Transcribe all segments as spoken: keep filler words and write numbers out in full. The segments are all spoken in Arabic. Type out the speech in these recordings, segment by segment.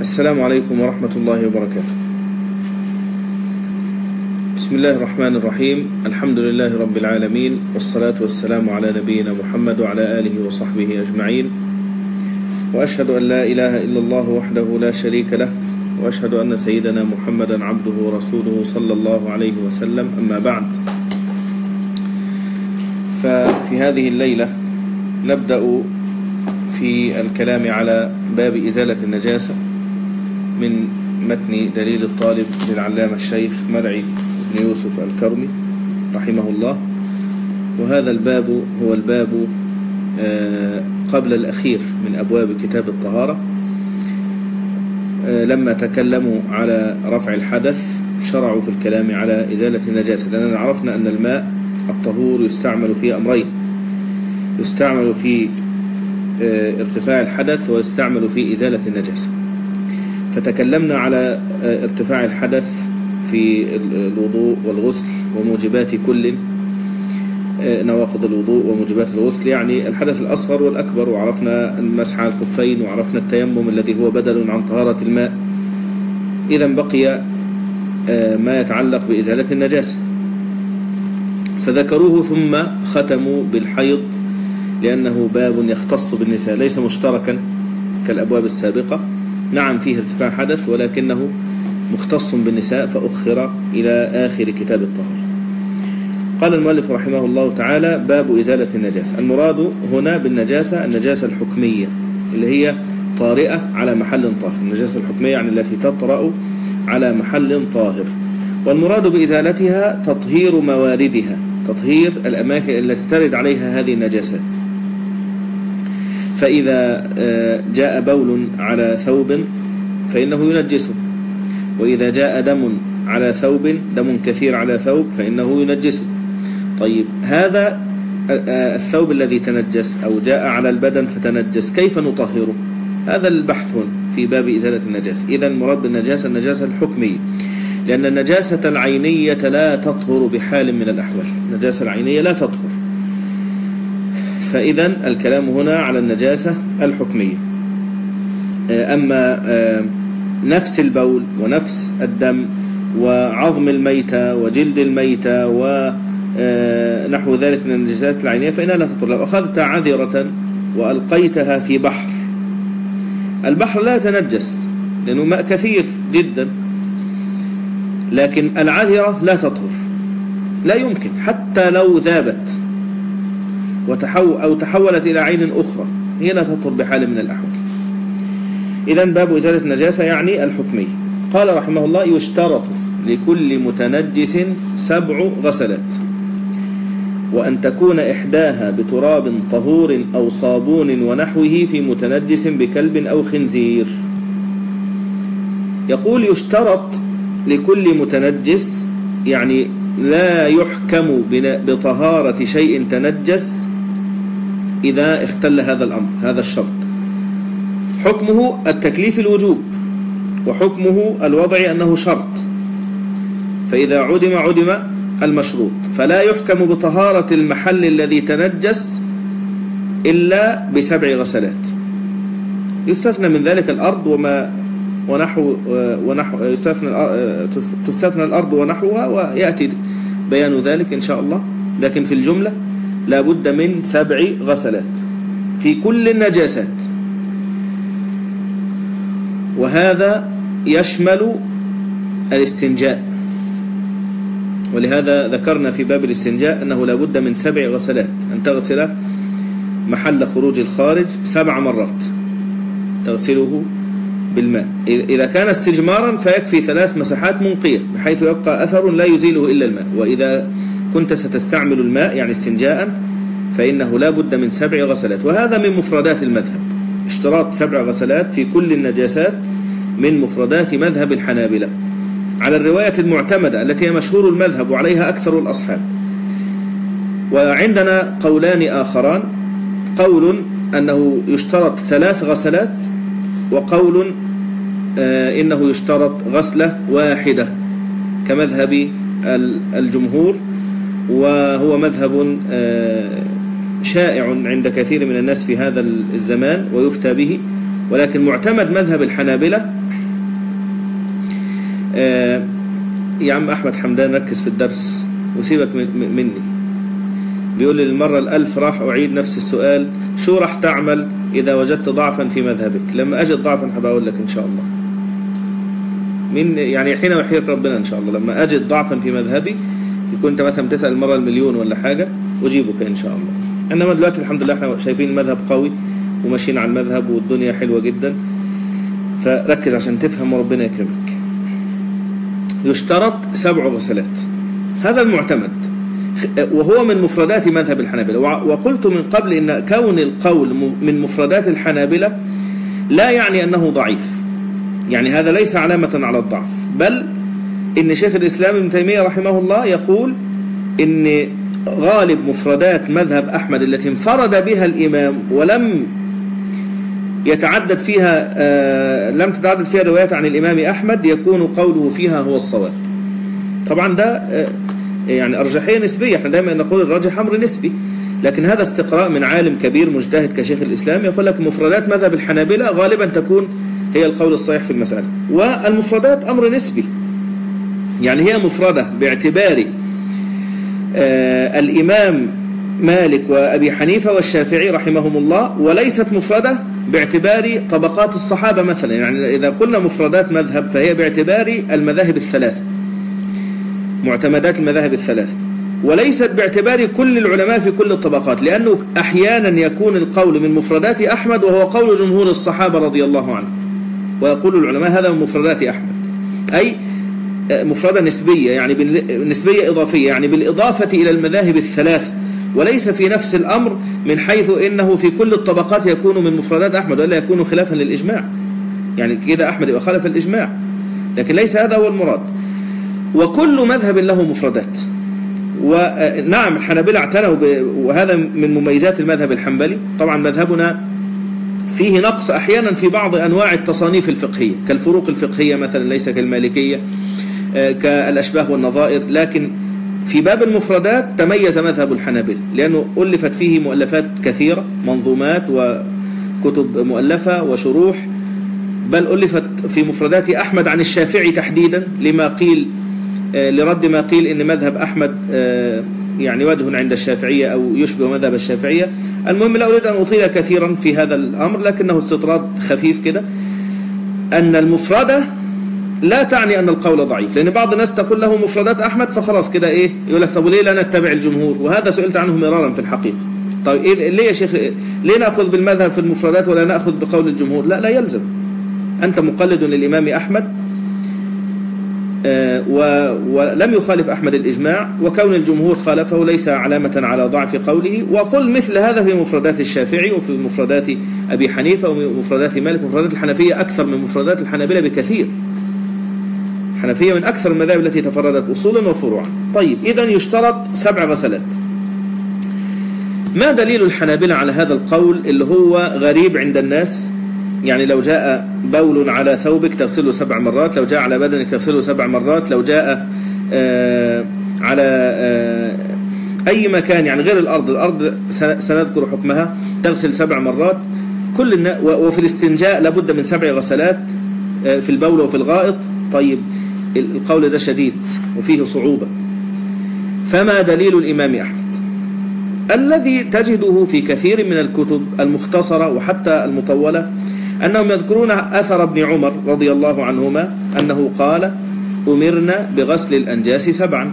السلام عليكم ورحمة الله وبركاته. بسم الله الرحمن الرحيم. الحمد لله رب العالمين، والصلاة والسلام على نبينا محمد وعلى آله وصحبه أجمعين، وأشهد أن لا إله إلا الله وحده لا شريك له، وأشهد أن سيدنا محمدا عبده ورسوله صلى الله عليه وسلم. أما بعد، ففي هذه الليلة نبدأ في الكلام على باب إزالة النجاسة من متن دليل الطالب للعلامة الشيخ مرعي بن يوسف الكرمي رحمه الله. وهذا الباب هو الباب قبل الأخير من أبواب كتاب الطهارة. لما تكلموا على رفع الحدث شرعوا في الكلام على إزالة النجاسة، لأننا عرفنا أن الماء الطهور يستعمل في أمرين: يستعمل في ارتفاع الحدث ويستعمل في إزالة النجاسة. فتكلمنا على ارتفاع الحدث في الوضوء والغسل وموجبات كل نواقض الوضوء وموجبات الغسل، يعني الحدث الأصغر والأكبر، وعرفنا المسح على الخفين، وعرفنا التيمم الذي هو بدل عن طهارة الماء. إذن بقي ما يتعلق بإزالة النجاسة، فذكروه ثم ختموا بالحيض، لأنه باب يختص بالنساء ليس مشتركا كالأبواب السابقة. نعم فيه ارتفاع حدث، ولكنه مختص بالنساء فأخر إلى آخر كتاب الطهارة. قال المؤلف رحمه الله تعالى: باب إزالة النجاسة. المراد هنا بالنجاسة النجاسة الحكمية اللي هي طارئة على محل طاهر. النجاسة الحكمية يعني التي تطرأ على محل طاهر، والمراد بإزالتها تطهير مواردها، تطهير الأماكن التي ترد عليها هذه النجاسات. فإذا جاء بول على ثوب فإنه ينجسه، وإذا جاء دم على ثوب، دم كثير على ثوب، فإنه ينجسه. طيب، هذا الثوب الذي تنجس أو جاء على البدن فتنجس كيف نطهره؟ هذا البحث في باب إزالة النجاسة. إذن المراد بالنجاسة النجاسة الحكمية، لأن النجاسة العينية لا تطهر بحال من الأحوال. النجاسة العينية لا تطهر، فإذن الكلام هنا على النجاسة الحكمية. أما نفس البول ونفس الدم وعظم الميتة وجلد الميتة ونحو ذلك من النجاسات العينية فإنها لا تطهر. لو أخذت عذرة وألقيتها في بحر، البحر لا يتنجس لأنه ماء كثير جدا، لكن العذرة لا تطهر، لا يمكن، حتى لو ذابت وتحول أو تحولت إلى عين أخرى هي لا تطهر بحال من الأحوال. إذن باب إزالة النجاسة يعني الحكمية. قال رحمه الله: يشترط لكل متنجس سبع غسلات، وأن تكون إحداها بتراب طهور أو صابون ونحوه في متنجس بكلب أو خنزير. يقول يشترط لكل متنجس، يعني لا يحكم بطهارة شيء تنجس إذا اختل هذا الأمر، هذا الشرط. حكمه التكليف الوجوب، وحكمه الوضع أنه شرط، فإذا عدم عدم المشروط. فلا يحكم بطهارة المحل الذي تنجس إلا بسبع غسلات. يستثنى من ذلك الأرض وما ونحو ونحو يستثنى تستثنى الأرض ونحوها، ويأتي بيان ذلك إن شاء الله. لكن في الجملة لا بد من سبع غسلات في كل النجاسات، وهذا يشمل الاستنجاء. ولهذا ذكرنا في باب الاستنجاء أنه لا بد من سبع غسلات، أن تغسل محل خروج الخارج سبع مرات، تغسله بالماء. إذا كان استجمارا فيكفي ثلاث مسحات منقية بحيث يبقى أثر لا يزيله إلا الماء. وإذا كنت ستستعمل الماء يعني استنجاء فإنه لا بد من سبع غسلات، وهذا من مفردات المذهب. اشتراط سبع غسلات في كل النجاسات من مفردات مذهب الحنابلة على الرواية المعتمدة التي هي مشهور المذهب وعليها أكثر الأصحاب. وعندنا قولان آخران: قول أنه يشترط ثلاث غسلات، وقول آه إنه يشترط غسلة واحدة كمذهب الجمهور، وهو مذهب آه شائع عند كثير من الناس في هذا الزمان ويفتى به. ولكن معتمد مذهب الحنابلة آه يا عم أحمد حمدان ركز في الدرس وسيبك مني. بيقول لي المرة الألف راح أعيد نفس السؤال، شو راح تعمل إذا وجدت ضعفا في مذهبك؟ لما أجد ضعفا هبقول لك إن شاء الله. من يعني حين يحييك ربنا إن شاء الله. لما أجد ضعفا في مذهبي، يكون أنت مثلا تسأل المرة المليون ولا حاجة أجيبك إن شاء الله. إنما دلوقتي الحمد لله احنا شايفين المذهب قوي وماشيين على المذهب والدنيا حلوة جدا، فركز عشان تفهم وربنا يكرمك. يشترط سبع غسلات، هذا المعتمد وهو من مفردات مذهب الحنابلة. وقلت من قبل إن كون القول من مفردات الحنابلة لا يعني أنه ضعيف، يعني هذا ليس علامة على الضعف، بل إن شيخ الإسلام ابن تيمية رحمه الله يقول إن غالب مفردات مذهب أحمد التي انفرد بها الإمام ولم يتعدد فيها آه لم تتعدد فيها روايات عن الإمام أحمد يكون قوله فيها هو الصواب. طبعا ده آه يعني أرجحية نسبية، احنا دائما نقول الراجح أمر نسبي، لكن هذا استقراء من عالم كبير مجتهد كشيخ الإسلام يقول لك مفردات مذهب الحنابلة غالبا تكون هي القول الصحيح في المسألة. والمفردات أمر نسبي، يعني هي مفردة باعتبار آه الإمام مالك وأبي حنيفة والشافعي رحمهم الله، وليست مفردة باعتبار طبقات الصحابة مثلا. يعني إذا قلنا مفردات مذهب فهي باعتبار المذاهب الثلاث، معتمدات المذاهب الثلاث، وليست باعتبار كل العلماء في كل الطبقات، لأنه أحيانا يكون القول من مفردات أحمد وهو قول جمهور الصحابة رضي الله عنهم، ويقول العلماء هذا من مفردات أحمد، أي مفردة نسبية، يعني نسبية إضافية، يعني بالإضافة إلى المذاهب الثلاث، وليس في نفس الأمر من حيث إنه في كل الطبقات يكون من مفردات أحمد ولا يكون خلافا للإجماع، يعني كده أحمد يبقى خالف الإجماع، لكن ليس هذا هو المراد. وكل مذهب له مفردات. ونعم الحنابلة اعتنوا، وهذا من مميزات المذهب الحنبلي. طبعا مذهبنا فيه نقص أحيانا في بعض أنواع التصانيف الفقهية كالفروق الفقهية مثلا، ليس كالمالكية كالأشباه والنظائر، لكن في باب المفردات تميز مذهب الحنابلة لأنه ألفت فيه مؤلفات كثيرة، منظومات وكتب مؤلفة وشروح، بل ألفت في مفردات أحمد عن الشافعي تحديدا لما قيل لرد ما قيل إن مذهب أحمد يعني وجه عند الشافعية أو يشبه مذهب الشافعية. المهم لا أريد أن أطيل كثيرا في هذا الأمر، لكنه استطراد خفيف كده، أن المفردة لا تعني أن القول ضعيف، لأن بعض الناس تقول له مفردات أحمد فخلاص كده إيه، يقول لك طب ليه لا نتبع الجمهور؟ وهذا سئلت عنه مرارا في الحقيقة. طيب إيه ليه يا شيخ، ليه نأخذ بالمذهب في المفردات ولا نأخذ بقول الجمهور؟ لا لا يلزم، أنت مقلد للإمام أحمد آه ولم يخالف أحمد الإجماع، وكون الجمهور خالفه ليس علامة على ضعف قوله. وقل مثل هذا في مفردات الشافعي وفي مفردات أبي حنيفة ومفردات مالك. مفردات الحنفية أكثر من مفردات الحنابلة بكثير، الحنفية من أكثر المذاهب التي تفردت أصولا وفروعا. طيب إذا يشترط سبع غسلات. ما دليل الحنابلة على هذا القول اللي هو غريب عند الناس؟ يعني لو جاء بول على ثوبك تغسله سبع مرات، لو جاء على بدنك تغسله سبع مرات، لو جاء آه على آه أي مكان يعني غير الأرض، الأرض سنذكر حكمها، تغسل سبع مرات. كل النا... وفي الاستنجاء لابد من سبع غسلات آه في البول وفي الغائط. طيب القول ده شديد وفيه صعوبة، فما دليل الإمام أحمد الذي تجده في كثير من الكتب المختصرة وحتى المطولة، أنهم يذكرون أثر ابن عمر رضي الله عنهما أنه قال أمرنا بغسل الأنجاس سبعا.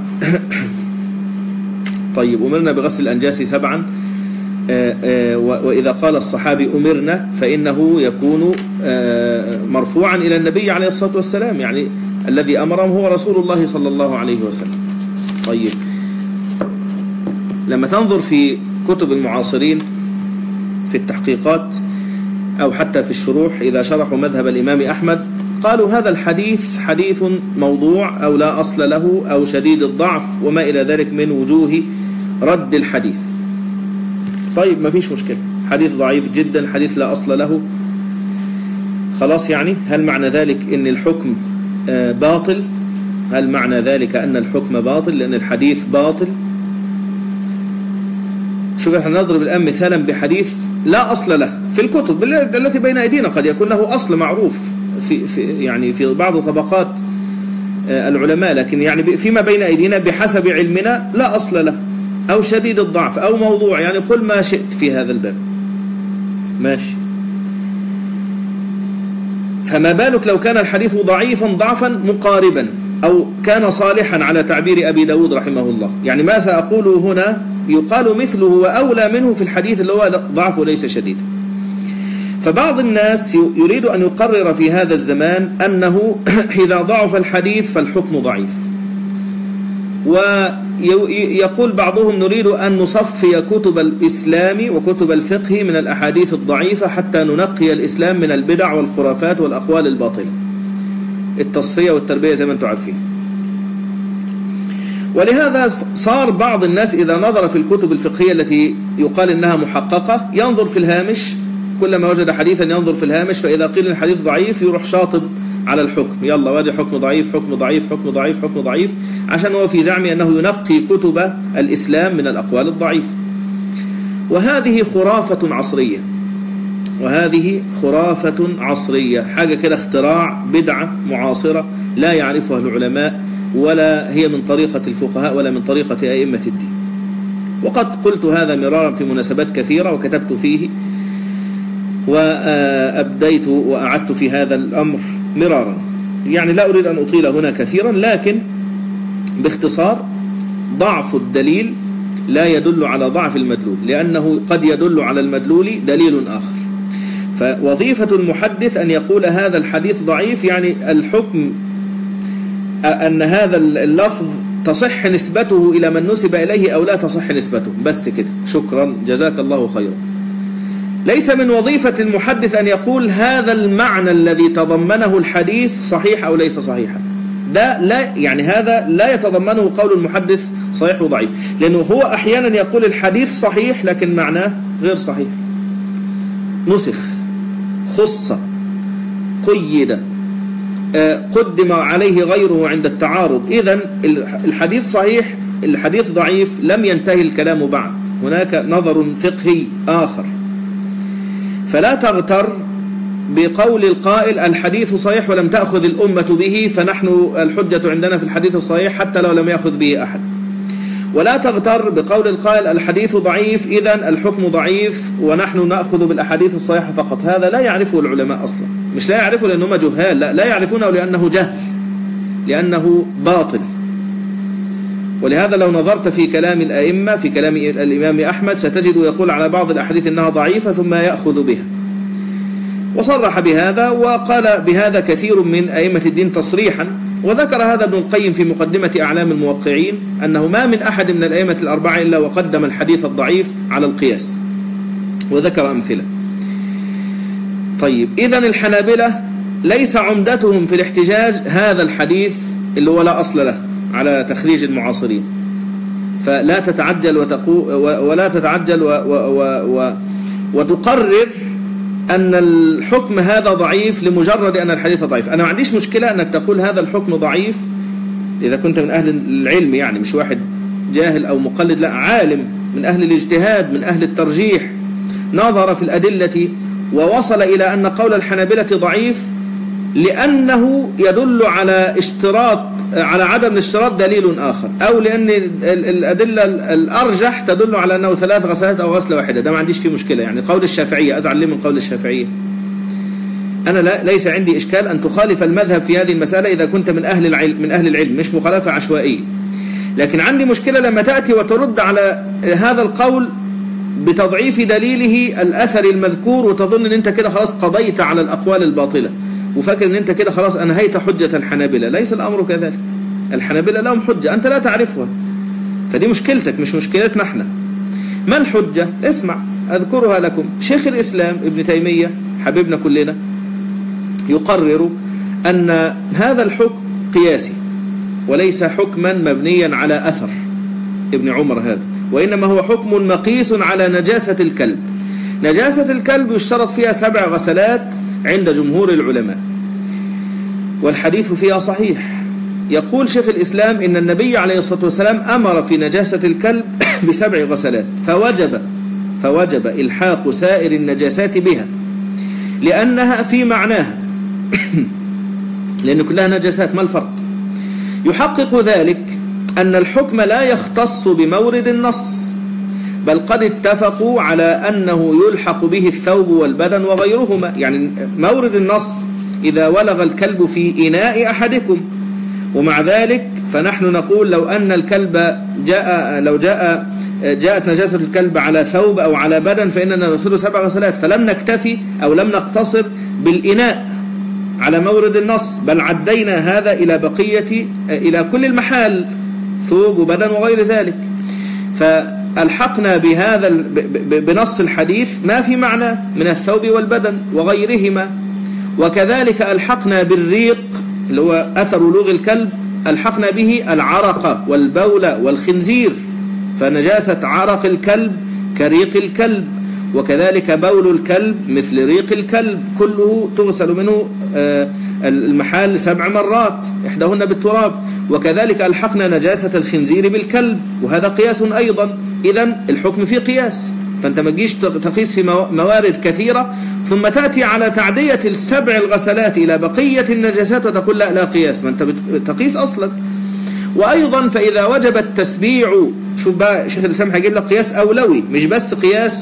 طيب أمرنا بغسل الأنجاس سبعا، وإذا قال الصحابي أمرنا فإنه يكون مرفوعا إلى النبي عليه الصلاة والسلام، يعني الذي أمرهم هو رسول الله صلى الله عليه وسلم. طيب لما تنظر في كتب المعاصرين في التحقيقات أو حتى في الشروح إذا شرحوا مذهب الإمام أحمد، قالوا هذا الحديث حديث موضوع أو لا أصل له أو شديد الضعف وما إلى ذلك من وجوه رد الحديث. طيب ما فيش مشكلة، حديث ضعيف جدا، حديث لا أصل له، خلاص. يعني هل معنى ذلك أن الحكم باطل؟ هل معنى ذلك أن الحكم باطل لأن الحديث باطل؟ شوف احنا نضرب الآن مثالا بحديث لا أصل له في الكتب التي بين أيدينا، قد يكون له أصل معروف في, في يعني في بعض طبقات العلماء، لكن يعني فيما بين أيدينا بحسب علمنا لا أصل له أو شديد الضعف أو موضوع، يعني قل ما شئت في هذا الباب ماشي. فما بالك لو كان الحديث ضعيفا ضعفا مقاربا أو كان صالحا على تعبير أبي داود رحمه الله. يعني ما سأقوله هنا يقال مثله وأولى منه في الحديث اللي هو ضعفه ليس شديد. فبعض الناس يريد أن يقرر في هذا الزمان أنه إذا ضعف الحديث فالحكم ضعيف، ويقول بعضهم نريد أن نصفي كتب الإسلام وكتب الفقه من الأحاديث الضعيفة حتى ننقي الإسلام من البدع والخرافات والأقوال الباطلة، التصفية والتربية زي ما أنتم عارفين. ولهذا صار بعض الناس إذا نظر في الكتب الفقهية التي يقال إنها محققة ينظر في الهامش، كلما وجد حديثا ينظر في الهامش، فإذا قيل الحديث ضعيف يروح شاطب على الحكم، يلا وادي حكم ضعيف حكم ضعيف حكم ضعيف حكم ضعيف، عشان هو في زعمه أنه ينقي كتب الإسلام من الأقوال الضعيفة. وهذه خرافة عصرية، وهذه خرافة عصرية، حاجة كده اختراع بدعة معاصرة لا يعرفها العلماء ولا هي من طريقة الفقهاء ولا من طريقة أئمة الدين. وقد قلت هذا مرارا في مناسبات كثيرة وكتبت فيه وأبديت وأعدت في هذا الأمر مرارا، يعني لا أريد أن أطيل هنا كثيرا، لكن باختصار ضعف الدليل لا يدل على ضعف المدلول، لأنه قد يدل على المدلول دليل آخر. فوظيفة المحدث أن يقول هذا الحديث ضعيف، يعني الحكم أن هذا اللفظ تصح نسبته إلى من نسب إليه أو لا تصح نسبته، بس كده، شكرا جزاك الله خيرا. ليس من وظيفة المحدث أن يقول هذا المعنى الذي تضمنه الحديث صحيح أو ليس صحيحا، ده لا، يعني هذا لا يتضمنه قول المحدث صحيح وضعيف، لأنه هو أحيانا يقول الحديث صحيح لكن معناه غير صحيح، نسخ، خص، قيد، قدم عليه غيره عند التعارض. إذن الحديث صحيح الحديث ضعيف لم ينتهي الكلام بعد، هناك نظر فقهي آخر. فلا تغتر بقول القائل الحديث صحيح ولم تأخذ الأمة به فنحن الحجة عندنا في الحديث الصحيح حتى لو لم يأخذ به أحد. ولا تغتر بقول القائل الحديث ضعيف إذن الحكم ضعيف ونحن نأخذ بالأحاديث الصحيحة فقط. هذا لا يعرفه العلماء أصلا، مش لا يعرفه لأنهم جهال، لا, لا يعرفونه لأنه جهل، لأنه باطل. ولهذا لو نظرت في كلام الأئمة في كلام الإمام أحمد ستجد يقول على بعض الأحاديث أنها ضعيفة ثم يأخذ بها، وصرح بهذا وقال بهذا كثير من أئمة الدين تصريحا. وذكر هذا ابن القيم في مقدمة أعلام الموقعين أنه ما من أحد من الأئمة الأربعة إلا وقدم الحديث الضعيف على القياس، وذكر أمثلة. طيب إذن الحنابلة ليس عمدتهم في الاحتجاج هذا الحديث اللي هو لا أصل له على تخريج المعاصرين، فلا تتعجل وتقو ولا تتعجل و و و و وتقرر أن الحكم هذا ضعيف لمجرد أن الحديث ضعيف. أنا ما عنديش مشكلة أنك تقول هذا الحكم ضعيف إذا كنت من أهل العلم، يعني مش واحد جاهل أو مقلد، لا، عالم من أهل الاجتهاد من أهل الترجيح، نظر في الأدلة ووصل إلى أن قول الحنابلة ضعيف لأنه يدل على اشتراط على عدم الاشتراط دليل آخر، أو لأن الأدلة الأرجح تدل على أنه ثلاث غسلات أو غسلة واحدة. ده ما عنديش فيه مشكلة، يعني قول الشافعية أزعل ليه من قول الشافعية؟ أنا لا ليس عندي إشكال أن تخالف المذهب في هذه المسألة إذا كنت من أهل العلم من أهل العلم مش مخالفة عشوائية. لكن عندي مشكلة لما تأتي وترد على هذا القول بتضعيف دليله الأثر المذكور، وتظن أن أنت كده خلاص قضيت على الأقوال الباطلة وفاكر أن أنت كده خلاص أنهيت حجة الحنابلة. ليس الأمر كذلك، الحنابلة لهم حجة أنت لا تعرفها، فدي مشكلتك مش مشكلتنا احنا. ما الحجة؟ اسمع أذكرها لكم. شيخ الإسلام ابن تيمية حبيبنا كلنا يقرر أن هذا الحكم قياسي وليس حكما مبنيا على أثر ابن عمر هذا، وإنما هو حكم مقيس على نجاسة الكلب. نجاسة الكلب يشترط فيها سبع غسلات عند جمهور العلماء، والحديث فيها صحيح. يقول شيخ الإسلام إن النبي عليه الصلاة والسلام أمر في نجاسة الكلب بسبع غسلات، فوجب فوجب إلحاق سائر النجاسات بها لأنها في معناها لأن كلها نجاسات، ما الفرق؟ يحقق ذلك أن الحكم لا يختص بمورد النص، بل قد اتفقوا على أنه يلحق به الثوب والبدن وغيرهما. يعني مورد النص إذا ولغ الكلب في إناء أحدكم، ومع ذلك فنحن نقول لو أن الكلب جاء لو جاء جاءت نجاسة الكلب على ثوب أو على بدن فإننا نغسله سبع غسلات، فلم نكتفي أو لم نقتصر بالإناء على مورد النص، بل عدينا هذا إلى بقية إلى كل المحال، ثوب وبدن وغير ذلك. فألحقنا بهذا بنص الحديث ما في معنى من الثوب والبدن وغيرهما. وكذلك ألحقنا بالريق اللي هو أثر ولوغ الكلب، ألحقنا به العرق والبول والخنزير، فنجاسة عرق الكلب كريق الكلب، وكذلك بول الكلب مثل ريق الكلب، كله تغسل منه المحال سبع مرات إحداهن بالتراب. وكذلك ألحقنا نجاسة الخنزير بالكلب، وهذا قياس أيضا. إذن الحكم فيه قياس، فأنت ما تجيش تقيس في موارد كثيرة ثم تأتي على تعدية السبع الغسلات إلى بقية النجاسات وتقول لا لا قياس، ما أنت تقيس أصلا. وأيضا فإذا وجب التسبيع، شوف بقى شيخ الإسلام هيجيب لك قياس أولوي، مش بس قياس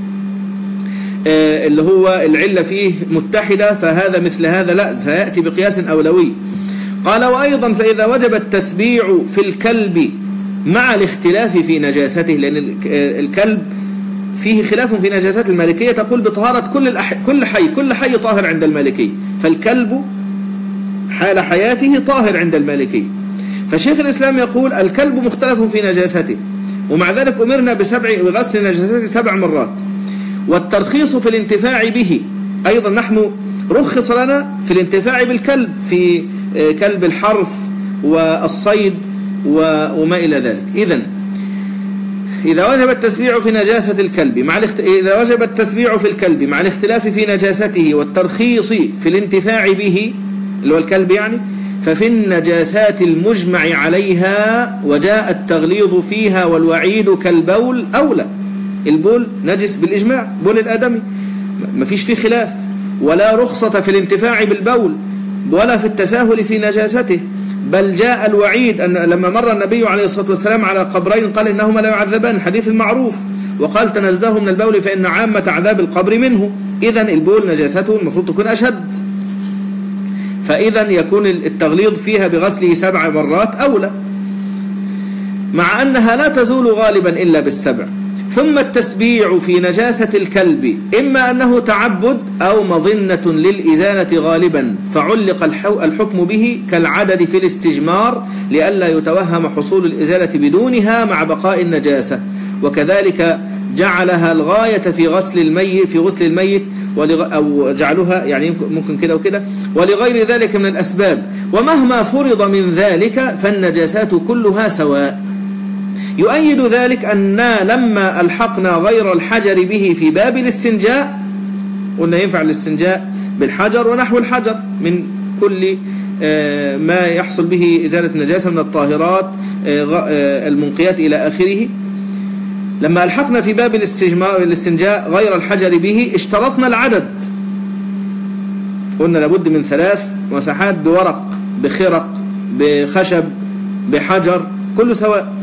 آه اللي هو العلة فيه متحدة فهذا مثل هذا، لا، سيأتي بقياس أولوي. قال وأيضا فإذا وجب التسبيع في الكلب مع الاختلاف في نجاسته، لأن الكلب فيه خلاف في نجاسات. المالكية تقول بطهارة كل الأح... كل حي كل حي طاهر عند المالكية، فالكلب حال حياته طاهر عند المالكية. فشيخ الإسلام يقول الكلب مختلف في نجاسته، ومع ذلك أمرنا بسبع بغسل نجاسته سبع مرات. والترخيص في الانتفاع به أيضا، نحن رخص لنا في الانتفاع بالكلب في كلب الحرث والصيد وما إلى ذلك. إذن إذا وجب التسبيع في نجاسة الكلب مع الاخت... إذا وجب التسبيع في الكلب مع الاختلاف في نجاسته والترخيص في الانتفاع به اللي هو الكلب يعني، ففي النجاسات المجمع عليها وجاء التغليظ فيها والوعيد كالبول أولى. البول نجس بالإجماع، بول الآدمي ما فيش فيه خلاف، ولا رخصة في الانتفاع بالبول ولا في التساهل في نجاسته، بل جاء الوعيد أن لما مر النبي عليه الصلاة والسلام على قبرين قال إنهما لا يعذبان، الحديث المعروف، وقال تنزهوا من البول فإن عامة عذاب القبر منه. إذن البول نجاسته المفروض تكون أشد، فإذا يكون التغليظ فيها بغسله سبع مرات أولى، مع أنها لا تزول غالبا إلا بالسبع. ثم التسبيع في نجاسة الكلب إما أنه تعبد أو مظنة للإزالة غالبا، فعلق الحكم به كالعدد في الاستجمار لئلا يتوهم حصول الإزالة بدونها مع بقاء النجاسة. وكذلك جعلها الغاية في غسل الميت في غسل الميت أو جعلها يعني ممكن كده وكده ولغير ذلك من الأسباب. ومهما فرض من ذلك فالنجاسات كلها سواء. يؤيد ذلك أننا لما ألحقنا غير الحجر به في باب الاستنجاء، قلنا ينفع الاستنجاء بالحجر ونحو الحجر من كل ما يحصل به إزالة النجاسة من الطاهرات المنقيات إلى آخره. لما ألحقنا في باب الاستنجاء غير الحجر به اشترطنا العدد، قلنا لابد من ثلاث مساحات بورق بخرق بخشب بحجر كله سواء.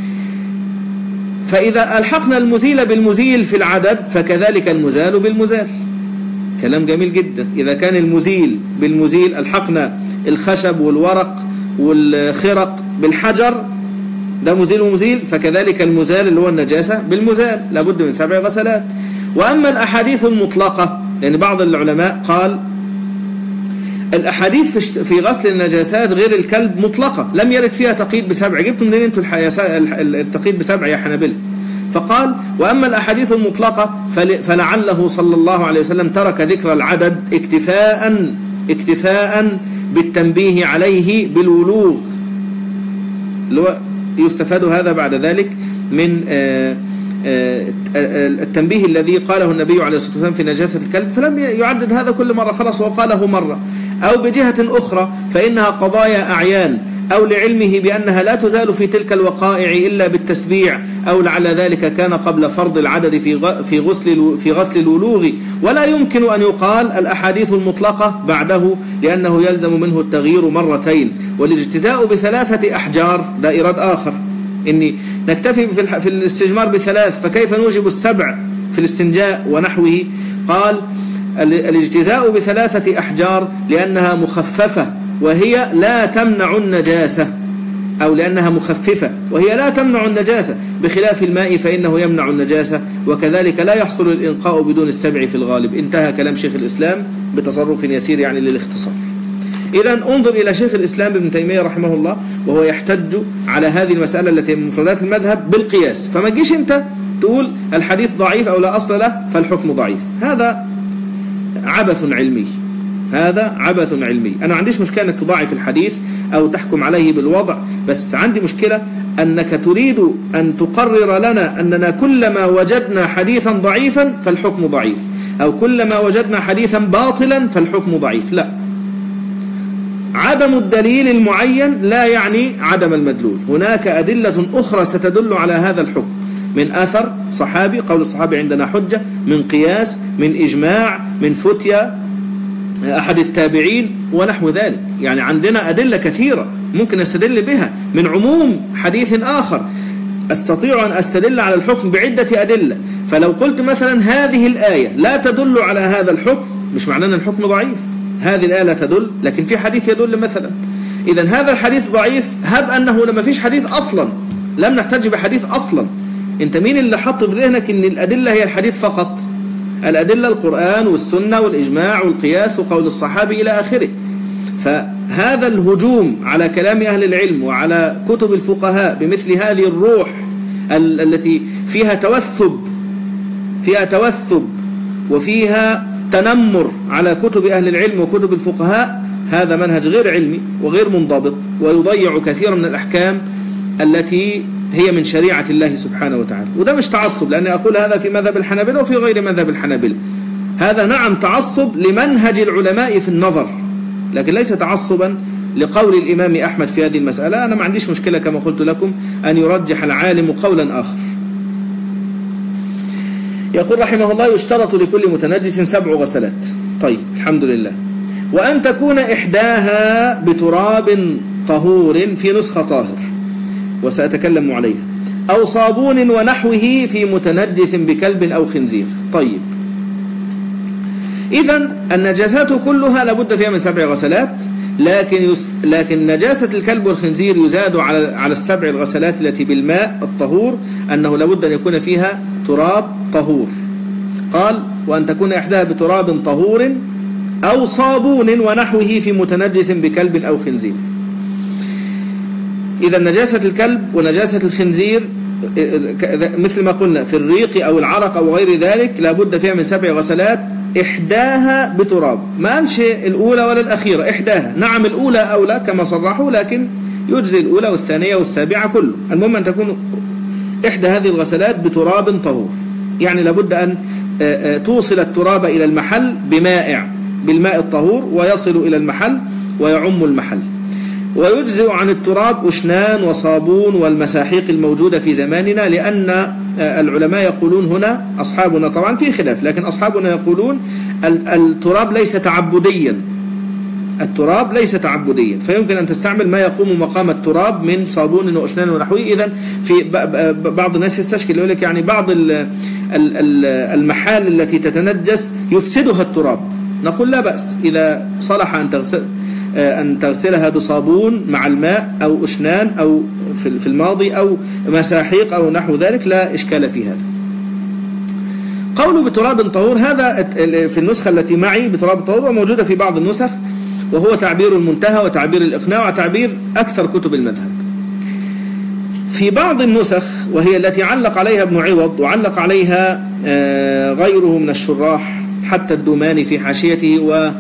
فإذا ألحقنا المزيل بالمزيل في العدد فكذلك المزال بالمزال. كلام جميل جدا. إذا كان المزيل بالمزيل ألحقنا الخشب والورق والخرق بالحجر، ده مزيل ومزيل، فكذلك المزال اللي هو النجاسة بالمزال لابد من سبع غسلات. وأما الأحاديث المطلقة، لأن بعض العلماء قال الأحاديث في غسل النجاسات غير الكلب مطلقة لم يرد فيها تقييد بسبع. جبتم منين انتم التقييد بسبع يا حنابلة؟ فقال وأما الأحاديث المطلقة فلعله صلى الله عليه وسلم ترك ذكر العدد اكتفاء اكتفاء بالتنبيه عليه بالولوغ، اللي هو يستفاد هذا بعد ذلك من التنبيه الذي قاله النبي عليه الصلاة والسلام في نجاسة الكلب، فلم يعدد هذا كل مرة، خلاص وقاله مرة. أو بجهة أخرى فإنها قضايا أعيان، أو لعلمه بأنها لا تزال في تلك الوقائع إلا بالتسبيع، أو لعل ذلك كان قبل فرض العدد في في غسل في غسل الولوغ، ولا يمكن أن يقال الأحاديث المطلقة بعده لأنه يلزم منه التغيير مرتين. والاجتزاء بثلاثة أحجار ده إيراد آخر، إني نكتفي في الاستجمار بثلاث فكيف نوجب السبع في الاستنجاء ونحوه؟ قال الاجتزاء بثلاثة أحجار لأنها مخففة وهي لا تمنع النجاسة، أو لأنها مخففة وهي لا تمنع النجاسة، بخلاف الماء فإنه يمنع النجاسة، وكذلك لا يحصل الإنقاء بدون السبع في الغالب. انتهى كلام شيخ الإسلام بتصرف يسير يعني للاختصار. إذن انظر إلى شيخ الإسلام ابن تيمية رحمه الله وهو يحتج على هذه المسألة التي من مفردات المذهب بالقياس، فما تجيش أنت تقول الحديث ضعيف أو لا أصل له فالحكم ضعيف. هذا عبث علمي، هذا عبث علمي. أنا ما عنديش مشكلة أنك تضاعف الحديث أو تحكم عليه بالوضع، بس عندي مشكلة أنك تريد أن تقرر لنا أننا كلما وجدنا حديثا ضعيفا فالحكم ضعيف، أو كلما وجدنا حديثا باطلا فالحكم ضعيف. لا، عدم الدليل المعين لا يعني عدم المدلول. هناك أدلة أخرى ستدل على هذا الحكم، من أثر صحابي، قول الصحابي عندنا حجة، من قياس، من إجماع، من فتيا أحد التابعين ونحو ذلك. يعني عندنا أدلة كثيرة ممكن أستدل بها، من عموم حديث آخر أستطيع أن أستدل على الحكم بعدة أدلة. فلو قلت مثلا هذه الآية لا تدل على هذا الحكم، مش معناه أن الحكم ضعيف. هذه الآية لا تدل لكن في حديث يدل مثلا، إذن هذا الحديث ضعيف. هب أنه لما فيش حديث أصلا، لم نحتاج بحديث أصلا. أنت مين اللي حط في ذهنك أن الأدلة هي الحديث فقط؟ الأدلة القرآن والسنة والإجماع والقياس وقول الصحابي إلى آخره. فهذا الهجوم على كلام أهل العلم وعلى كتب الفقهاء بمثل هذه الروح ال التي فيها توثب فيها توثب وفيها تنمر على كتب أهل العلم وكتب الفقهاء، هذا منهج غير علمي وغير منضبط، ويضيع كثيرا من الأحكام التي هي من شريعة الله سبحانه وتعالى. وده مش تعصب، لأني أقول هذا في مذهب الحنابلة وفي غير مذهب الحنابلة. هذا نعم تعصب لمنهج العلماء في النظر، لكن ليس تعصبا لقول الإمام أحمد في هذه المسألة. أنا ما عنديش مشكلة كما قلت لكم أن يرجح العالم قولا آخر. يقول رحمه الله: يشترط لكل متنجس سبع غسلات. طيب الحمد لله. وأن تكون إحداها بتراب طهور في نسخة طاهر، وسأتكلم عليها، أو صابون ونحوه في متنجس بكلب أو خنزير. طيب إذن النجاسات كلها لابد فيها من سبع غسلات، لكن يس... لكن نجاسة الكلب والخنزير يزاد على على السبع الغسلات التي بالماء الطهور أنه لابد أن يكون فيها تراب طهور. قال: وأن تكون إحداها بتراب طهور أو صابون ونحوه في متنجس بكلب أو خنزير. إذا نجاسة الكلب ونجاسة الخنزير مثل ما قلنا في الريق أو العرق أو غير ذلك لابد فيها من سبع غسلات، إحداها بتراب. ما قالش الأولى ولا الأخيرة، إحداها. نعم الأولى أولى كما صرحوا، لكن يجزي الأولى والثانية والسابعة كله. المهم أن تكون إحدى هذه الغسلات بتراب طهور، يعني لابد أن توصل التراب إلى المحل بمائع بالماء الطهور، ويصل إلى المحل ويعم المحل. ويجزئ عن التراب أشنان وصابون والمساحيق الموجودة في زماننا، لأن العلماء يقولون هنا، أصحابنا طبعا في خلاف، لكن أصحابنا يقولون التراب ليس تعبديا، التراب ليس تعبديا، فيمكن أن تستعمل ما يقوم مقام التراب من صابون وأشنان ونحوه. إذن في بعض الناس يستشكل يقول لك يعني بعض المحال التي تتنجس يفسدها التراب. نقول لا بأس إذا صلح أن تغسل أن تغسلها بصابون مع الماء أو أشنان أو في الماضي أو مساحيق أو نحو ذلك، لا إشكال في هذا. قوله بتراب طهور هذا في النسخة التي معي بتراب طهور، وموجودة في بعض النسخ، وهو تعبير المنتهى وتعبير الإقناع وتعبير أكثر كتب المذهب. في بعض النسخ وهي التي علق عليها ابن عوض وعلق عليها غيره من الشراح، حتى الدوماني في حاشيته و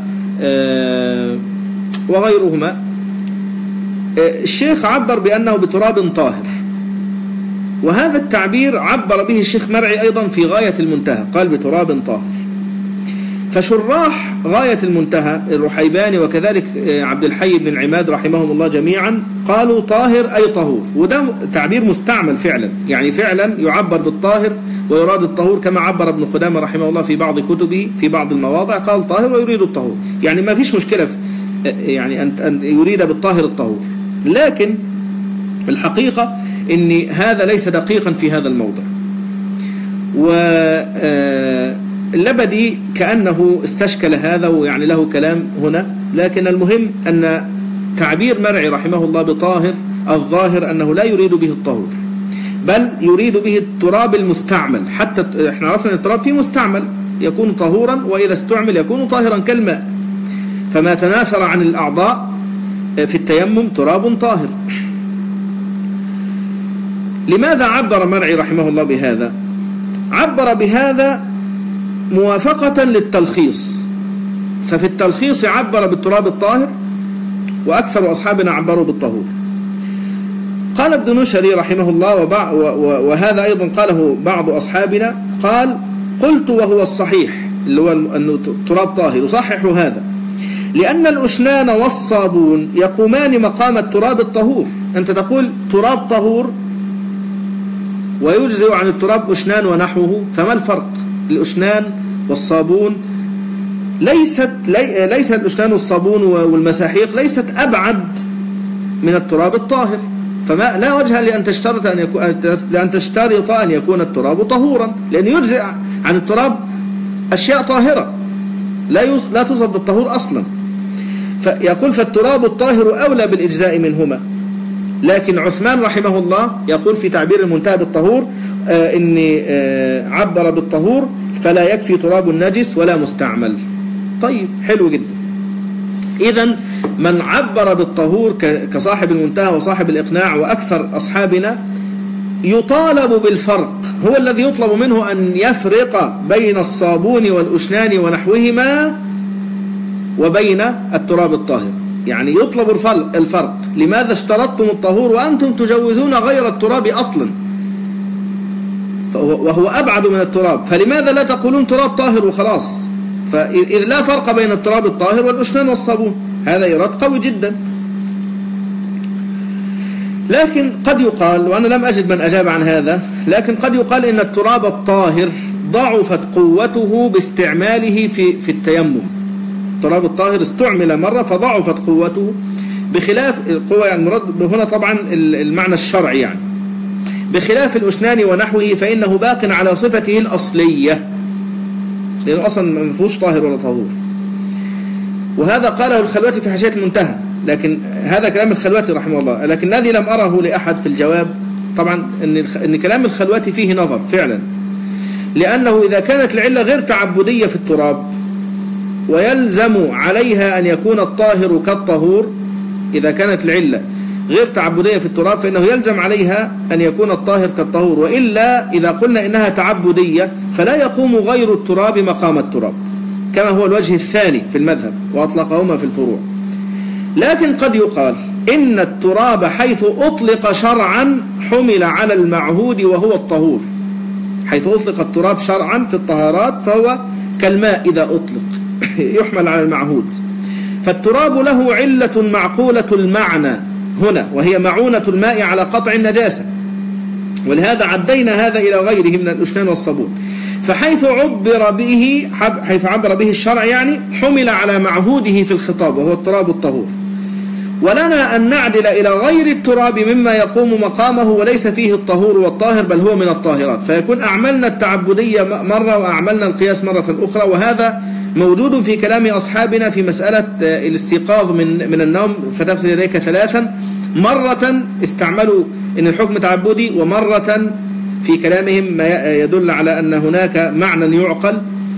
وغيرهما، الشيخ عبر بأنه بتراب طاهر، وهذا التعبير عبر به الشيخ مرعي أيضا في غاية المنتهى، قال بتراب طاهر. فشراح غاية المنتهى الرحيباني وكذلك عبد الحي بن عماد رحمهم الله جميعا قالوا طاهر أي طهور، وده تعبير مستعمل فعلا، يعني فعلا يعبر بالطاهر ويراد الطهور، كما عبر ابن قدامة رحمه الله في بعض كتبه في بعض المواضع قال طاهر ويريد الطهور، يعني ما فيش مشكلة في يعني أن يريد بالطاهر الطهور، لكن الحقيقة ان هذا ليس دقيقا في هذا الموضع. واللبدي كأنه استشكل هذا ويعني له كلام هنا، لكن المهم أن تعبير مرعي رحمه الله بطاهر الظاهر أنه لا يريد به الطهور، بل يريد به التراب المستعمل، حتى احنا عرفنا أن التراب فيه مستعمل يكون طهورا، وإذا استعمل يكون طاهرا كالماء، فما تناثر عن الأعضاء في التيمم تراب طاهر. لماذا عبر مرعي رحمه الله بهذا؟ عبر بهذا موافقة للتلخيص، ففي التلخيص عبر بالتراب الطاهر، وأكثر أصحابنا عبروا بالطهور. قال الدنوشري رحمه الله وهذا أيضا قاله بعض أصحابنا، قال قلت وهو الصحيح اللي هو أنه تراب طاهر، صححوا هذا، لأن الأشنان والصابون يقومان مقام التراب الطهور. أنت تقول تراب طهور ويجزئ عن التراب أشنان ونحوه، فما الفرق؟ الأشنان والصابون ليست لي ليس الأشنان والصابون والمساحيق ليست أبعد من التراب الطاهر، فما لا وجه لأن تشترط أن يكون لأن تشترط أن يكون التراب طهورا، لأن يجزئ عن التراب أشياء طاهرة لا لا توصف بالطهور أصلا. فيقول فالتراب الطاهر أولى بالإجزاء منهما. لكن عثمان رحمه الله يقول في تعبير المنتهى بالطهور آه إني آه عبر بالطهور فلا يكفي تراب النجس ولا مستعمل. طيب حلو جدا. إذن من عبر بالطهور كصاحب المنتهى وصاحب الإقناع وأكثر أصحابنا يطالب بالفرق، هو الذي يطلب منه أن يفرق بين الصابون والأشنان ونحوهما وبين التراب الطاهر، يعني يطلب الفرق. لماذا اشترطتم الطهور وأنتم تجوزون غير التراب أصلا وهو أبعد من التراب؟ فلماذا لا تقولون تراب طاهر وخلاص؟ فإذ لا فرق بين التراب الطاهر والأشنان والصابون، هذا إيراد قوي جدا. لكن قد يقال، وأنا لم أجد من أجاب عن هذا، لكن قد يقال إن التراب الطاهر ضعفت قوته باستعماله في في التيمم. التراب الطاهر استعمل مرة فضعفت قوته، بخلاف القوة يعني المراد هنا طبعا المعنى الشرعي، يعني بخلاف الأشنان ونحوه فإنه باق على صفته الأصلية، لأنه أصلا ما فيهوش طاهر ولا طهور. وهذا قاله الخلوتي في حاشية المنتهى، لكن هذا كلام الخلوتي رحمه الله، لكن الذي لم أره لأحد في الجواب طبعا إن إن كلام الخلوتي فيه نظر فعلا، لأنه إذا كانت العلة غير تعبدية في التراب ويلزم عليها أن يكون الطاهر كالطهور، إذا كانت العلة غير تعبدية في التراب فإنه يلزم عليها أن يكون الطاهر كالطهور، وإلا إذا قلنا إنها تعبدية فلا يقوم غير التراب مقام التراب، كما هو الوجه الثاني في المذهب وأطلقهما في الفروع. لكن قد يقال إن التراب حيث أطلق شرعا حمل على المعهود وهو الطهور، حيث أطلق التراب شرعا في الطهارات فهو كالماء إذا أطلق يحمل على المعهود. فالتراب له علة معقولة المعنى هنا، وهي معونة الماء على قطع النجاسة، ولهذا عدينا هذا إلى غيره من الأشنان والصابون. فحيث عبر به حيث عبر به الشرع يعني حمل على معهوده في الخطاب وهو التراب الطهور، ولنا أن نعدل إلى غير التراب مما يقوم مقامه وليس فيه الطهور والطاهر بل هو من الطاهرات، فيكون أعملنا التعبدية مرة وأعملنا القياس مرة أخرى. وهذا موجود في كلام أصحابنا في مسألة الاستيقاظ من من النوم فتغسل يديك ثلاثا، مرة استعملوا إن الحكم تعبدي، ومرة في كلامهم ما يدل على أن هناك معنى يعقل.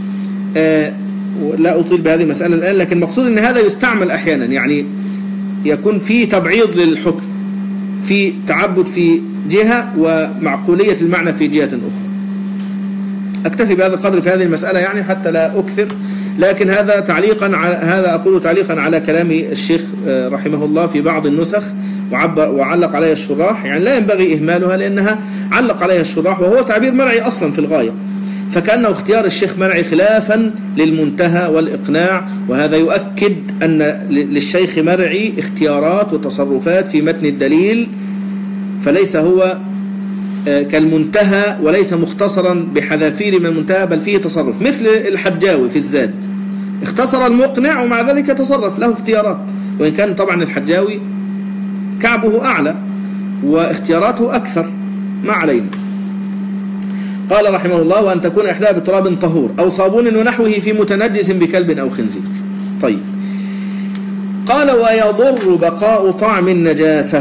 لا أطيل بهذه المسألة الآن، لكن المقصود أن هذا يستعمل أحيانا، يعني يكون في تبعيض للحكم، في تعبد في جهة ومعقولية المعنى في جهة أخرى. أكتفي بهذا القدر في هذه المسألة يعني حتى لا أكثر، لكن هذا تعليقا على هذا أقول تعليقا على كلام الشيخ رحمه الله في بعض النسخ وعبر وعلق عليها الشراح، يعني لا ينبغي إهمالها لأنها علق عليها الشراح وهو تعبير مرعي أصلا في الغاية. فكأنه اختيار الشيخ مرعي خلافا للمنتهى والإقناع، وهذا يؤكد أن للشيخ مرعي اختيارات وتصرفات في متن الدليل، فليس هو كالمنتهى وليس مختصرا بحذافير من المنتهى، بل فيه تصرف، مثل الحجاوي في الزاد اختصر المقنع ومع ذلك تصرف، له اختيارات، وإن كان طبعا الحجاوي كعبه أعلى واختياراته أكثر، ما علينا. قال رحمه الله: وأن تكون إحداها بتراب طهور أو صابون ونحوه في متنجس بكلب أو خنزير. طيب، قال: ويضر بقاء طعم النجاسة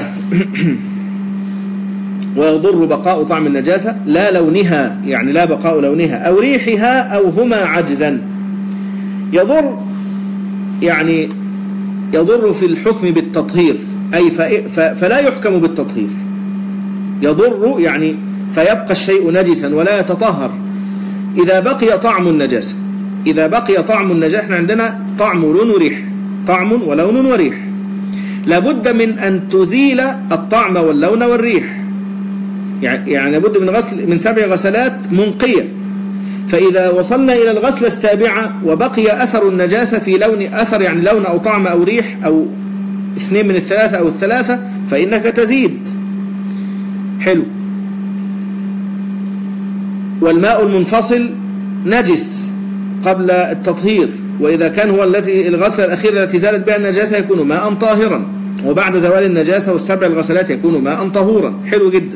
ويضر بقاء طعم النجاسة لا لونها، يعني لا بقاء لونها، أو ريحها، أو هما عجزا. يضر يعني يضر في الحكم بالتطهير، أي فلا يحكم بالتطهير. يضر يعني فيبقى الشيء نجسا ولا يتطهر إذا بقي طعم النجاسة. إذا بقي طعم النجاسة، احنا عندنا طعم ولون وريح، طعم ولون وريح، لابد من أن تزيل الطعم واللون والريح، يعني لابد من غسل من سبع غسلات منقية. فإذا وصلنا إلى الغسلة السابعة وبقي أثر النجاسة في لون، أثر يعني لون أو طعم أو ريح أو اثنين من الثلاثة أو الثلاثة، فإنك تزيد. حلو. والماء المنفصل نجس قبل التطهير، وإذا كان هو التي الغسلة الأخيرة التي زالت بها النجاسة يكون ماء طاهرا، وبعد زوال النجاسة والسبع الغسلات يكون ماء طهورا. حلو جدا.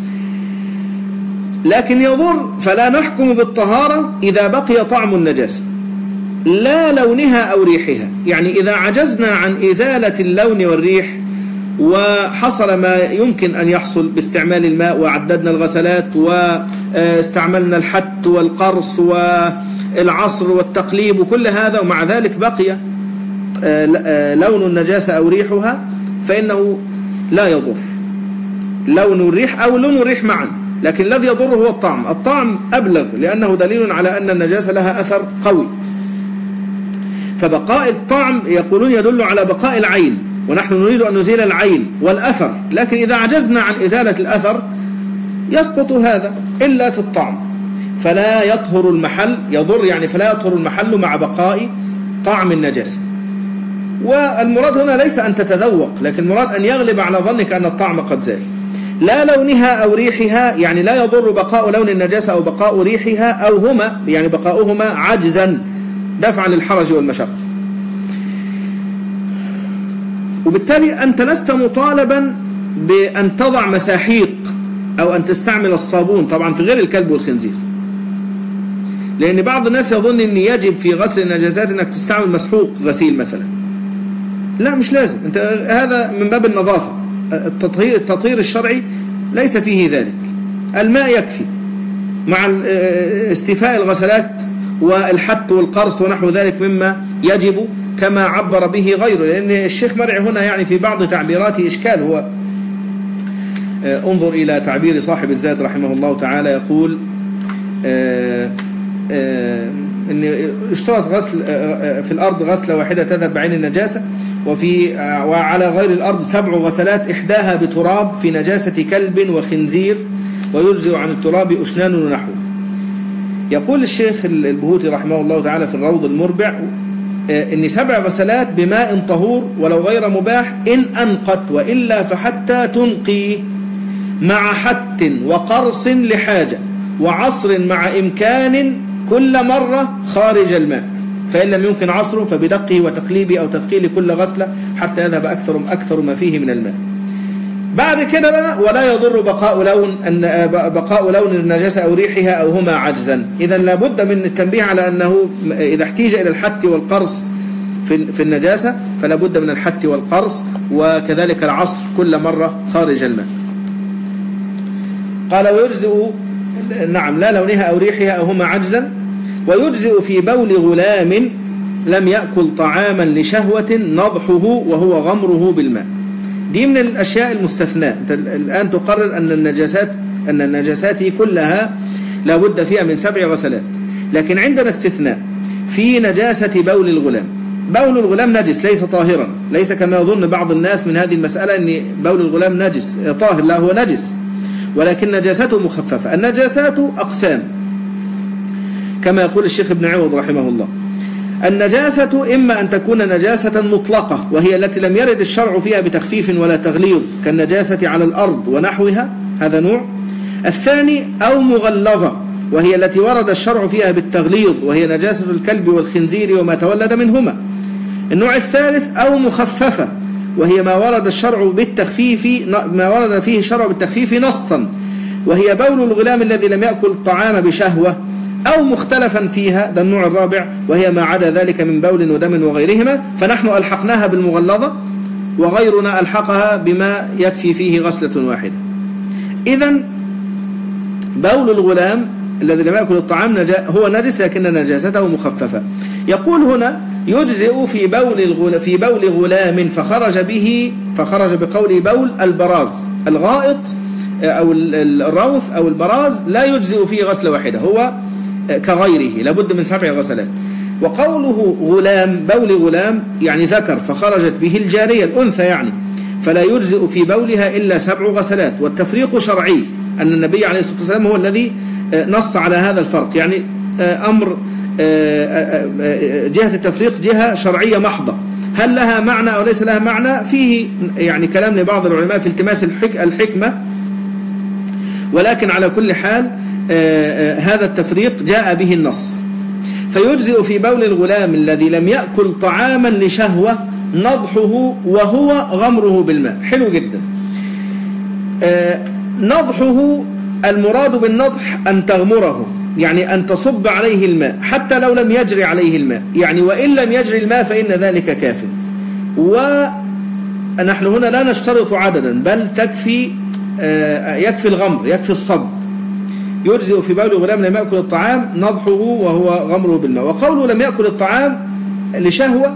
لكن يضر فلا نحكم بالطهارة إذا بقي طعم النجاسة لا لونها أو ريحها، يعني إذا عجزنا عن إزالة اللون والريح وحصل ما يمكن أن يحصل باستعمال الماء، وعددنا الغسلات واستعملنا الحت والقرص والعصر والتقليب وكل هذا، ومع ذلك بقي لون النجاسة أو ريحها، فإنه لا يضر لون الريح أو لون الريح معا. لكن الذي يضر هو الطعم. الطعم أبلغ لأنه دليل على أن النجاسة لها أثر قوي. فبقاء الطعم يقولون يدل على بقاء العين، ونحن نريد أن نزيل العين والأثر، لكن إذا عجزنا عن إزالة الأثر يسقط هذا إلا في الطعم، فلا يطهر المحل. يضر يعني فلا يطهر المحل مع بقاء طعم النجاسة. والمراد هنا ليس أن تتذوق، لكن المراد أن يغلب على ظنك أن الطعم قد زال. لا لونها أو ريحها، يعني لا يضر بقاء لون النجاسة أو بقاء ريحها، أو هما يعني بقاؤهما عجزا دفعا للحرج والمشقة. وبالتالي أنت لست مطالبا بأن تضع مساحيق أو أن تستعمل الصابون، طبعا في غير الكلب والخنزير، لأن بعض الناس يظن أن يجب في غسل النجاسات أنك تستعمل مسحوق غسيل مثلا. لا، مش لازم. أنت هذا من باب النظافة. التطهير التطهير الشرعي ليس فيه ذلك. الماء يكفي مع استيفاء الغسلات والحت والقرص ونحو ذلك مما يجب كما عبر به غيره، لأن الشيخ مرعي هنا يعني في بعض تعبيراته إشكال. هو انظر إلى تعبير صاحب الزاد رحمه الله تعالى، يقول أن اشترط غسل في الأرض غسلة واحدة تذهب بعين النجاسة، وفي وعلى غير الأرض سبع غسلات إحداها بتراب في نجاسة كلب وخنزير، ويجزئ عن التراب أشنان ونحوه. يقول الشيخ البهوتي رحمه الله تعالى في الروض المربع إن سبع غسلات بماء طهور ولو غير مباح إن أنقت، وإلا فحتى تنقي، مع حت وقرص لحاجة وعصر مع إمكان كل مرة خارج الماء، فإن لم يمكن عصره فبدقه وتقليبه أو تثقيل كل غسلة حتى يذهب أكثر أكثر ما فيه من الماء. بعد كده بقى ولا يضر بقاء لون أن بقاء لون النجاسة أو ريحها أو هما عجزا. إذا لابد من التنبيه على أنه إذا احتيج إلى الحت والقرص في في النجاسة فلا بد من الحت والقرص، وكذلك العصر كل مرة خارج الماء. قال ويجزئ نعم لا لونها أو ريحها أو هما عجزا، ويجزئ في بول غلام لم يأكل طعاما لشهوة نضحه وهو غمره بالماء. دي من الأشياء المستثناة. أنت الآن تقرر أن النجاسات أن النجاسات كلها لا بد فيها من سبع غسلات، لكن عندنا استثناء في نجاسة بول الغلام. بول الغلام نجس ليس طاهرا، ليس كما يظن بعض الناس من هذه المسألة أن بول الغلام نجس طاهر، لا هو نجس ولكن نجاسته مخففة. النجاسات أقسام: كما يقول الشيخ ابن عوض رحمه الله. النجاسة إما أن تكون نجاسة مطلقة وهي التي لم يرد الشرع فيها بتخفيف ولا تغليظ كالنجاسة على الأرض ونحوها، هذا نوع. الثاني أو مغلظة وهي التي ورد الشرع فيها بالتغليظ وهي نجاسة الكلب والخنزير وما تولد منهما. النوع الثالث أو مخففة وهي ما ورد الشرع بالتخفيف ما ورد فيه الشرع بالتخفيف نصا وهي بول الغلام الذي لم يأكل الطعام بشهوة، أو مختلفا فيها، ده النوع الرابع، وهي ما عدا ذلك من بول ودم وغيرهما، فنحن ألحقناها بالمغلظة وغيرنا ألحقها بما يكفي فيه غسلة واحدة. إذن بول الغلام الذي لم يأكل الطعام هو نجس لكن نجاسته مخففة. يقول هنا يجزئ في بول الغلام في بول غلام فخرج به فخرج بقوله بول البراز، الغائط أو الروث أو البراز لا يجزئ فيه غسلة واحدة، هو كغيره لابد من سبع غسلات. وقوله غلام بول غلام يعني ذكر فخرجت به الجارية الأنثى يعني، فلا يجزئ في بولها إلا سبع غسلات. والتفريق شرعي، أن النبي عليه الصلاة والسلام هو الذي نص على هذا الفرق، يعني أمر جهة التفريق جهة شرعية محضة. هل لها معنى أو ليس لها معنى؟ فيه يعني كلام لبعض العلماء في التماس الحكمة، ولكن على كل حال هذا التفريق جاء به النص. فيجزئ في بول الغلام الذي لم يأكل طعاما لشهوة نضحه وهو غمره بالماء. حلو جدا. نضحه المراد بالنضح أن تغمره، يعني أن تصب عليه الماء حتى لو لم يجري عليه الماء، يعني وإن لم يجري الماء فإن ذلك كاف. ونحن هنا لا نشترط عددا، بل تكفي يكفي الغمر، يكفي الصب. يجزئ في بول غلام لم يأكل الطعام نضحه وهو غمره بالماء. وقوله لم يأكل الطعام لشهوة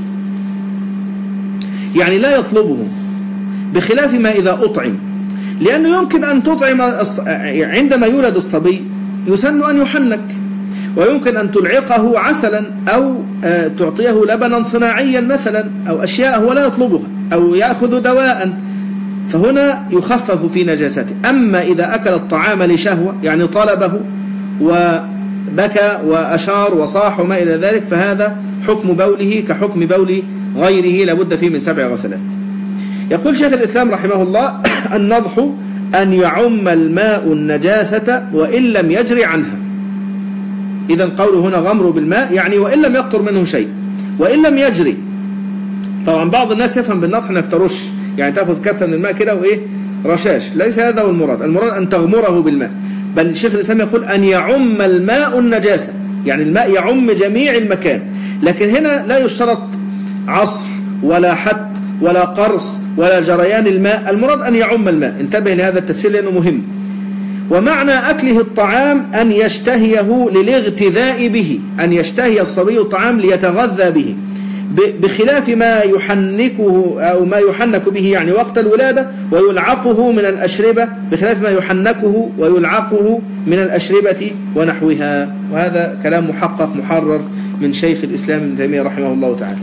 يعني لا يطلبه، بخلاف ما إذا أطعم، لأنه يمكن أن تطعم عندما يولد الصبي يسن أن يحنك، ويمكن أن تلعقه عسلا أو تعطيه لبنا صناعيا مثلا أو أشياء هو لا يطلبها، أو يأخذ دواء، فهنا يخفف في نجاسته. أما إذا أكل الطعام لشهوة يعني طلبه وبكى وأشار وصاح وما إلى ذلك، فهذا حكم بوله كحكم بول غيره لابد فيه من سبع غسلات. يقول شيخ الإسلام رحمه الله: النضح أن يعم الماء النجاسة وإن لم يجري عنها. إذن قوله هنا غمر بالماء يعني وإن لم يقطر منه شيء، وإن لم يجري. طبعا بعض الناس يفهم بالنضح أنك ترش، يعني تأخذ كفة من الماء كده وإيه رشاش، ليس هذا هو المراد. المراد أن تغمره بالماء، بل الشيخ الإسلام يقول أن يعم الماء النجاسة، يعني الماء يعم جميع المكان. لكن هنا لا يشترط عصر ولا حت ولا قرص ولا جريان الماء، المراد أن يعم الماء. انتبه لهذا التفسير لأنه مهم. ومعنى أكله الطعام أن يشتهيه للاغتذاء به، أن يشتهي الصبي الطعام ليتغذى به، بخلاف ما يحنكه أو ما يحنك به يعني وقت الولادة ويلعقه من الأشربة، بخلاف ما يحنكه ويلعقه من الأشربة ونحوها. وهذا كلام محقق محرر من شيخ الإسلام ابن تيمية رحمه الله تعالى.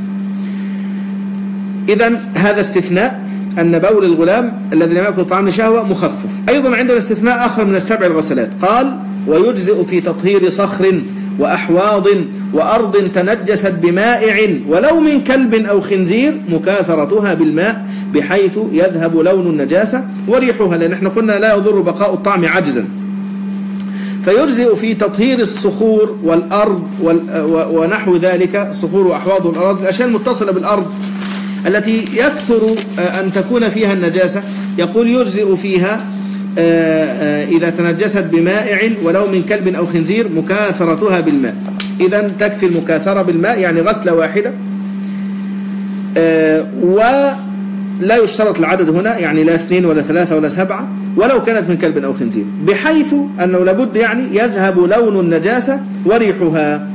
إذن هذا استثناء أن بول الغلام الذي لم يأكل طعام لشهوة مخفف. أيضا عندنا استثناء آخر من السبع الغسلات، قال: ويجزئ في تطهير صخر وأحواض وأرض تنجست بمائع ولو من كلب أو خنزير مكاثرتها بالماء بحيث يذهب لون النجاسة وريحها، لأن احنا قلنا لا يضر بقاء الطعم عجزا. فيجزئ في تطهير الصخور والأرض ونحو ذلك، صخور وأحواض والأرض، الأشياء المتصلة بالأرض التي يكثر أن تكون فيها النجاسة. يقول يجزئ فيها إذا تنجست بمائع ولو من كلب أو خنزير مكاثرتها بالماء. إذن تكفي المكاثرة بالماء يعني غسلة واحدة، ولا يشترط العدد هنا، يعني لا اثنين ولا ثلاثة ولا سبعة، ولو كانت من كلب أو خنزير، بحيث أنه لابد يعني يذهب لون النجاسة وريحها.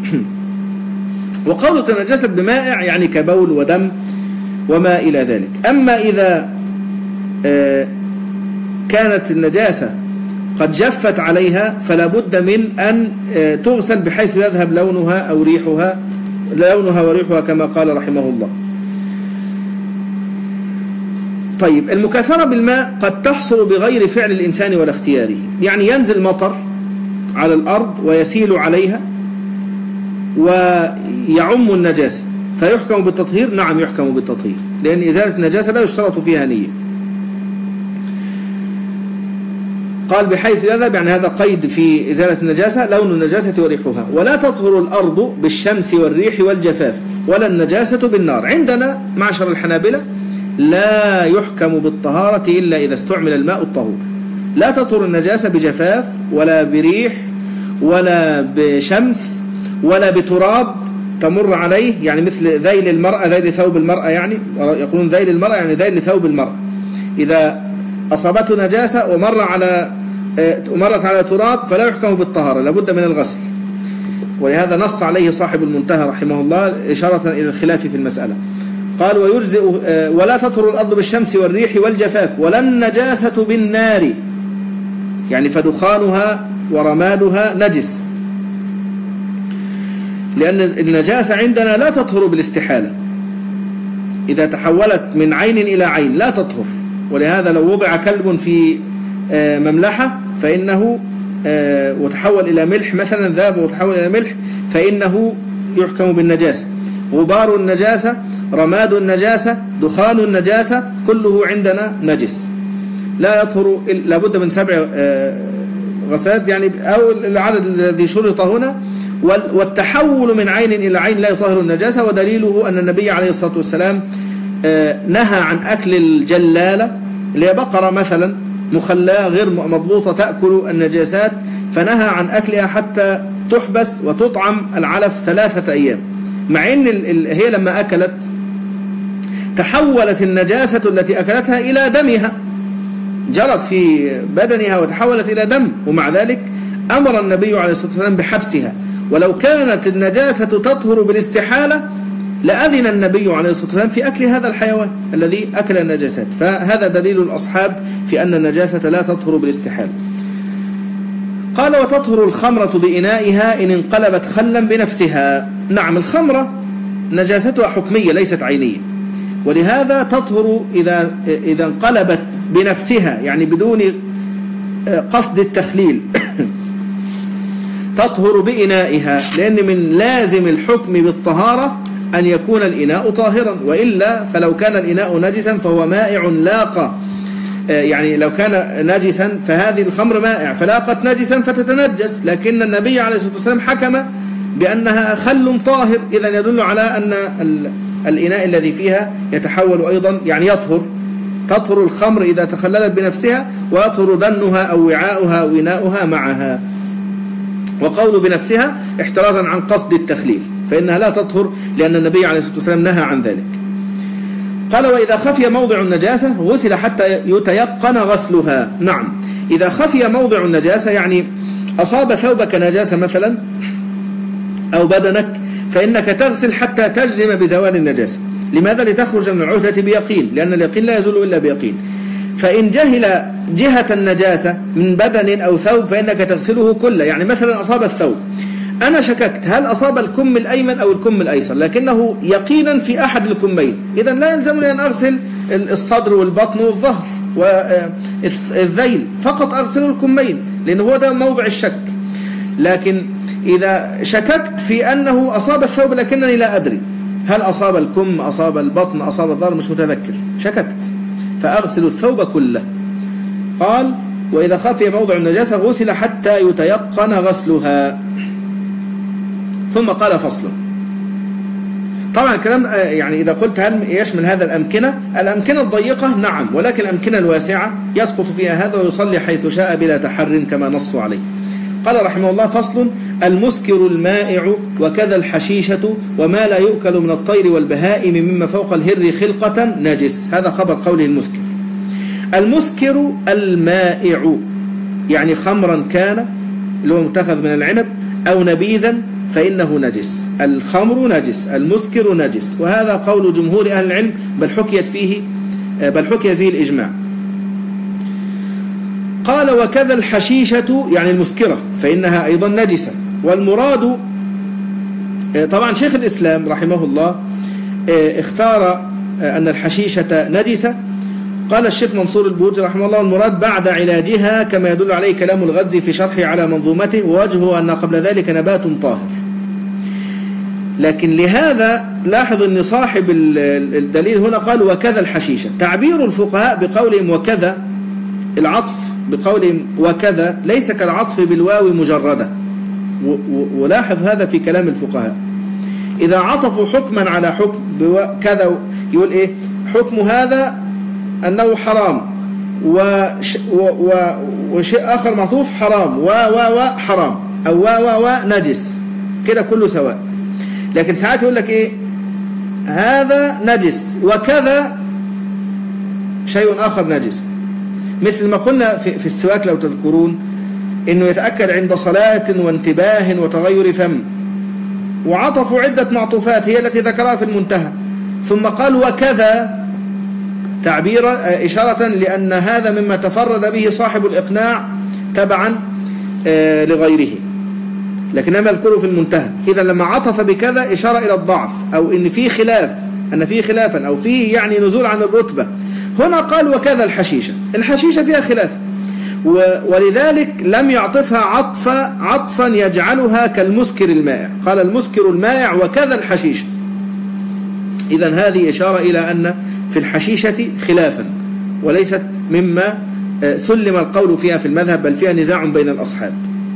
وقول تنجست بمائع يعني كبول ودم وما إلى ذلك. أما إذا كانت النجاسة قد جفت عليها فلا بد من أن تغسل بحيث يذهب لونها أو ريحها لونها وريحها كما قال رحمه الله. طيب، المكاثرة بالماء قد تحصل بغير فعل الإنسان ولا اختياره، يعني ينزل مطر على الأرض ويسيل عليها ويعم النجاسة فيحكم بالتطهير؟ نعم يحكم بالتطهير، لأن إزالة النجاسة لا يشترط فيها نية. قال بحيث يذهب، يعني هذا قيد في إزالة النجاسة، لون النجاسة وريحها. ولا تطهر الأرض بالشمس والريح والجفاف ولا النجاسة بالنار. عندنا معشر الحنابلة لا يحكم بالطهارة إلا إذا استعمل الماء الطهور. لا تطهر النجاسة بجفاف ولا بريح ولا بشمس ولا بتراب تمر عليه، يعني مثل ذيل المرأة، ذيل ثوب المرأة، يعني يقولون ذيل المرأة يعني ذيل ثوب المرأة، إذا أصابته نجاسة ومر على ومرت على تراب فلا يحكم بالطهارة، لابد من الغسل. ولهذا نص عليه صاحب المنتهى رحمه الله إشارة إلى الخلاف في المسألة. قال ويجزئ ولا تطهر الأرض بالشمس والريح والجفاف ولا النجاسة بالنار، يعني فدخانها ورمادها نجس، لأن النجاسة عندنا لا تطهر بالاستحالة، إذا تحولت من عين إلى عين لا تطهر. ولهذا لو وضع كلب في مملحة فإنه وتحول إلى ملح مثلا، ذاب وتحول إلى ملح، فإنه يحكم بالنجاسة. غبار النجاسة، رماد النجاسة، دخان النجاسة، كله عندنا نجس لا يطهر، لابد من سبع غسلات يعني، أو العدد الذي شرط هنا. والتحول من عين إلى عين لا يطهر النجاسة، ودليله أن النبي عليه الصلاة والسلام نهى عن أكل الجلالة اللي هي بقرة مثلا مخلاة غير مضبوطة تأكل النجاسات، فنهى عن أكلها حتى تحبس وتطعم العلف ثلاثة أيام، مع أن هي لما أكلت تحولت النجاسة التي أكلتها إلى دمها، جرت في بدنها وتحولت إلى دم، ومع ذلك أمر النبي عليه الصلاة والسلام بحبسها. ولو كانت النجاسة تطهر بالاستحالة لأذن النبي عليه الصلاة والسلام في أكل هذا الحيوان الذي أكل النجاسات. فهذا دليل الأصحاب في أن النجاسة لا تطهر بالاستحالة. قال وتطهر الخمرة بإنائها إن انقلبت خلا بنفسها. نعم، الخمرة نجاستها حكمية ليست عينية، ولهذا تطهر إذا إذا انقلبت بنفسها، يعني بدون قصد التخليل تطهر بإنائها، لأن من لازم الحكم بالطهارة أن يكون الإناء طاهرا، وإلا فلو كان الإناء نجسا فهو مائع لاقى، يعني لو كان نجسا فهذه الخمر مائع فلاقت نجسا فتتنجس، لكن النبي عليه الصلاة والسلام حكم بأنها خل طاهر، إذن يدل على أن الإناء الذي فيها يتحول أيضا، يعني يطهر. تطهر الخمر إذا تخللت بنفسها، ويطهر دنها أو وعاؤها أو إناؤها معها. وقول بنفسها احترازا عن قصد التخليل، فإنها لا تطهر لأن النبي عليه الصلاة والسلام نهى عن ذلك. قال وإذا خفي موضع النجاسة غسل حتى يتيقن غسلها. نعم، إذا خفي موضع النجاسة يعني أصاب ثوبك نجاسة مثلا أو بدنك، فإنك تغسل حتى تجزم بزوال النجاسة. لماذا؟ لتخرج من العهدة بيقين، لأن اليقين لا يزول إلا بيقين. فإن جهل جهة النجاسة من بدن أو ثوب فإنك تغسله كله، يعني مثلا أصاب الثوب، أنا شككت هل أصاب الكم الأيمن أو الكم الأيسر، لكنه يقينا في أحد الكمين، إذا لا يلزمني أن أغسل الصدر والبطن والظهر والذيل، فقط أغسل الكمين لأنه هو ده موضع الشك. لكن إذا شككت في أنه أصاب الثوب لكنني لا أدري هل أصاب الكم، أصاب البطن، أصاب الظهر، مش متذكر، شككت، فأغسل الثوب كله. قال وإذا خفي موضع النجاسة غسل حتى يتيقن غسلها. ثم قال فصل. طبعا الكلام يعني إذا قلت هل يشمل هذا الأمكنة؟ الأمكنة الضيقة نعم، ولكن الأمكنة الواسعة يسقط فيها هذا ويصلي حيث شاء بلا تحر كما نصوا عليه. قال رحمه الله فصل. المسكر المائع وكذا الحشيشة وما لا يؤكل من الطير والبهائم مما فوق الهر خلقة نجس. هذا خبر قوله المسكر. المسكر المائع يعني خمرا كان اللي هو متخذ من العنب أو نبيذا فإنه نجس. الخمر نجس، المسكر نجس، وهذا قول جمهور أهل العلم، بل حكيت فيه بل حكي فيه الإجماع. قال وكذا الحشيشة يعني المسكرة فإنها أيضا نجسة. والمراد طبعا شيخ الإسلام رحمه الله اختار أن الحشيشة نجسة، قال الشيخ منصور البوجي رحمه الله: المراد بعد علاجها كما يدل عليه كلام الغزي في شرحه على منظومته، ووجهه أن قبل ذلك نبات طاهر. لكن لهذا لاحظ أن صاحب الدليل هنا قال وكذا الحشيشة. تعبير الفقهاء بقولهم وكذا، العطف بقولهم وكذا ليس كالعطف بالواو مجردة، ولاحظ هذا في كلام الفقهاء. إذا عطفوا حكما على حكم كذا يقول إيه؟ حكم هذا أنه حرام، وش و و وشيء آخر معطوف حرام و و و حرام، أو و و و نجس، كده كله سواء. لكن ساعات يقول لك إيه؟ هذا نجس وكذا شيء آخر نجس، مثل ما قلنا في, في السواك لو تذكرون، إنه يتأكد عند صلاة وانتباه وتغير فم، وعطفوا عدة معطوفات هي التي ذكرها في المنتهى، ثم قال وكذا تعبير إشارة لأن هذا مما تفرد به صاحب الإقناع تبعا لغيره، لكنما يذكره في المنتهى. إذا لما عطف بكذا إشارة إلى الضعف، أو إن في خلاف، أن فيه خلافا، أو فيه يعني نزول عن الرتبة. هنا قال وكذا الحشيشة، الحشيشة فيها خلاف، ولذلك لم يعطفها عطف عطفا يجعلها كالمسكر المائع، قال المسكر المائع وكذا الحشيشة. إذن هذه إشارة إلى أن في الحشيشة خلافا، وليست مما سلم القول فيها في المذهب، بل فيها نزاع بين الأصحاب.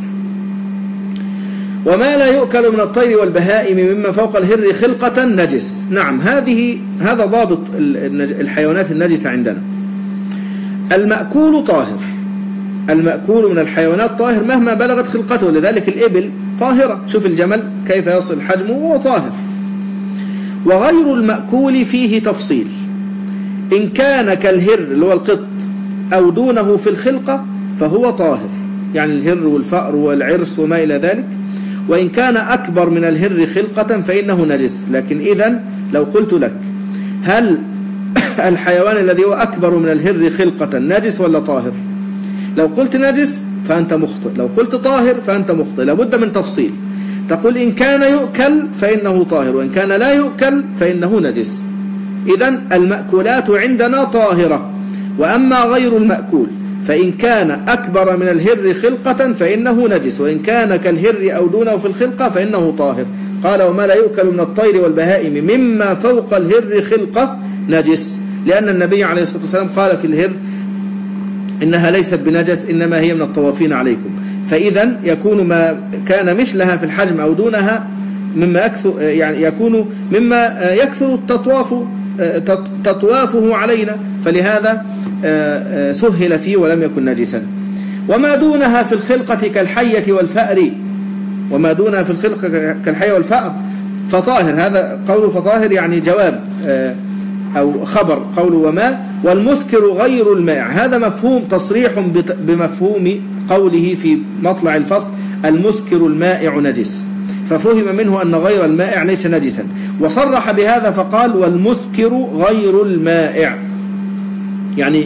وما لا يؤكل من الطير والبهائم مما فوق الهر خلقة نجس. نعم، هذه هذا ضابط الحيوانات النجسة عندنا. المأكول طاهر، المأكول من الحيوانات طاهر مهما بلغت خلقته، لذلك الإبل طاهرة، شوف الجمل كيف يصل حجمه وهو طاهر. وغير المأكول فيه تفصيل، إن كان كالهر اللي هو القط أو دونه في الخلقة فهو طاهر، يعني الهر والفأر والعرس وما إلى ذلك. وإن كان أكبر من الهر خلقة فإنه نجس. لكن إذن لو قلت لك هل الحيوان الذي هو أكبر من الهر خلقة نجس ولا طاهر؟ لو قلت نجس فأنت مخطئ، لو قلت طاهر فأنت مخطئ، لابد من تفصيل. تقول إن كان يؤكل فإنه طاهر، وإن كان لا يؤكل فإنه نجس. إذن المأكولات عندنا طاهرة. وأما غير المأكول فإن كان أكبر من الهر خلقة فإنه نجس، وإن كان كالهر أو دونه في الخلقة فإنه طاهر. قال وما لا يؤكل من الطير والبهائم مما فوق الهر خلقة نجس، لأن النبي عليه الصلاة والسلام قال في الهر إنها ليست بنجس إنما هي من الطوافين عليكم. فإذا يكون ما كان مثلها في الحجم أو دونها مما يكثر، يعني يكون مما يكثر التطواف تطوافه علينا، فلهذا سهل فيه ولم يكن نجسا. وما دونها في الخلقة كالحية والفأر، وما دونها في الخلقة كالحية والفأر فطاهر. هذا قول فطاهر يعني جواب أو خبر قول وما. والمسكر غير المائع، هذا مفهوم تصريح بمفهوم قوله في مطلع الفصل المسكر المائع نجس، ففهم منه أن غير المائع ليس نجسا، وصرح بهذا فقال والمسكر غير المائع. يعني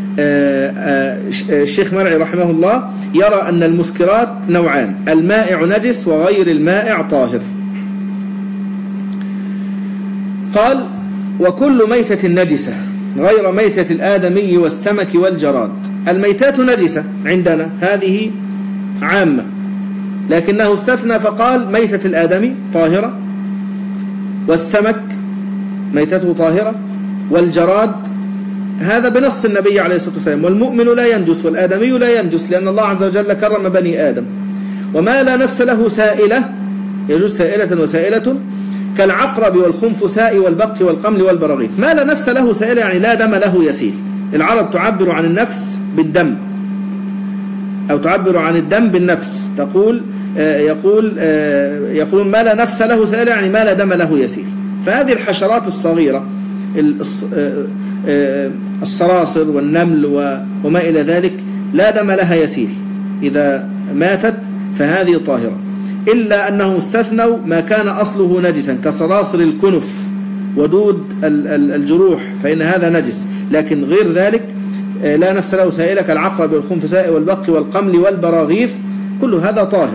الشيخ مرعي رحمه الله يرى أن المسكرات نوعان، المائع نجس وغير المائع طاهر. قال وكل ميتة نجسة غير ميتة الآدمي والسمك والجراد. الميتات نجسة عندنا هذه عامة، لكنه استثنى فقال ميتة الآدمي طاهرة، والسمك ميتته طاهرة، والجراد هذا بنص النبي عليه الصلاة والسلام. والمؤمن لا ينجس والآدمي لا ينجس، لأن الله عز وجل كرم بني آدم. وما لا نفس له سائلة، يجوز سائلة وسائلة، كالعقرب والخنفساء والبق والقمل والبراغيث. ما لا نفس له سائلة يعني لا دم له يسيل. العرب تعبر عن النفس بالدم، أو تعبر عن الدم بالنفس، تقول يقول يقولون ما لا نفس له سائلة يعني ما لا دم له يسيل. فهذه الحشرات الصغيرة الصراصر والنمل وما إلى ذلك لا دم لها يسيل، إذا ماتت فهذه طاهرة، إلا أنه استثنوا ما كان أصله نجسا كصراصر الكنف ودود الجروح فإن هذا نجس، لكن غير ذلك لا نفس له سائلة كالعقرب والخنفساء والبق والقمل والبراغيث كل هذا طاهر.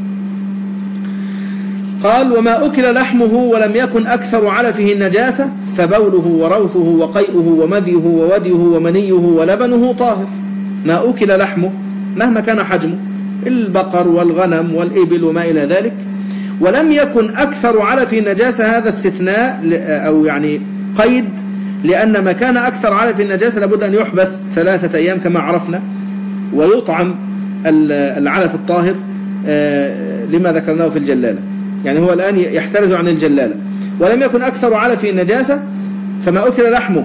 قال وما أكل لحمه ولم يكن أكثر علفه النجاسة فبوله وروثه وقيئه ومذيه ووديه ومنيه ولبنه طاهر، ما أكل لحمه مهما كان حجمه، البقر والغنم والإبل وما إلى ذلك. ولم يكن أكثر علف النجاسة، هذا استثناء أو يعني قيد، لأن ما كان أكثر علف النجاسة لابد أن يحبس ثلاثة أيام كما عرفنا، ويطعم العلف الطاهر لما ذكرناه في الجلالة، يعني هو الآن يحترز عن الجلالة. ولم يكن أكثر علف النجاسة، فما أكل لحمه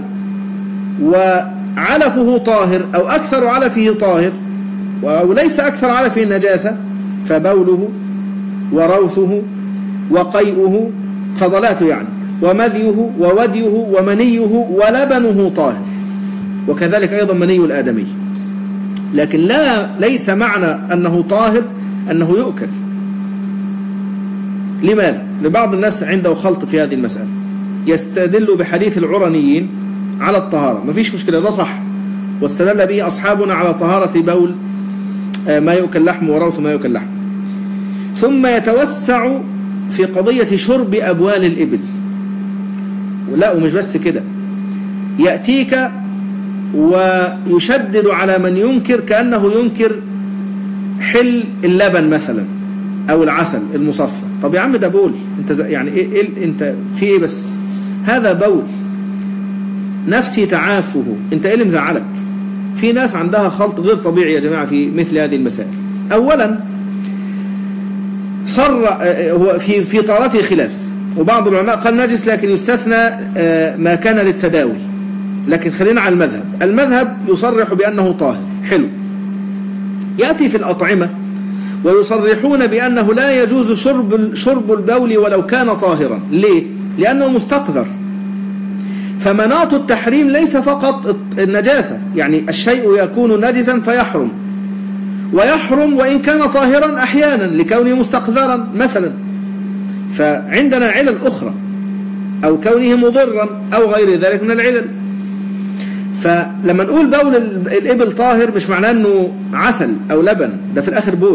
وعلفه طاهر أو أكثر علفه طاهر أو ليس أكثر علفه النجاسة، فبوله وروثه وقيئه فضلاته يعني، ومذيه ووديه ومنيه ولبنه طاهر، وكذلك أيضا مني الآدمي. لكن لا ليس معنى أنه طاهر أنه يؤكل. لماذا؟ لبعض الناس عنده خلط في هذه المسألة، يستدل بحديث العرنيين على الطهارة، ما فيش مشكلة، ده صح، واستدل به أصحابنا على طهارة بول ما يؤكل لحم وروث ما يؤكل لحم. ثم يتوسع في قضية شرب أبوال الإبل، ولا ومش بس كده، يأتيك ويشدد على من ينكر كأنه ينكر حل اللبن مثلا أو العسل المصفى. طب يا عم ده بول، انت يعني ايه, إيه انت في ايه؟ بس هذا بول نفسي تعافه، انت ايه اللي مزعلك؟ في ناس عندها خلط غير طبيعي يا جماعة في مثل هذه المسائل. أولا صر هو في في طهارته خلاف، وبعض العلماء قال نجس لكن يستثنى ما كان للتداوي، لكن خلينا على المذهب. المذهب يصرح بأنه طاهر، حلو. يأتي في الأطعمة ويصرحون بأنه لا يجوز شرب شرب البول ولو كان طاهرا. ليه؟ لأنه مستقذر. فمناط التحريم ليس فقط النجاسة، يعني الشيء يكون نجسا فيحرم، ويحرم وإن كان طاهرا أحيانا لكونه مستقذرا مثلا. فعندنا علل أخرى، أو كونه مضرا أو غير ذلك من العلل. فلما نقول بول الإبل طاهر مش معناه أنه عسل أو لبن، ده في الآخر بول.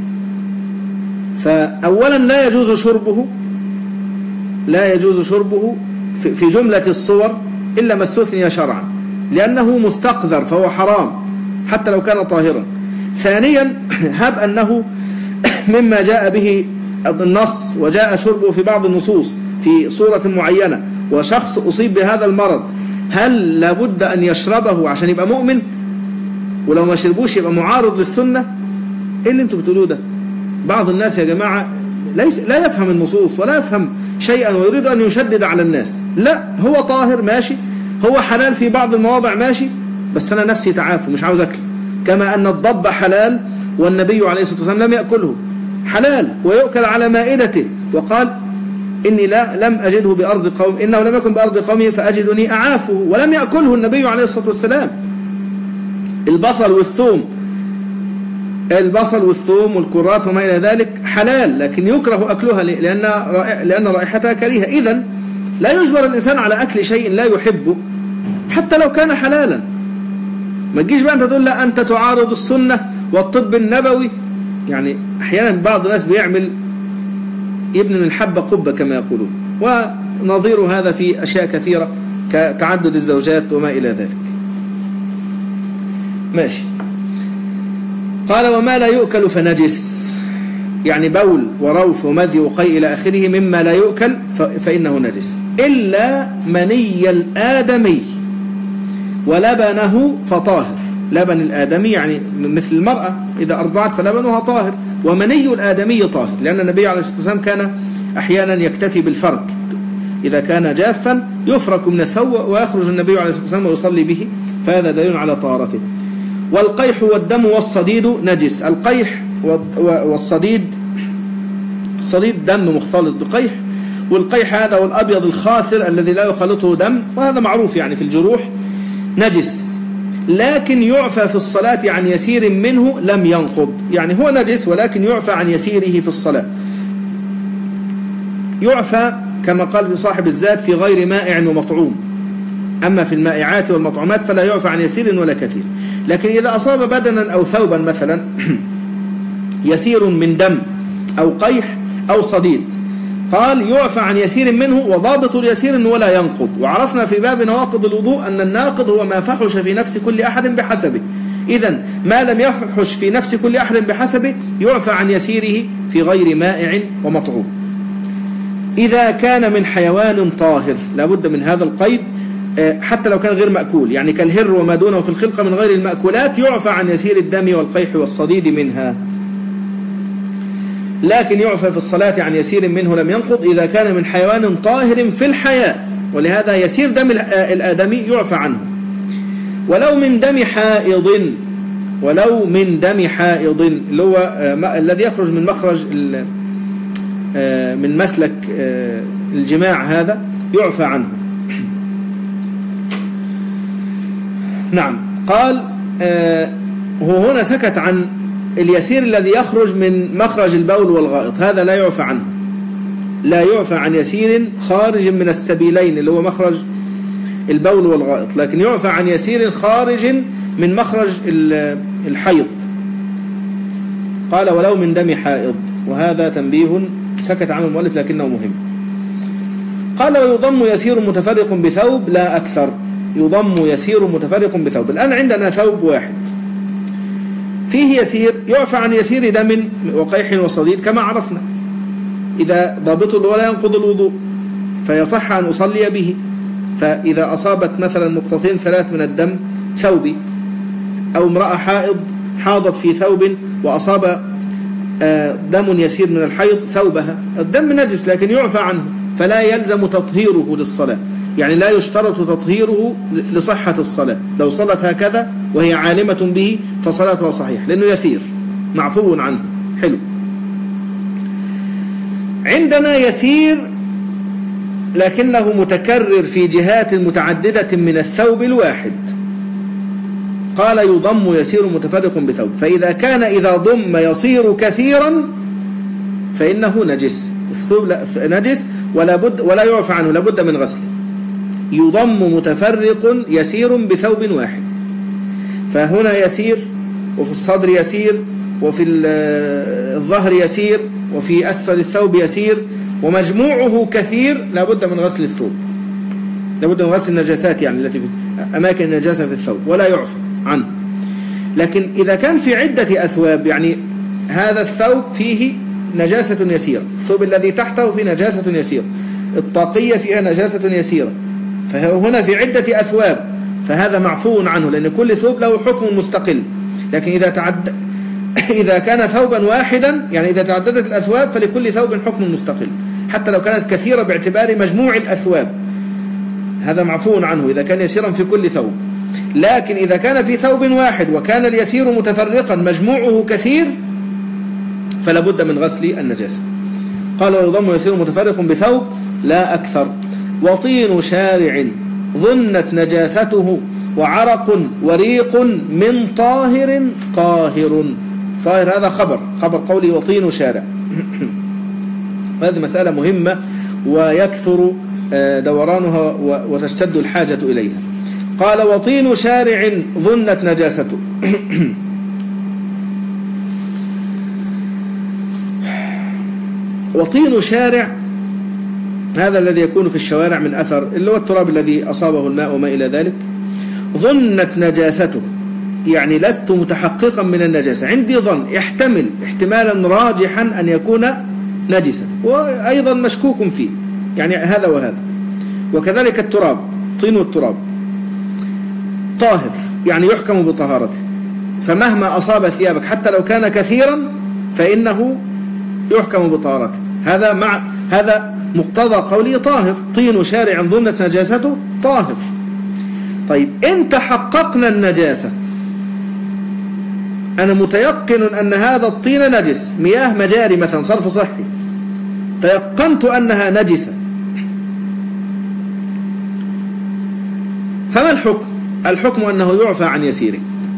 فأولا لا يجوز شربه، لا يجوز شربه في جملة الصور إلا ما استثني شرعا، لأنه مستقذر فهو حرام حتى لو كان طاهرا. ثانيا هب أنه مما جاء به النص وجاء شربه في بعض النصوص في صورة معينة، وشخص أصيب بهذا المرض، هل لابد أن يشربه عشان يبقى مؤمن؟ ولو ما شربوش يبقى معارض للسنة؟ إيه اللي انتوا بتقولوه ده؟ بعض الناس يا جماعة ليس لا يفهم النصوص ولا يفهم شيئا ويريد أن يشدد على الناس. لا، هو طاهر ماشي، هو حلال في بعض المواضع ماشي، بس أنا نفسي تعافى مش عاوز أكل. كما أن الضب حلال والنبي عليه الصلاة والسلام لم يأكله، حلال ويؤكل على مائدته، وقال إني لا لم أجده بأرض قوم، إنه لم يكن بأرض قومه فأجدني أعافه، ولم يأكله النبي عليه الصلاة والسلام. البصل والثوم البصل والثوم والكراث وما إلى ذلك حلال، لكن يكره أكلها لأن لأن رائحتها كريهة. إذن لا يجبر الإنسان على أكل شيء لا يحبه حتى لو كان حلالا. ما تجيش بقى أنت تقول لا أنت تعارض السنة والطب النبوي. يعني أحيانا بعض الناس بيعمل يبني من الحبة قبة كما يقولون، ونظير هذا في أشياء كثيرة كتعدد الزوجات وما إلى ذلك. ماشي. قال وما لا يؤكل فنجس، يعني بول وروث ومذي وقيء إلى آخره مما لا يؤكل فإنه نجس، إلا مني الآدمي ولبنه فطاهر. لبن الآدمي يعني مثل المرأة إذا أرضعت فلبنها طاهر، ومني الآدمي طاهر، لأن النبي عليه الصلاة والسلام كان أحيانا يكتفي بالفرك، إذا كان جافا يفرك من الثوب ويخرج النبي عليه الصلاة والسلام ويصلي به، فهذا دليل على طهارته. والقيح والدم والصديد نجس. القيح والصديد، الصديد دم مختلط بقيح، والقيح هذا والأبيض الخاثر الذي لا يخلطه دم، وهذا معروف يعني في الجروح، نجس، لكن يعفى في الصلاة عن يسير منه لم ينقض. يعني هو نجس ولكن يعفى عن يسيره في الصلاة. يعفى كما قال في صاحب الزاد في غير مائع ومطعوم، أما في المائعات والمطعومات فلا يعفى عن يسير ولا كثير. لكن إذا أصاب بدنا أو ثوبا مثلا يسير من دم أو قيح أو صديد، قال يعفى عن يسير منه، وضابط اليسير أنه ولا ينقض. وعرفنا في باب نواقض الوضوء أن الناقض هو ما فحش في نفس كل أحد بحسبه. إذن ما لم يفحش في نفس كل أحد بحسبه يعفى عن يسيره في غير مائع ومطعوم. إذا كان من حيوان طاهر، لابد من هذا القيد، حتى لو كان غير مأكول، يعني كالهر وما دونه في الخلقة من غير المأكولات يعفى عن يسير الدم والقيح والصديد منها. لكن يعفى في الصلاة عن يسير منه لم ينقض إذا كان من حيوان طاهر في الحياة، ولهذا يسير دم الآدمي يعفى عنه. ولو من دم حائض، ولو من دم حائض اللي هو الذي يخرج من مخرج من مسلك الجماع، هذا يعفى عنه. نعم. قال هو هنا سكت عن اليسير الذي يخرج من مخرج البول والغائط، هذا لا يعفى عنه. لا يعفى عن يسير خارج من السبيلين اللي هو مخرج البول والغائط، لكن يعفى عن يسير خارج من مخرج الحيض. قال ولو من دم حائض، وهذا تنبيه سكت عنه المؤلف لكنه مهم. قال ويضم يسير متفرق بثوب لا أكثر. يضم يسير متفرق بثوب. الآن عندنا ثوب واحد فيه يسير، يعفى عن يسير دم وقيح وصديد كما عرفنا، إذا ضابطه ولا ينقض الوضوء فيصح أن أصلي به. فإذا أصابت مثلا نقطتين ثلاث من الدم ثوبي، أو امرأة حائض حاضت في ثوب وأصاب دم يسير من الحيض ثوبها، الدم نجس لكن يعفى عنه، فلا يلزم تطهيره للصلاة، يعني لا يشترط تطهيره لصحة الصلاة. لو صلت هكذا وهي عالمة به فصلاتها صحيح لأنه يسير معفو عنه. حلو. عندنا يسير لكنه متكرر في جهات متعددة من الثوب الواحد. قال يضم يسير متفرق بثوب، فإذا كان إذا ضم يصير كثيرا فإنه نجس، الثوب نجس ولا بد ولا يعفى عنه، لا بد من غسله. يضم متفرق يسير بثوب واحد، فهنا يسير، وفي الصدر يسير، وفي الظهر يسير، وفي أسفل الثوب يسير، ومجموعه كثير، لا بد من غسل الثوب، لا بد من غسل النجاسات يعني التي في أماكن النجاسة في الثوب، ولا يعفى عنه. لكن إذا كان في عدة أثواب، يعني هذا الثوب فيه نجاسة يسيرة، الثوب الذي تحته فيه نجاسة يسيرة، الطاقية فيها نجاسة يسيرة، فهنا في عدة أثواب، فهذا معفو عنه لأن كل ثوب له حكم مستقل. لكن إذا تعد إذا كان ثوبا واحدا، يعني إذا تعددت الأثواب فلكل ثوب حكم مستقل، حتى لو كانت كثيرة باعتبار مجموع الأثواب، هذا معفو عنه إذا كان يسيرا في كل ثوب. لكن إذا كان في ثوب واحد وكان اليسير متفرقا مجموعه كثير فلا بد من غسل النجاسة. قال ويضم يسير متفرق بثوب لا أكثر. وطين شارع ظنت نجاسته وعرق وريق من طاهر طاهر. طاهر هذا خبر خبر قولي وطين شارع. هذه مسألة مهمة ويكثر دورانها وتشتد الحاجة إليها. قال وطين شارع ظنت نجاسته. وطين شارع هذا الذي يكون في الشوارع من أثر اللي هو التراب الذي أصابه الماء وما إلى ذلك. ظنت نجاسته يعني لست متحققا من النجاسة، عندي ظن يحتمل احتمالا راجحا أن يكون نجسا وأيضا مشكوك فيه، يعني هذا وهذا. وكذلك التراب، طين والتراب طاهر يعني يحكم بطهارته، فمهما أصاب ثيابك حتى لو كان كثيرا فإنه يحكم بطهارته. هذا مع هذا مقتضى قوله طاهر. طين شارع ظنت نجاسته طاهر. طيب إن تحققنا النجاسة، أنا متيقن أن هذا الطين نجس، مياه مجاري مثلا صرف صحي، تيقنت أنها نجسة، فما الحكم؟ الحكم أنه يعفى عن يسيره.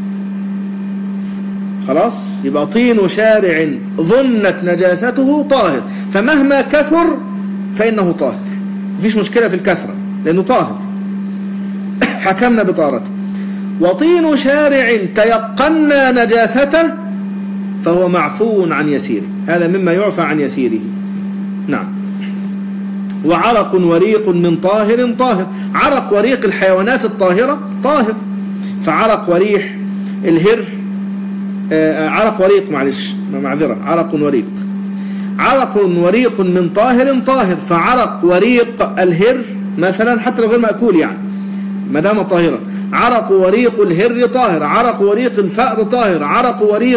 خلاص، يبقى طين شارع ظنت نجاسته طاهر، فمهما كثر فإنه طاهر، مفيش مشكلة في الكثرة لأنه طاهر، حكمنا بطهارته. وطين شارع تيقنا نجاسته فهو معفو عن يسيره، هذا مما يعفى عن يسيره. نعم. وعرق وريق من طاهر طاهر. عرق وريق الحيوانات الطاهرة طاهر، فعرق وريح الهر آه عرق وريق معلش معذرة عرق وريق عرق وريق من طاهر طاهر، فعرق وريق الهر مثلا حتى لو غير مأكول يعني ما دام طاهرا، عرق وريق الهر طاهر، عرق وريق الفأر طاهر، عرق وريق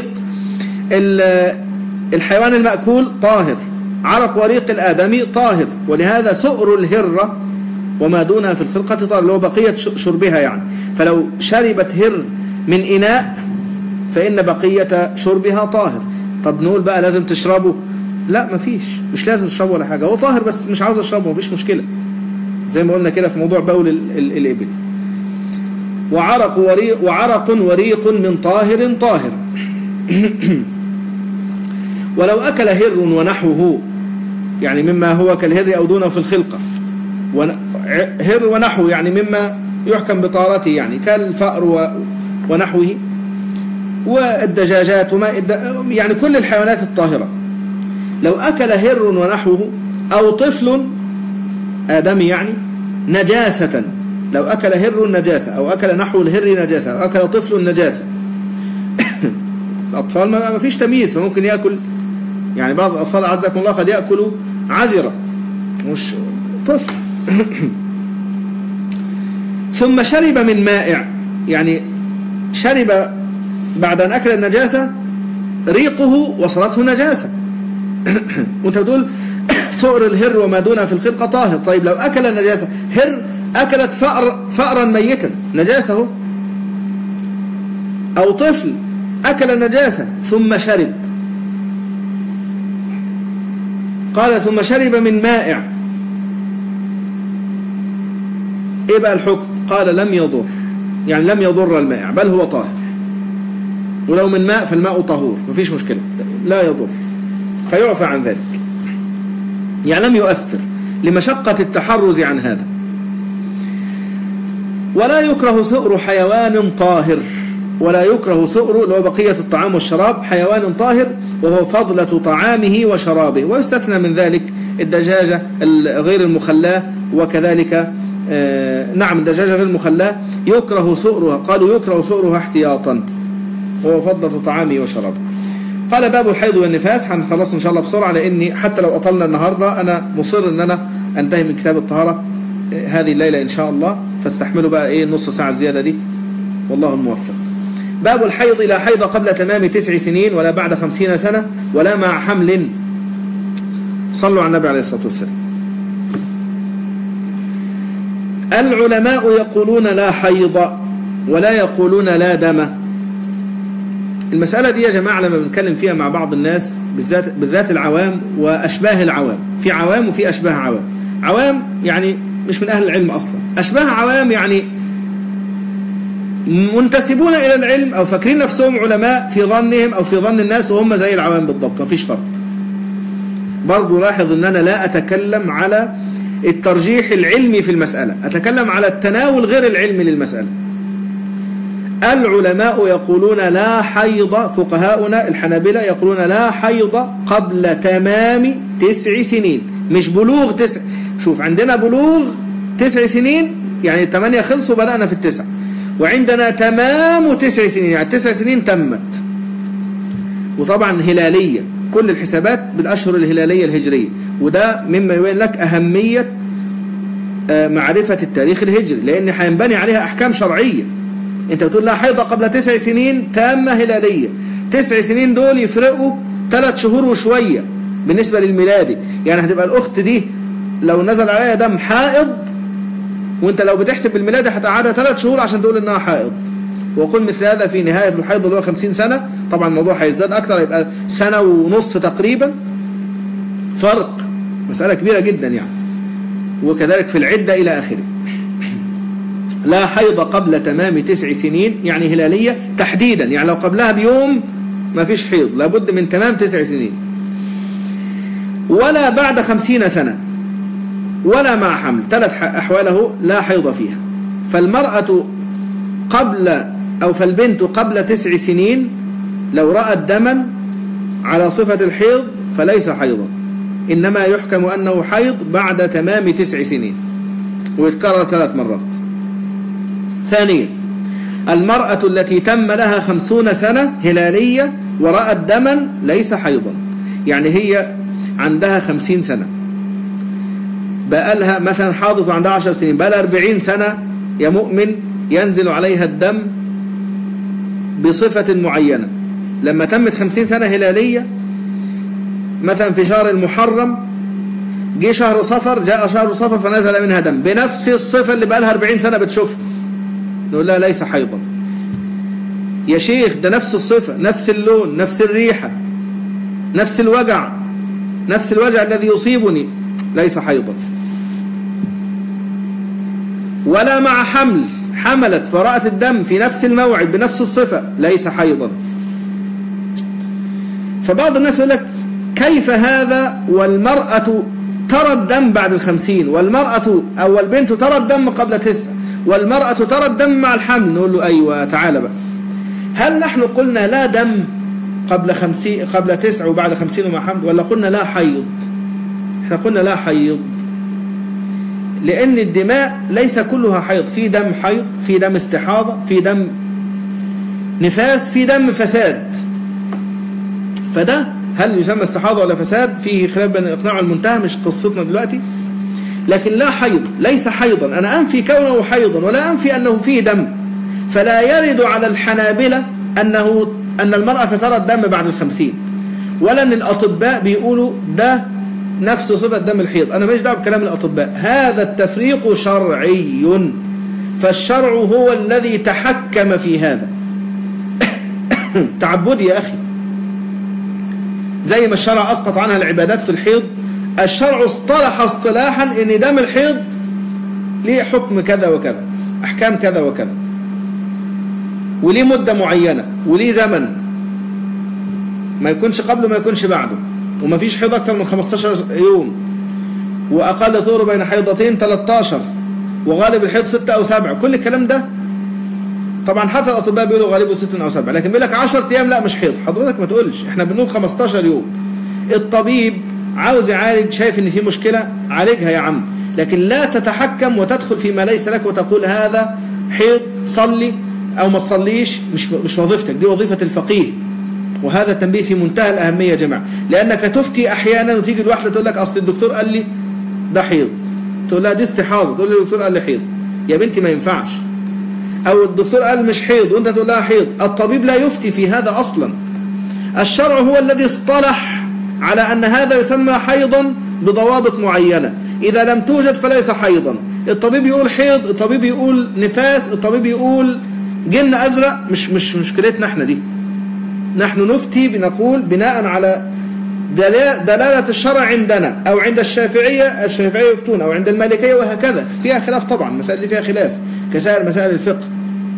الحيوان المأكول طاهر، عرق وريق الآدمي طاهر. ولهذا سؤر الهرة وما دونها في الخلقة طاهر، اللي هو بقية شربها يعني. فلو شربت هر من إناء فإن بقية شربها طاهر. طب نقول بقى لازم تشربه؟ لا مفيش، مش لازم تشربه ولا حاجة، هو طاهر بس مش عاوز اشربه مفيش مشكلة، زي ما قلنا كده في موضوع بول الإبل. وعرق وريق وعرق وريق من طاهر طاهر. ولو أكل هر ونحوه، يعني مما هو كالهر أو دونه في الخلقة، هر ونحوه يعني مما يحكم بطهارته يعني كالفأر ونحوه والدجاجات وما يعني كل الحيوانات الطاهرة. لو أكل هر ونحوه أو طفل آدمي يعني نجاسة، لو أكل هر نجاسة أو أكل نحو الهر نجاسة أو أكل طفل نجاسة. الأطفال ما فيش تمييز، فممكن يأكل يعني بعض الأطفال أعزكم الله قد يأكلوا عذرة مش طفل. ثم شرب من مائع، يعني شرب بعد أن أكل النجاسة ريقه وصلته نجاسة. وانت بتقول سؤر الهر وما دونها في الخلقة طاهر. طيب لو أكل النجاسة، هر أكلت فأر فأرا ميتا نجاسة، أو طفل أكل النجاسة ثم شرب، قال ثم شرب من مائع، إيه بقى الحكم؟ قال لم يضر، يعني لم يضر المائع بل هو طاهر. ولو من ماء فالماء طهور مفيش مشكلة لا يضر، فيعفى عن ذلك، يعني لم يؤثر لمشقة التحرز عن هذا. ولا يكره سؤر حيوان طاهر، ولا يكره سؤر اللي هو بقية الطعام والشراب حيوان طاهر وهو فضلة طعامه وشرابه، ويستثنى من ذلك الدجاجة غير المخلاة، وكذلك آه نعم الدجاجة غير المخلاة يكره سؤرها، قالوا يكره سؤرها احتياطا وهو فضلة طعامه وشرابه. قال باب الحيض والنفاس، هنخلص ان شاء الله بسرعة لاني حتى لو اطلنا النهاردة انا مصر ان انا انتهي من كتاب الطهارة هذه الليلة ان شاء الله، فاستحملوا بقى ايه نص ساعة زيادة دي والله الموفق. باب الحيض: لا حيض قبل تمام تسع سنين ولا بعد خمسين سنة ولا مع حمل. صلوا على النبي عليه الصلاة والسلام. العلماء يقولون لا حيض ولا يقولون لا دم. المسألة دي يا جماعة لما بنتكلم فيها مع بعض الناس بالذات بالذات العوام وأشباه العوام، في عوام وفي أشباه عوام. عوام يعني مش من أهل العلم أصلا، أشباه عوام يعني منتسبون إلى العلم أو فاكرين نفسهم علماء في ظنهم أو في ظن الناس وهم زي العوام بالضبط، مفيش فرق. برضو لاحظ أن أنا لا أتكلم على الترجيح العلمي في المسألة، أتكلم على التناول غير العلمي للمسألة. العلماء يقولون لا حيض، فقهاؤنا الحنابلة يقولون لا حيض قبل تمام تسع سنين، مش بلوغ تسع. شوف عندنا بلوغ تسع سنين يعني الثمانية خلصوا بدأنا في التسع، وعندنا تمام تسع سنين يعني التسع سنين تمت. وطبعا هلالية، كل الحسابات بالأشهر الهلالية الهجرية، وده مما يبين لك أهمية معرفة التاريخ الهجري لأن هينبني عليها أحكام شرعية. انت بتقول لا حيض قبل تسع سنين تامة هلالية، تسع سنين دول يفرقوا ثلاث شهور وشوية بالنسبة للميلادي، يعني هتبقى الأخت دي لو نزل عليها دم حائض وانت لو بتحسب بالميلادي هتقعدها ثلاث شهور عشان تقول انها حائض. وقل مثل هذا في نهاية الحيض اللي هو خمسين سنة، طبعا الموضوع هيزداد أكثر يبقى سنة ونص تقريبا فرق، مسألة كبيرة جدا يعني. وكذلك في العدة إلى آخره. لا حيض قبل تمام تسع سنين يعني هلالية تحديدا، يعني لو قبلها بيوم ما فيش حيض، لابد من تمام تسع سنين. ولا بعد خمسين سنة ولا مع حمل، ثلاث أحواله لا حيض فيها. فالمرأة قبل أو فالبنت قبل تسع سنين لو رأت دما على صفة الحيض فليس حيضا، إنما يحكم أنه حيض بعد تمام تسع سنين، ويتكرر ثلاث مرات. ثانيا، المرأة التي تم لها خمسون سنة هلالية ورأت دما ليس حيضا، يعني هي عندها خمسين سنة بقى لها مثلا حاضت وعندها عشر سنين، بقى لها أربعين سنة يا مؤمن ينزل عليها الدم بصفة معينة. لما تمت خمسين سنة هلالية مثلا في شهر المحرم، جه شهر صفر، جاء شهر صفر فنزل منها دم بنفس الصفة اللي بقى لها أربعين سنة بتشوفها، نقول لها ليس حيضا. يا شيخ ده نفس الصفة، نفس اللون، نفس الريحة، نفس الوجع، نفس الوجع الذي يصيبني، ليس حيضا. ولا مع حمل، حملت فرأت الدم في نفس الموعد بنفس الصفة، ليس حيضا. فبعض الناس يقول لك كيف هذا والمرأة ترى الدم بعد الخمسين، والمرأة أو البنت ترى الدم قبل تسع، والمرأة ترى الدم مع الحمل. نقول له أيوة تعالى بقى، هل نحن قلنا لا دم قبل خمسين قبل تسع وبعد خمسين ومع حمل، ولا قلنا لا حيض؟ احنا قلنا لا حيض، لأن الدماء ليس كلها حيض، في دم حيض، في دم استحاضة، في دم نفاس، في دم فساد. فده هل يسمى استحاضة ولا فساد؟ فيه خلاف بين الإقناع والمنتهى، مش قصتنا دلوقتي. لكن لا حيض، ليس حيضا، أنا أنفي كونه حيضا ولا أنفي أنه فيه دم. فلا يرد على الحنابلة أنه أن المرأة ترى الدم بعد الخمسين، ولا أن الأطباء بيقولوا ده نفس صفة دم الحيض. أنا ماليش دعوة بكلام الأطباء، هذا التفريق شرعي، فالشرع هو الذي تحكم في هذا. تعبدي يا أخي، زي ما الشرع أسقط عنها العبادات في الحيض، الشرع اصطلح اصطلاحا ان دم الحيض ليه حكم كذا وكذا، احكام كذا وكذا، وليه مدة معينة، وليه زمن، ما يكونش قبله ما يكونش بعده، وما فيش حيض اكتر من خمستاشر يوم، واقل طهر بين حيضتين تلتاشر، وغالب الحيض ستة او سبعة. كل الكلام ده طبعا حتى الاطباء بيقولوا غالبه ستة او سبعة، لكن بيقول لك عشرة ايام لا مش حيض. حضرتك ما تقولش، احنا بنقول خمستاشر يوم. الطبيب عاوز يعالج، شايف ان في مشكلة، عالجها يا عم، لكن لا تتحكم وتدخل فيما ليس لك وتقول هذا حيض صلي او ما تصليش. مش مش وظيفتك دي، وظيفة الفقيه. وهذا التنبيه في منتهى الأهمية يا جماعة، لأنك تفتي أحيانا وتيجي الواحدة تقول لك أصل الدكتور قال لي ده حيض، تقول لها دي استحاضة، تقول لي الدكتور قال لي حيض. يا بنتي ما ينفعش. أو الدكتور قال مش حيض وأنت تقول لها حيض. الطبيب لا يفتي في هذا أصلا. الشرع هو الذي اصطلح على أن هذا يسمى حيضا بضوابط معينة، إذا لم توجد فليس حيضا. الطبيب يقول حيض، الطبيب يقول نفاس، الطبيب يقول جن أزرق، مش مش مشكلتنا احنا دي. نحن نفتي بنقول بناء على دلالة الشرع عندنا، أو عند الشافعية، الشافعية يفتون، أو عند المالكية، وهكذا. فيها خلاف طبعا، مسائل اللي فيها خلاف كسائر مسائل الفقه.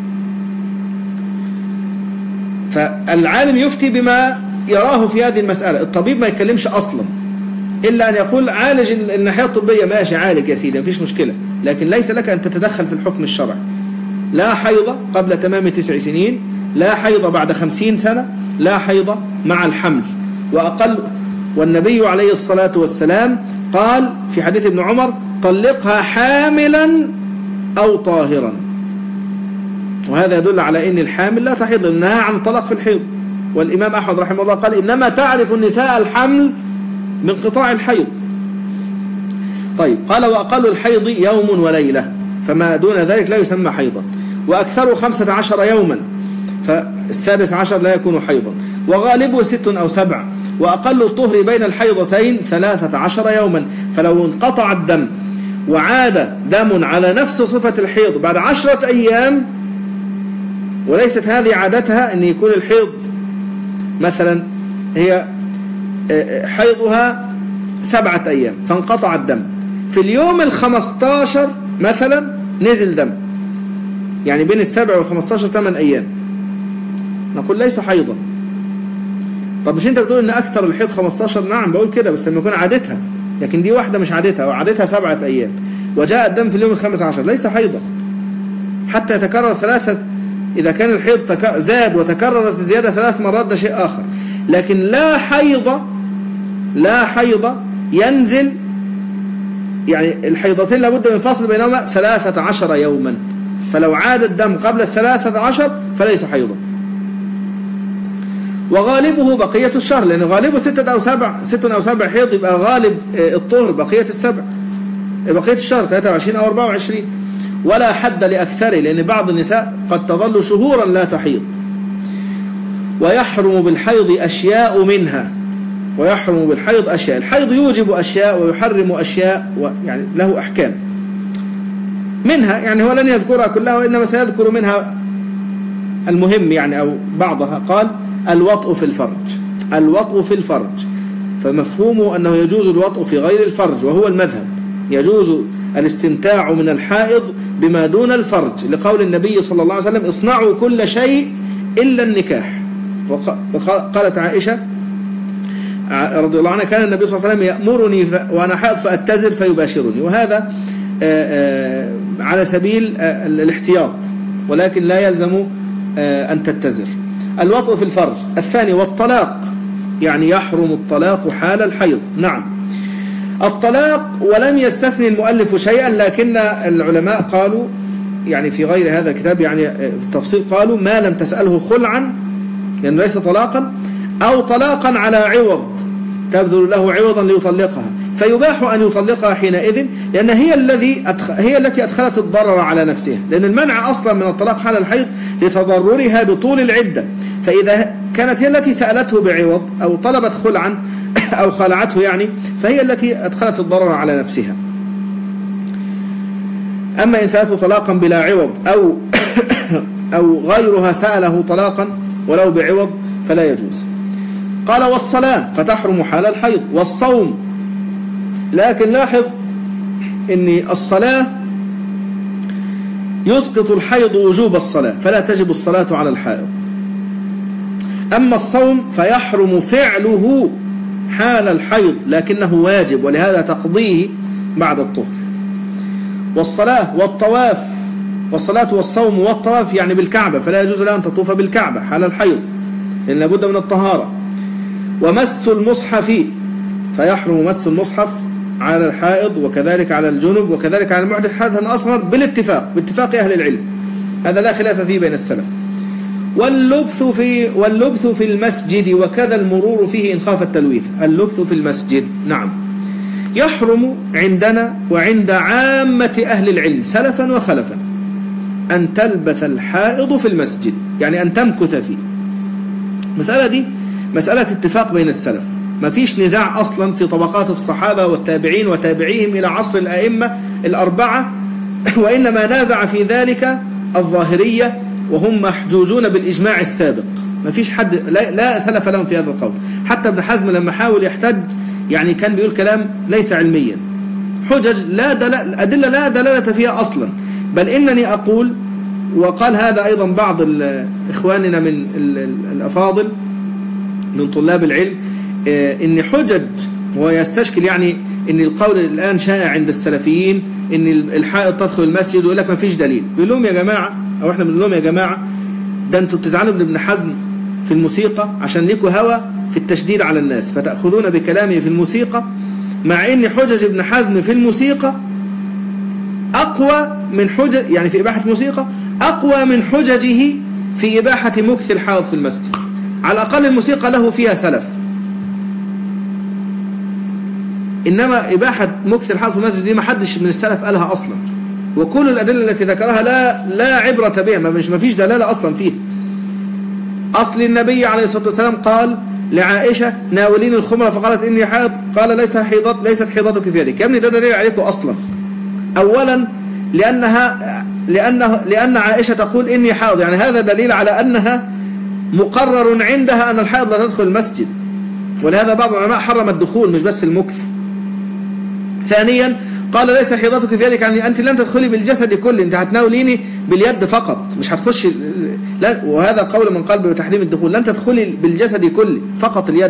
فالعالم يفتي بما يراه في هذه المسألة. الطبيب ما يتكلمش أصلا، إلا أن يقول عالج الناحية الطبية، ماشي عالج يا سيدي مفيش مشكلة، لكن ليس لك أن تتدخل في الحكم الشرعي. لا حيض قبل تمام تسع سنين، لا حيض بعد خمسين سنة، لا حيض مع الحمل وأقل. والنبي عليه الصلاة والسلام قال في حديث ابن عمر: طلقها حاملا أو طاهرا. وهذا يدل على أن الحامل لا تحيض، لأنها عن الطلاق في الحيض. والإمام أحمد رحمه الله قال: إنما تعرف النساء الحمل من قطاع الحيض. طيب، قال: وأقل الحيض يوم وليلة، فما دون ذلك لا يسمى حيضا. وأكثر خمسة عشر يوما، فالسادس عشر لا يكون حيضا. وغالبه ست أو سبع. وأقل الطهر بين الحيضتين ثلاثة عشر يوما. فلو انقطع الدم وعاد دم على نفس صفة الحيض بعد عشرة أيام، وليست هذه عادتها أن يكون الحيض مثلا هي حيضها سبعة أيام فانقطع الدم، في اليوم الخمستاشر مثلا نزل دم، يعني بين السبع والخمستاشر ثمان أيام، نقول ليس حيضا. طب مش انت بتقول ان اكثر الحيض خمستاشر؟ نعم بقول كده، بس لما يكون عادتها، لكن دي واحدة مش عادتها، وعادتها سبعة أيام وجاء الدم في اليوم الخامس عشر، ليس حيضا حتى يتكرر ثلاثة. إذا كان الحيض زاد وتكررت الزيادة ثلاث مرات ده شيء آخر. لكن لا حيض لا حيض ينزل، يعني الحيضتين لابد من فصل بينهما ثلاثة عشر يوما، فلو عاد الدم قبل الثلاثة عشر فليس حيضا. وغالبه بقية الشهر، لأن غالبه ستة أو سبع ست أو سبع حيض، يبقى غالب الطهر بقية السبع بقية الشهر ثلاثة وعشرين أو أربعة وعشرين. ولا حد لأكثره، لأن بعض النساء قد تظل شهورا لا تحيض. ويحرم بالحيض أشياء منها، ويحرم بالحيض أشياء، الحيض يوجب أشياء ويحرم أشياء، يعني له أحكام منها، يعني هو لن يذكرها كلها وإنما سيذكر منها المهم يعني أو بعضها. قال الوطء في الفرج، الوطء في الفرج، فمفهومه أنه يجوز الوطء في غير الفرج، وهو المذهب، يجوز الاستمتاع من الحائض بما دون الفرج، لقول النبي صلى الله عليه وسلم اصنعوا كل شيء إلا النكاح. وقالت عائشة رضي الله عنها كان النبي صلى الله عليه وسلم يأمرني وأنا حائض فأتزر فيباشرني، وهذا على سبيل الاحتياط، ولكن لا يلزم أن تتزر. الوطء في الفرج. الثاني والطلاق، يعني يحرم الطلاق حال الحيض. نعم الطلاق، ولم يستثني المؤلف شيئا، لكن العلماء قالوا يعني في غير هذا الكتاب يعني في التفصيل قالوا ما لم تسأله خلعا، لأنه ليس طلاقا، أو طلاقا على عوض تبذل له عوضا ليطلقها، فيباح أن يطلقها حينئذ، لأن هي الذي هي التي أدخلت الضرر على نفسها، لأن المنع أصلا من الطلاق حال الحيض لتضررها بطول العدة، فإذا كانت هي التي سألته بعوض أو طلبت خلعا أو خلعته يعني، فهي التي أدخلت الضرر على نفسها. أما إن سألته طلاقا بلا عوض أو أو غيرها سأله طلاقا ولو بعوض فلا يجوز. قال والصلاة فتحرم حال الحيض، والصوم، لكن لاحظ أن الصلاة يسقط الحيض وجوب الصلاة، فلا تجب الصلاة على الحائض. أما الصوم فيحرم فعله حال الحيض لكنه واجب، ولهذا تقضيه بعد الطهر. والصلاة والطواف، والصلاة والصوم والطواف يعني بالكعبة، فلا يجوز لها أن تطوف بالكعبة حال الحيض لأن لابد من الطهارة. ومس المصحف، فيحرم مس المصحف على الحائض وكذلك على الجنب وكذلك على المحدث حدثا أصغر بالاتفاق، باتفاق أهل العلم، هذا لا خلاف فيه بين السلف. واللبث في واللبث في المسجد وكذا المرور فيه إن خاف التلويث. اللبث في المسجد نعم يحرم عندنا وعند عامة أهل العلم سلفا وخلفا أن تلبث الحائض في المسجد، يعني أن تمكث فيه. مسألة دي مسألة اتفاق بين السلف، ما فيش نزاع أصلا في طبقات الصحابة والتابعين وتابعيهم إلى عصر الأئمة الأربعة، وإنما نازع في ذلك الظاهرية وهم محجوجون بالإجماع السابق، ما فيش حد لا, لا سلف لهم في هذا القول. حتى ابن حزم لما حاول يحتج يعني كان بيقول كلام ليس علميا، حجج لا دلالة، أدلة لا دلالة فيها أصلا، بل إنني أقول، وقال هذا أيضا بعض إخواننا من الأفاضل من طلاب العلم، إن حجج ويستشكل يعني إن القول الآن شائع عند السلفيين إن الحائض تدخل المسجد ويقول لك ما فيش دليل. بيقول لهم يا جماعة، أو إحنا بنقول لهم يا جماعة، ده أنتوا بتزعلوا من ابن حزم في الموسيقى عشان ليكوا هوى في التشديد على الناس فتأخذون بكلامه في الموسيقى، مع إن حجج ابن حزم في الموسيقى أقوى من حجج، يعني في إباحة الموسيقى أقوى من حججه في إباحة مكث الحائض في المسجد. على الأقل الموسيقى له فيها سلف، إنما إباحة مكث الحائض في المسجد دي ما حدش من السلف قالها أصلا، وكل الأدلة التي ذكرها لا لا عبرة بها، مش ما فيش دلالة أصلا فيه. أصل النبي عليه الصلاة والسلام قال لعائشة ناولين الخمرة فقالت إني حائض، قال ليس حيضت ليست حيضتك في يدك. يا ابني ده دليل عليكم أصلا. أولا لأنها لأنه لأن عائشة تقول إني حائض، يعني هذا دليل على أنها مقرر عندها أن الحائض لا تدخل المسجد، ولهذا بعض العلماء حرم الدخول مش بس المكث. ثانيا قال ليس حيضتك في يدك، يعني أنت لن تدخلي بالجسد كله، أنت هتناوليني باليد فقط، مش هتخشي. وهذا قول من قال بتحريم الدخول، لن تدخلي بالجسد كله فقط اليد.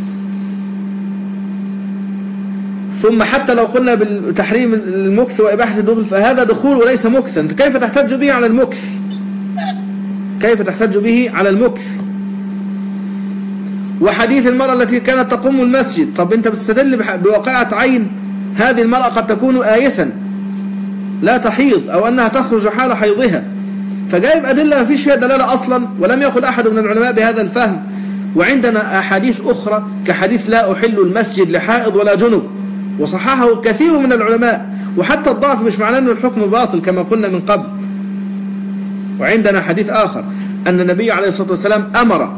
ثم حتى لو قلنا بتحريم المكث وإباحة الدخول فهذا دخول وليس مكثا، أنت كيف تحتج به على المكث؟ كيف تحتج به على المكث؟ وحديث المرأة التي كانت تقوم المسجد. طب أنت بتستدل بواقعة عين، هذه المرأة قد تكون آيسا لا تحيض أو أنها تخرج حال حيضها، فجايب أدلة ما فيش فيها دلالة أصلا، ولم يقل أحد من العلماء بهذا الفهم. وعندنا أحاديث أخرى كحديث لا أحل المسجد لحائض ولا جنب، وصححه كثير من العلماء، وحتى الضعف مش معناه أن الحكم باطل كما قلنا من قبل. وعندنا حديث آخر أن النبي عليه الصلاة والسلام أمر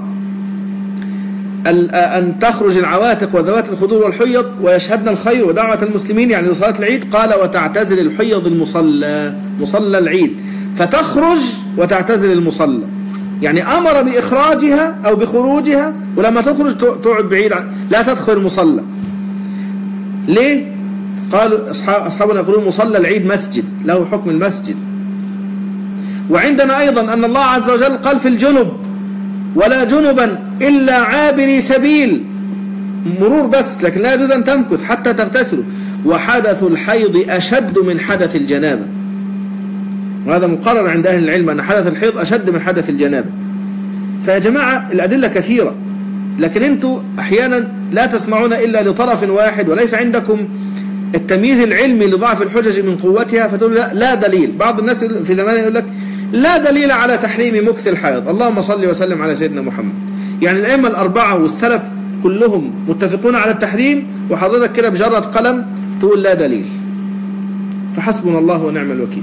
أن تخرج العواتق وذوات الخدور والحيض ويشهدن الخير ودعوة المسلمين، يعني لصلاة العيد. قال وتعتزل الحيض المصلى، مصلى العيد، فتخرج وتعتزل المصلى، يعني أمر بإخراجها أو بخروجها، ولما تخرج تقعد بعيد، لا تدخل المصلى. ليه؟ قالوا أصحابنا يقولون مصلى العيد مسجد، له حكم المسجد. وعندنا أيضا أن الله عز وجل قال في الجنب ولا جنبا إلا عابري سبيل، مرور بس، لكن لا يجوز أن تمكث حتى تغتسلوا. وحدث الحيض أشد من حدث الجنابة، وهذا مقرر عند أهل العلم أن حدث الحيض أشد من حدث الجنابة. فيا جماعة الأدلة كثيرة، لكن أنتم أحيانا لا تسمعون إلا لطرف واحد، وليس عندكم التمييز العلمي لضعف الحجج من قوتها، فتقول لا, لا دليل. بعض الناس في زمان يقول لك لا دليل على تحريم مكث الحيض. اللهم صل وسلم على سيدنا محمد. يعني الأئمة الأربعة والسلف كلهم متفقون على التحريم، وحضرتك كده بجرد قلم تقول لا دليل. فحسبنا الله ونعم الوكيل.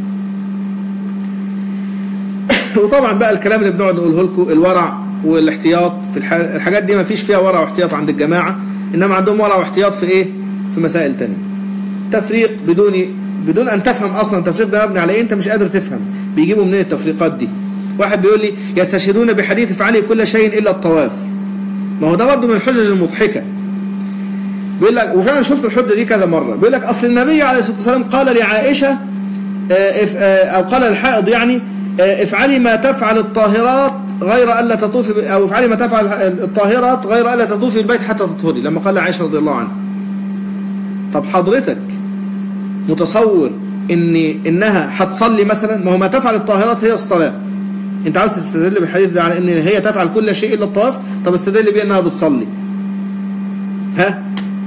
وطبعا بقى الكلام اللي بنقعد نقوله لكم، الورع والاحتياط في الحاجات دي ما فيش فيها ورع واحتياط عند الجماعة، إنما عندهم ورع واحتياط في إيه؟ في مسائل تانية. تفريق بدون بدون أن تفهم أصلا التفريق ده مبني على إيه، أنت مش قادر تفهم. بيجيبوا منين التفريقات دي؟ واحد بيقول لي يستشهدون بحديث افعلي كل شيء إلا الطواف. ما هو ده برضه من الحجج المضحكة. بيقول لك، وفعلا شفت الحجة دي كذا مرة، بيقول لك أصل النبي عليه الصلاة والسلام قال لعائشة أو قال للحائض يعني افعلي ما تفعل الطاهرات غير ألا تطوفي، أو افعلي ما تفعل الطاهرات غير ألا تطوفي البيت حتى تطهري، لما قال لعائشة رضي الله عنها. طب حضرتك متصور إن إنها هتصلي مثلا؟ ما هو ما تفعل الطاهرات هي الصلاة. أنت عاوز تستدل بالحديث ده على إن هي تفعل كل شيء إلا الطواف، طب استدل بيه إنها بتصلي. ها؟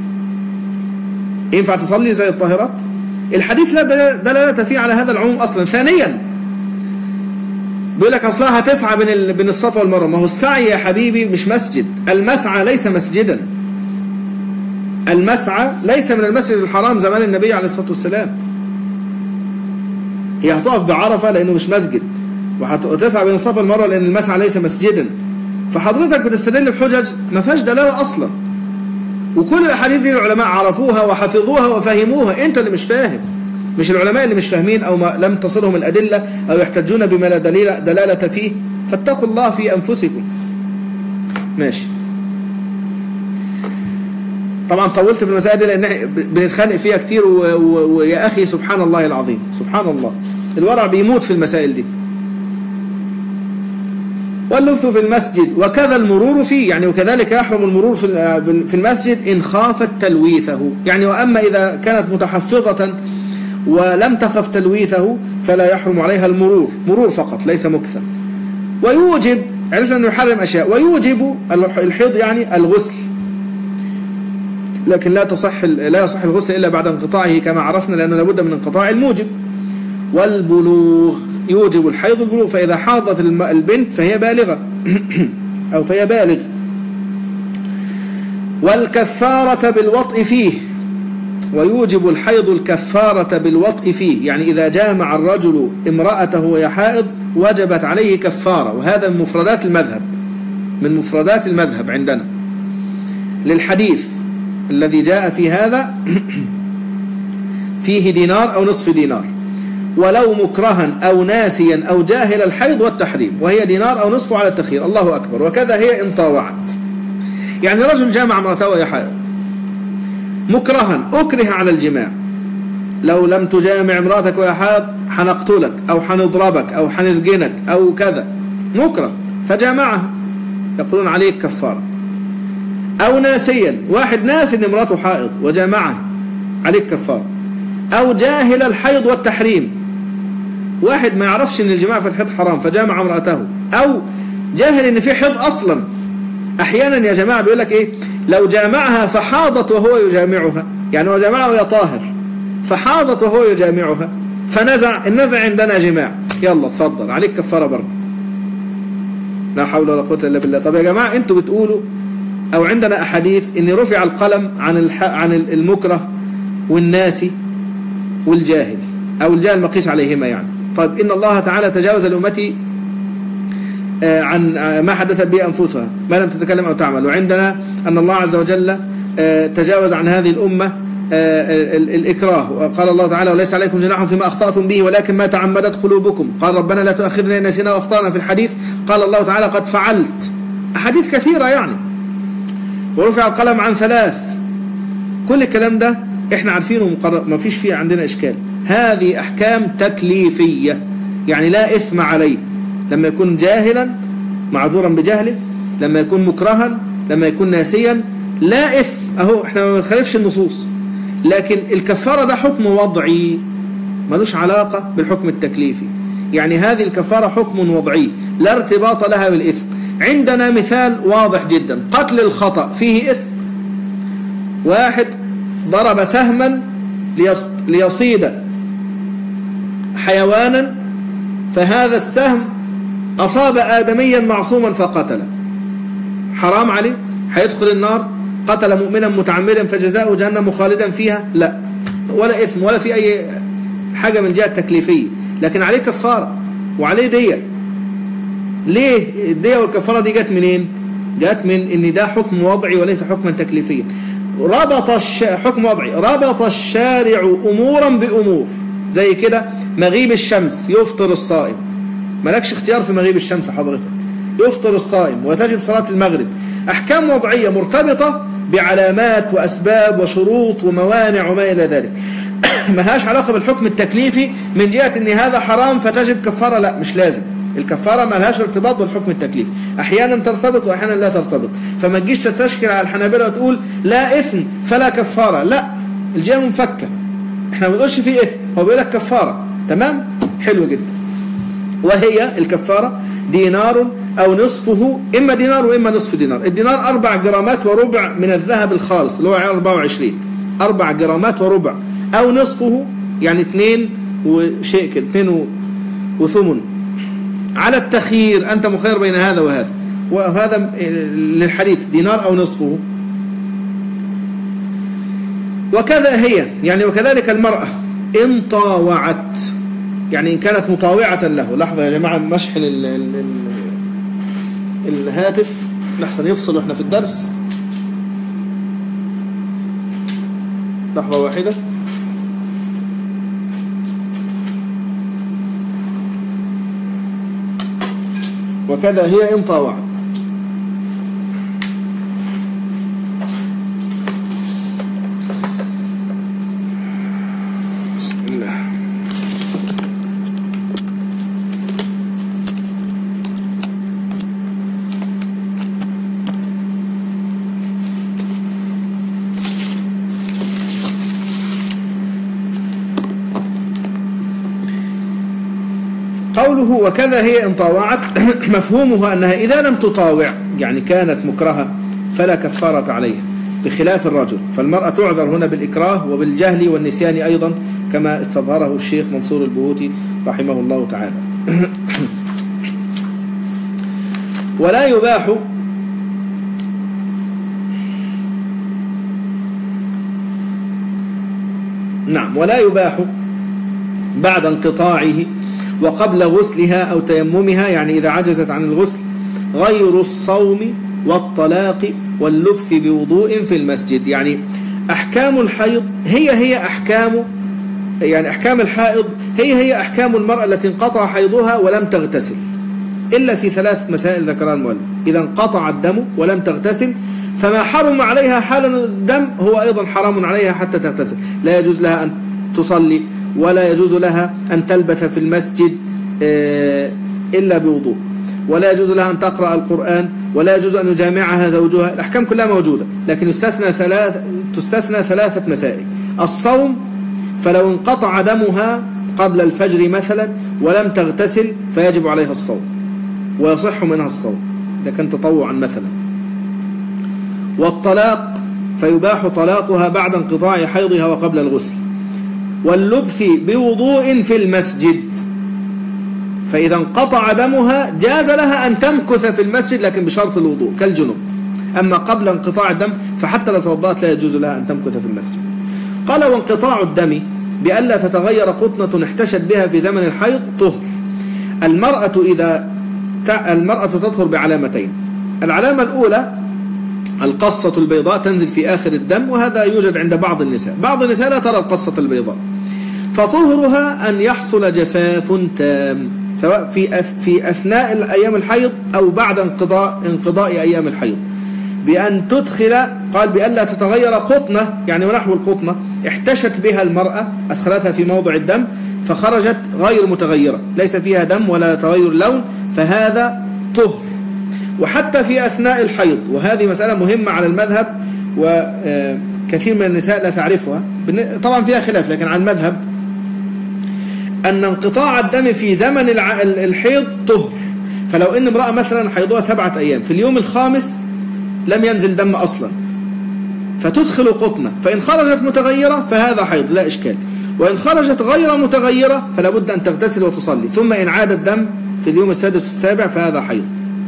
ينفع تصلي زي الطاهرات؟ الحديث لا دلالة فيه على هذا العموم أصلا. ثانيا بيقول لك أصلها هتسعى بين بين الصفا والمروة. ما هو السعي يا حبيبي مش مسجد، المسعى ليس مسجدا. المسعى ليس من المسجد الحرام زمان النبي عليه الصلاة والسلام. هي هتقف بعرفة لأنه مش مسجد، وهتسعى بين الصفا والمروة لأن المسعى ليس مسجدا. فحضرتك بتستدل بحجج ما فيهاش دلالة أصلا. وكل الأحاديث دي العلماء عرفوها وحفظوها وفهموها، أنت اللي مش فاهم، مش العلماء اللي مش فاهمين أو ما لم تصلهم الأدلة أو يحتجون بما لا دليل دلالة فيه. فاتقوا الله في أنفسكم. ماشي. طبعا طولت في المسائل دي لأن بنتخانق فيها كتير، ويا أخي سبحان الله العظيم، سبحان الله الورع بيموت في المسائل دي. واللبث في المسجد وكذا المرور فيه، يعني وكذلك يحرم المرور في المسجد إن خافت تلويثه، يعني وأما إذا كانت متحفظة ولم تخف تلويثه فلا يحرم عليها المرور، مرور فقط ليس مكثا. ويوجب، عرفنا أنه يحرم أشياء، ويوجب الحيض يعني الغسل، لكن لا تصح لا يصح الغسل إلا بعد انقطاعه كما عرفنا، لأنه لابد من انقطاع الموجب. والبلوغ، يوجب الحيض البلوغ، فإذا حاضت البنت فهي بالغة أو فهي بالغ. والكفارة بالوطء فيه، ويوجب الحيض الكفارة بالوطء فيه، يعني إذا جامع الرجل امرأته وهي حائض وجبت عليه كفارة، وهذا من مفردات المذهب، من مفردات المذهب عندنا للحديث الذي جاء في هذا فيه دينار أو نصف دينار، ولو مكرها أو ناسيا أو جاهل الحيض والتحريم، وهي دينار أو نصف على التخيير. الله أكبر. وكذا هي إن طاوعت، يعني رجل جامع امرأته وهي حائض مكرها، أكره على الجماع، لو لم تجامع امرأتك وهي حائض حنقتلك أو حنضربك أو حنسجنك أو كذا، مكره فجامعها، يقولون عليك كفارة. أو ناسيا، واحد ناسي ان امرأته حائض وجامعها، عليك كفارة. أو جاهل الحيض والتحريم، واحد ما يعرفش ان الجماع في الحيض حرام فجامع امرأته، أو جاهل ان في حيض أصلا أحيانا يا جماعة بيقول لك إيه، لو جامعها فحاضت وهو يجامعها، يعني هو جامعها وهي طاهر فحاضت وهو يجامعها فنزع، النزع عندنا جماع، يلا اتفضل عليك كفارة برضه. لا حول ولا قوة إلا بالله. طب يا جماعة أنتوا بتقولوا أو عندنا أحاديث إن رفع القلم عن الح... عن المكره والناسي والجاهل، أو الجاهل مقيس عليهما يعني. طيب إن الله تعالى تجاوز لأمتي عن ما حدثت به أنفسها ما لم تتكلم أو تعمل، وعندنا أن الله عز وجل تجاوز عن هذه الأمة الإكراه. قال الله تعالى وليس عليكم جناح فيما أخطأتم به ولكن ما تعمدت قلوبكم. قال ربنا لا تؤاخذنا إن نسينا وأخطأنا. في الحديث قال الله تعالى قد فعلت، أحاديث كثيرة يعني. ورفع القلم عن ثلاث، كل الكلام ده احنا عارفينه مقرر، ما فيش فيه عندنا إشكال. هذه أحكام تكليفية يعني لا إثم عليه، لما يكون جاهلا معذورا بجهله، لما يكون مكرها، لما يكون ناسيا لا إثم. أهو احنا ما بنخالفش النصوص، لكن الكفارة ده حكم وضعي ملوش علاقة بالحكم التكليفي. يعني هذه الكفارة حكم وضعي لا ارتباط لها بالإثم. عندنا مثال واضح جدا، قتل الخطأ فيه إثم. واحد ضرب سهما ليصيد حيوانا، فهذا السهم أصاب آدميا معصوما فقتله، حرام عليه؟ هيدخل النار؟ قتل مؤمنا متعمدا فجزاؤه جهنم خالدا فيها؟ لا، ولا إثم ولا في أي حاجة من الجهة التكليفية، لكن عليه كفارة وعليه دية. ليه الدية والكفارة دي جت منين؟ جت من إن ده حكم وضعي وليس حكما تكليفيا. ربط الش... حكم وضعي، ربط الشارع أمورا بأمور، زي كده مغيب الشمس يفطر الصائم، مالكش اختيار في مغيب الشمس حضرتك، يفطر الصائم وتجب صلاة المغرب. أحكام وضعية مرتبطة بعلامات وأسباب وشروط وموانع وما إلى ذلك، ملهاش علاقة بالحكم التكليفي من جهة إن هذا حرام فتجب كفارة، لا مش لازم. الكفارة ملهاش ارتباط بالحكم التكليفي، أحيانا ترتبط وأحيانا لا ترتبط. فما تجيش تستشكل على الحنابلة وتقول لا إثم فلا كفارة، لا، الجهة منفكة، احنا ما بنقولش فيه إثم، هو بيقول لك كفارة. تمام؟ حلو جدا. وهي الكفارة دينار أو نصفه، إما دينار وإما نصف دينار. الدينار أربع جرامات وربع من الذهب الخالص اللي هو أربعة وعشرين، أربع جرامات وربع، أو نصفه يعني اثنين وشيء كده، اثنين وثمن. على التخيير، أنت مخير بين هذا وهذا، وهذا للحديث دينار أو نصفه. وكذا هي يعني وكذلك المرأة إن طاوعت، يعني إن كانت مطاوعة له. لحظة يا جماعة مشحن ال ال ال الهاتف لحسن يفصل وإحنا في الدرس. لحظة واحدة. وكذا هي إن طاوعت. بسم الله. قوله وكذا هي إن طاوعت مفهومها أنها إذا لم تطاوع يعني كانت مكرهة فلا كفارة عليها، بخلاف الرجل. فالمرأة تعذر هنا بالإكراه وبالجهل والنسيان أيضا، كما استظهره الشيخ منصور البهوتي رحمه الله تعالى. ولا يباح نعم ولا يباح بعد انقطاعه وقبل غسلها أو تيممها، يعني إذا عجزت عن الغسل، غير الصوم والطلاق واللبث بوضوء في المسجد. يعني أحكام الحيض هي هي أحكام يعني أحكام الحائض هي هي أحكام المرأة التي انقطع حيضها ولم تغتسل، إلا في ثلاث مسائل ذكرها المؤلف. إذا انقطع الدم ولم تغتسل فما حرم عليها حالا الدم هو أيضا حرام عليها حتى تغتسل. لا يجوز لها أن تصلي، ولا يجوز لها أن تلبث في المسجد إلا بوضوء، ولا يجوز لها أن تقرأ القرآن، ولا يجوز أن يجامعها زوجها. الأحكام كلها موجودة، لكن يستثنى ثلاث تستثنى ثلاثة مسائل. الصوم، فلو انقطع دمها قبل الفجر مثلا ولم تغتسل فيجب عليها الصوم ويصح منها الصوم، إذا كان تطوعا مثلا. والطلاق فيباح طلاقها بعد انقطاع حيضها وقبل الغسل، واللبث بوضوء في المسجد، فإذا انقطع دمها جاز لها أن تمكث في المسجد لكن بشرط الوضوء كالجنوب. أما قبل انقطاع الدم فحتى لو توضأت لا يجوز لها أن تمكث في المسجد. قال وانقطاع الدم بألا تتغير قطنة احتشت بها في زمن الحيض طهر. المرأة إذا المرأة تطهر بعلامتين. العلامة الأولى القصة البيضاء تنزل في آخر الدم، وهذا يوجد عند بعض النساء، بعض النساء لا ترى القصة البيضاء، فطهرها أن يحصل جفاف تام سواء في في أثناء أيام الحيض أو بعد انقضاء انقضاء أيام الحيض، بأن تدخل، قال بألا تتغير قطنة يعني ونحو القطنة احتشت بها المرأة، أدخلتها في موضع الدم فخرجت غير متغيرة ليس فيها دم ولا تغير لون، فهذا طهر. وحتى في أثناء الحيض، وهذه مسألة مهمة على المذهب وكثير من النساء لا تعرفها، طبعا فيها خلاف لكن على المذهب أن انقطاع الدم في زمن الحيض طهر. فلو أن امرأة مثلا حيضها سبعة أيام، في اليوم الخامس لم ينزل دم أصلا فتدخل قطنة، فإن خرجت متغيرة فهذا حيض لا إشكال، وإن خرجت غير متغيرة فلا بد أن تغتسل وتصلي، ثم إن عاد الدم في اليوم السادس والسابع فهذا حيض.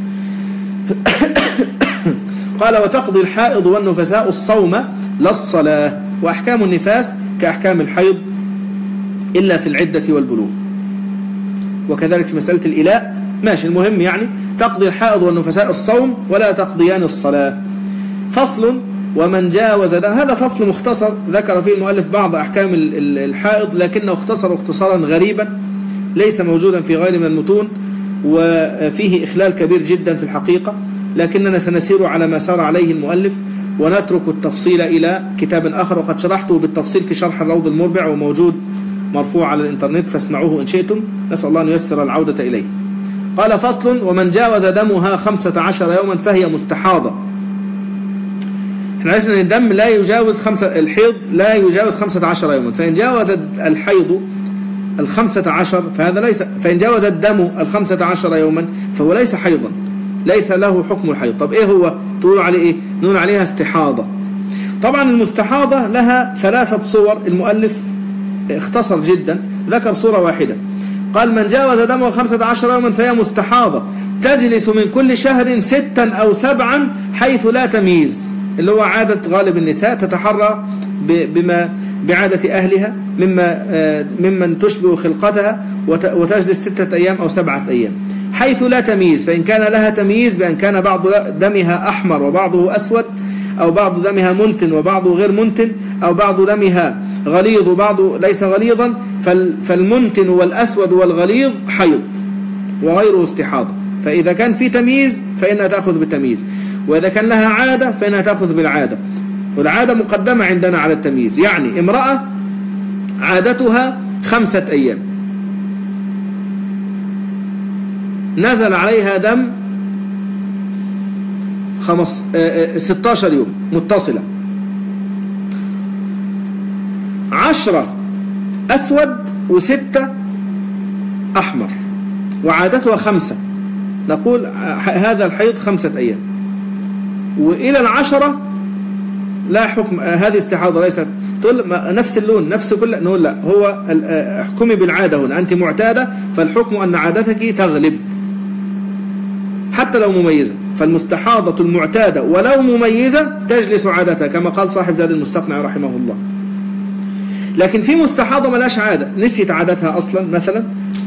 قال وتقضي الحائض والنفساء الصوم لا الصلاة، وأحكام النفاس كأحكام الحيض إلا في العدة والبلوغ، وكذلك في مسألة الإلاء ماشي. المهم يعني تقضي الحائض والنفساء الصوم ولا تقضيان الصلاة. فصل ومن جاوز ده، هذا فصل مختصر ذكر فيه المؤلف بعض أحكام الحائض لكنه اختصر اختصارا غريبا ليس موجودا في غير من المتون، وفيه إخلال كبير جدا في الحقيقة، لكننا سنسير على ما سار عليه المؤلف ونترك التفصيل إلى كتاب آخر، وقد شرحته بالتفصيل في شرح الروض المربع وموجود مرفوع على الإنترنت فاسمعوه إن شئتم، نسأل الله أن ييسر العودة إليه. قال فصل ومن جاوز دمها خمسة عشر يوما فهي مستحاضة. احنا عرفنا أن الدم لا يجاوز خمسة، الحيض لا يجاوز خمسة عشر يوما، فإن جاوز الحيض الخمسة عشر فهذا ليس، فإن جاوز الدم الخمسة عشر يوما فهو ليس حيضا، ليس له حكم الحيض. طب إيه هو؟ تقول عليه إيه؟ نقول عليها استحاضة. طبعا المستحاضة لها ثلاثة صور، المؤلف اختصر جدا ذكر صورة واحدة، قال من جاوز دمه خمسة عشر يوما فهي مستحاضة تجلس من كل شهر ستا أو سبعا حيث لا تمييز، اللي هو عادة غالب النساء، تتحرى بما بعادة أهلها مما ممن تشبه خلقتها وتجلس ستة أيام أو سبعة أيام حيث لا تمييز. فإن كان لها تمييز بأن كان بعض دمها أحمر وبعضه أسود، أو بعض دمها منتن وبعضه غير منتن، أو بعض دمها غليظ وبعضه ليس غليظا، فالمنتن والأسود والغليظ حيض وغيره استحاضة. فإذا كان في تمييز فإنها تأخذ بالتمييز، وإذا كان لها عادة فإنها تأخذ بالعادة، والعادة مقدمة عندنا على التمييز. يعني امرأة عادتها خمسة أيام نزل عليها دم خمس ستة عشر يوم متصلة، عشرة أسود وستة أحمر، وعادتها خمسة، نقول هذا الحيض خمسة أيام، وإلى العشرة لا حكم، هذه استحاضة ليست، تقول نفس اللون نفس كل، نقول لا، هو احكمي بالعادة هنا، أنت معتادة فالحكم أن عادتك تغلب حتى لو مميزة. فالمستحاضة المعتادة ولو مميزة تجلس عادتها كما قال صاحب زاد المستقنع رحمه الله. لكن في مستحاضة ملاش عادة، نسيت عادتها أصلا مثلا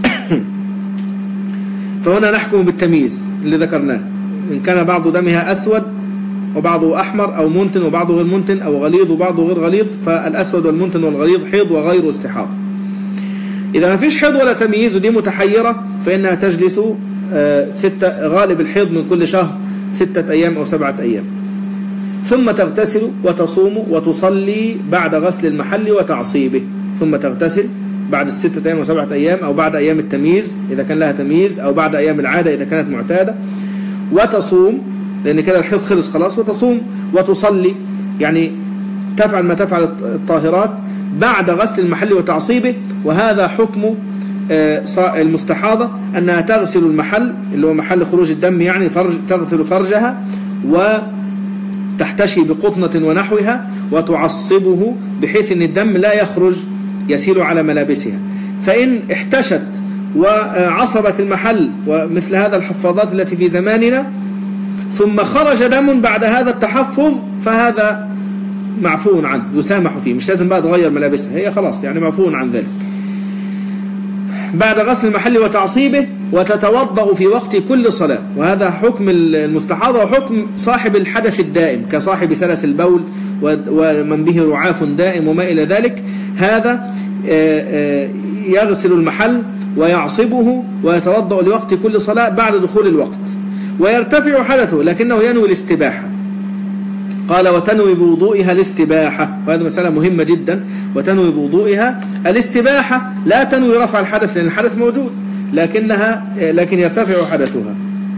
فهنا نحكم بالتمييز اللي ذكرناه، إن كان بعض دمها أسود وبعضه أحمر أو منتن وبعضه غير منتن أو غليظ وبعضه غير غليظ، فالأسود والمنتن والغليظ حيض وغيره استحاضة. إذا ما فيش حيض ولا تمييز ودي متحيرة فإنها تجلس ستة، غالب الحيض من كل شهر ستة أيام أو سبعة أيام، ثم تغتسل وتصوم وتصلي بعد غسل المحل وتعصيبه، ثم تغتسل بعد الستة أيام وسبعة أيام أو بعد أيام التمييز إذا كان لها تمييز، أو بعد أيام العادة إذا كانت معتادة، وتصوم لأن كده الحيض خلص خلاص، وتصوم وتصلي يعني تفعل ما تفعل الطاهرات بعد غسل المحل وتعصيبه. وهذا حكم المستحاضة، أنها تغسل المحل اللي هو محل خروج الدم، يعني فرج، تغسل فرجها تحتشي بقطنة ونحوها وتعصبه بحيث أن الدم لا يخرج يسيل على ملابسها. فإن احتشت وعصبت المحل ومثل هذا الحفاظات التي في زماننا ثم خرج دم بعد هذا التحفظ فهذا معفو عنه يسامح فيه، مش لازم بقى تغير ملابسها، هي خلاص يعني معفو عن ذلك. بعد غسل المحل وتعصيبه وتتوضأ في وقت كل صلاة، وهذا حكم المستحاضة وحكم صاحب الحدث الدائم كصاحب سلس البول ومن به رعاف دائم وما إلى ذلك. هذا يغسل المحل ويعصبه ويتوضأ لوقت كل صلاة بعد دخول الوقت، ويرتفع حدثه لكنه ينوي الاستباحة. قال وتنوي بوضوئها الاستباحة، وهذه مسألة مهمة جدا. وتنوي بوضوئها الاستباحة، لا تنوي رفع الحدث لأن الحدث موجود، لكنها لكن يرتفع حدثها.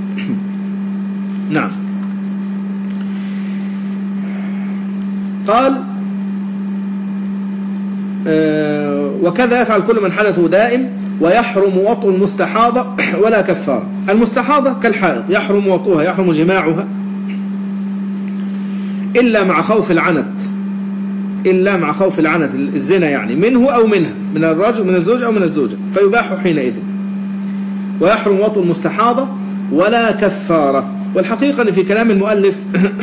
نعم. قال آه وكذا يفعل كل من حدثه دائم، ويحرم وطء المستحاضة ولا كفارة. المستحاضة كالحائض يحرم وطئها، يحرم جماعها إلا مع خوف العنت، إلا مع خوف العنت الزنا يعني منه أو منها، من الرجل من الزوج أو من الزوجة، فيباح حينئذ. ويحرم وطء المستحاضة ولا كفارة. والحقيقة أن في كلام المؤلف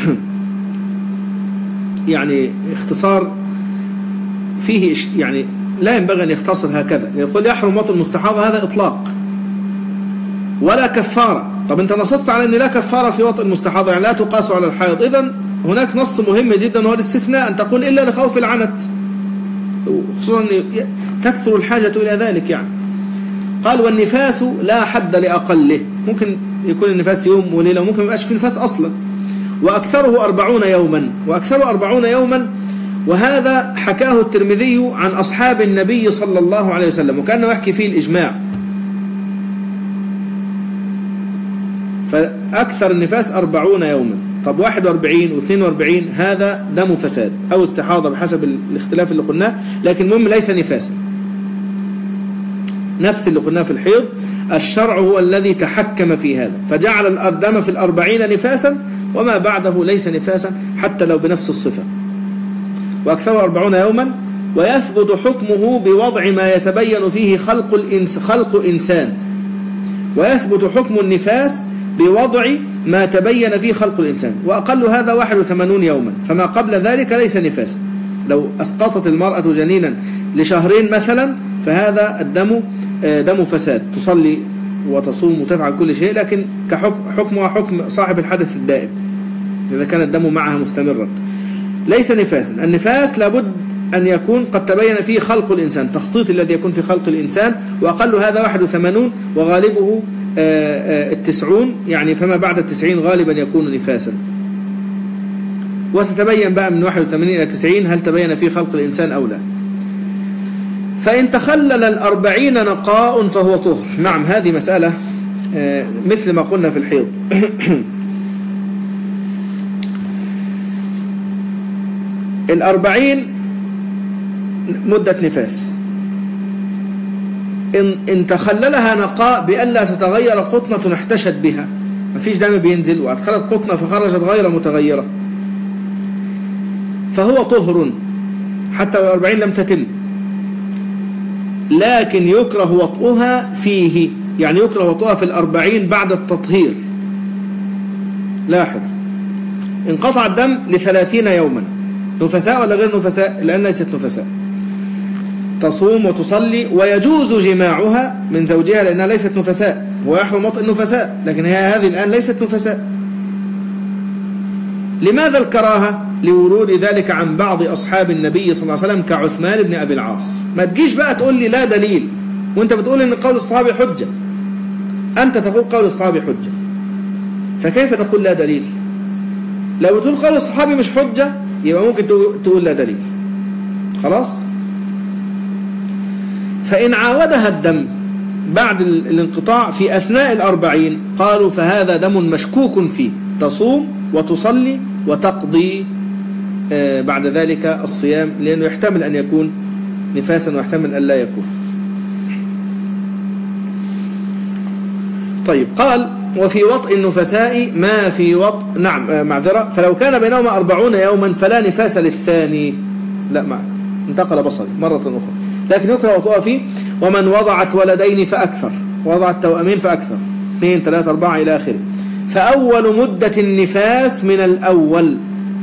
يعني اختصار فيه يعني لا ينبغي أن يختصر هكذا، يقول يحرم وطء المستحاضة هذا إطلاق ولا كفارة. طب أنت نصصت على أن لا كفارة في وطء المستحاضة، يعني لا تقاس على الحائض. إذن هناك نص مهم جدا وهو الاستثناء، أن تقول إلا لخوف العنت، خصوصا تكثر الحاجة إلى ذلك يعني. قال والنفاس لا حد لأقله، ممكن يكون النفاس يوم وليلة، ممكن ما يبقاش في نفاس أصلا. وأكثره أربعون يوما، وأكثره أربعون يوما، وهذا حكاه الترمذي عن أصحاب النبي صلى الله عليه وسلم، وكأنه يحكي فيه الإجماع. فأكثر النفاس أربعون يوما. طب واحد وأربعين واثنين وأربعين هذا دم فساد أو استحاضة بحسب الاختلاف اللي قلناه، لكن المهم ليس نفاسا، نفس اللي قلناه في الحيض. الشرع هو الذي تحكم في هذا فجعل الدم في الأربعين نفاسا، وما بعده ليس نفاسا حتى لو بنفس الصفة. وأكثر أربعون يوما. ويثبت حكمه بوضع ما يتبين فيه خلق الإنس خلق إنسان، ويثبت حكم النفاس بوضع ما تبين فيه خلق الإنسان، وأقل هذا واحد وثمانون يوما، فما قبل ذلك ليس نفاسا. لو أسقطت المرأة جنينا لشهرين مثلا فهذا الدم دم فساد، تصلي وتصوم وتفعل كل شيء، لكن كحكمها حكم صاحب الحدث الدائم إذا كان الدم معها مستمرا، ليس نفاسا. النفاس لابد أن يكون قد تبين فيه خلق الإنسان، تخطيط الذي يكون في خلق الإنسان، وأقل هذا واحد وثمانون، وغالبه التسعون، يعني فما بعد التسعين غالبا يكون نفاسا. وتتبين بقى من واحد وثمانين إلى تسعين هل تبين فيه خلق الإنسان أو لا. فإن تخلل الأربعين نقاء فهو طهر. نعم، هذه مسألة مثل ما قلنا في الحيض. الأربعين مدة نفاس، إن, إن تخللها نقاء بألا تتغير قطنة احتشت بها، ما فيش دم بينزل وأدخلت قطنة فخرجت غير متغيرة، فهو طهر حتى لو الأربعين لم تتم، لكن يكره وطئها فيه، يعني يكره وطئها في الأربعين بعد التطهير. لاحظ، انقطع الدم لثلاثين يوما، نفساء ولا غير نفساء؟ الآن ليست نفساء، تصوم وتصلي ويجوز جماعها من زوجها لأنها ليست نفساء، ويحرم وطئ النفساء، لكن هي هذه الآن ليست نفساء. لماذا الكراهة؟ لورود ذلك عن بعض أصحاب النبي صلى الله عليه وسلم كعثمان بن أبي العاص. ما تجيش بقى تقول لي لا دليل وانت بتقول ان قول الصحابي حجة، أنت تقول قول الصحابي حجة، فكيف تقول لا دليل؟ لو بتقول قول الصحابي مش حجة يبقى ممكن تقول لا دليل، خلاص. فإن عاودها الدم بعد الانقطاع في أثناء الأربعين قالوا فهذا دم مشكوك فيه، تصوم وتصلي وتقضي بعد ذلك الصيام، لأنه يحتمل أن يكون نفاسا ويحتمل أن لا يكون. طيب، قال وفي وطء النفساء ما في وطء نعم معذرة فلو كان بينهما أربعون يوما فلا نفاس للثاني. لا مع انتقل بصري مرة أخرى، لكن يكره وطؤها فيه. ومن وضعت ولدين فأكثر، وضعت توأمين فأكثر، اثنين ثلاثة أربعة إلى آخره، فأول مدة النفاس من الأول.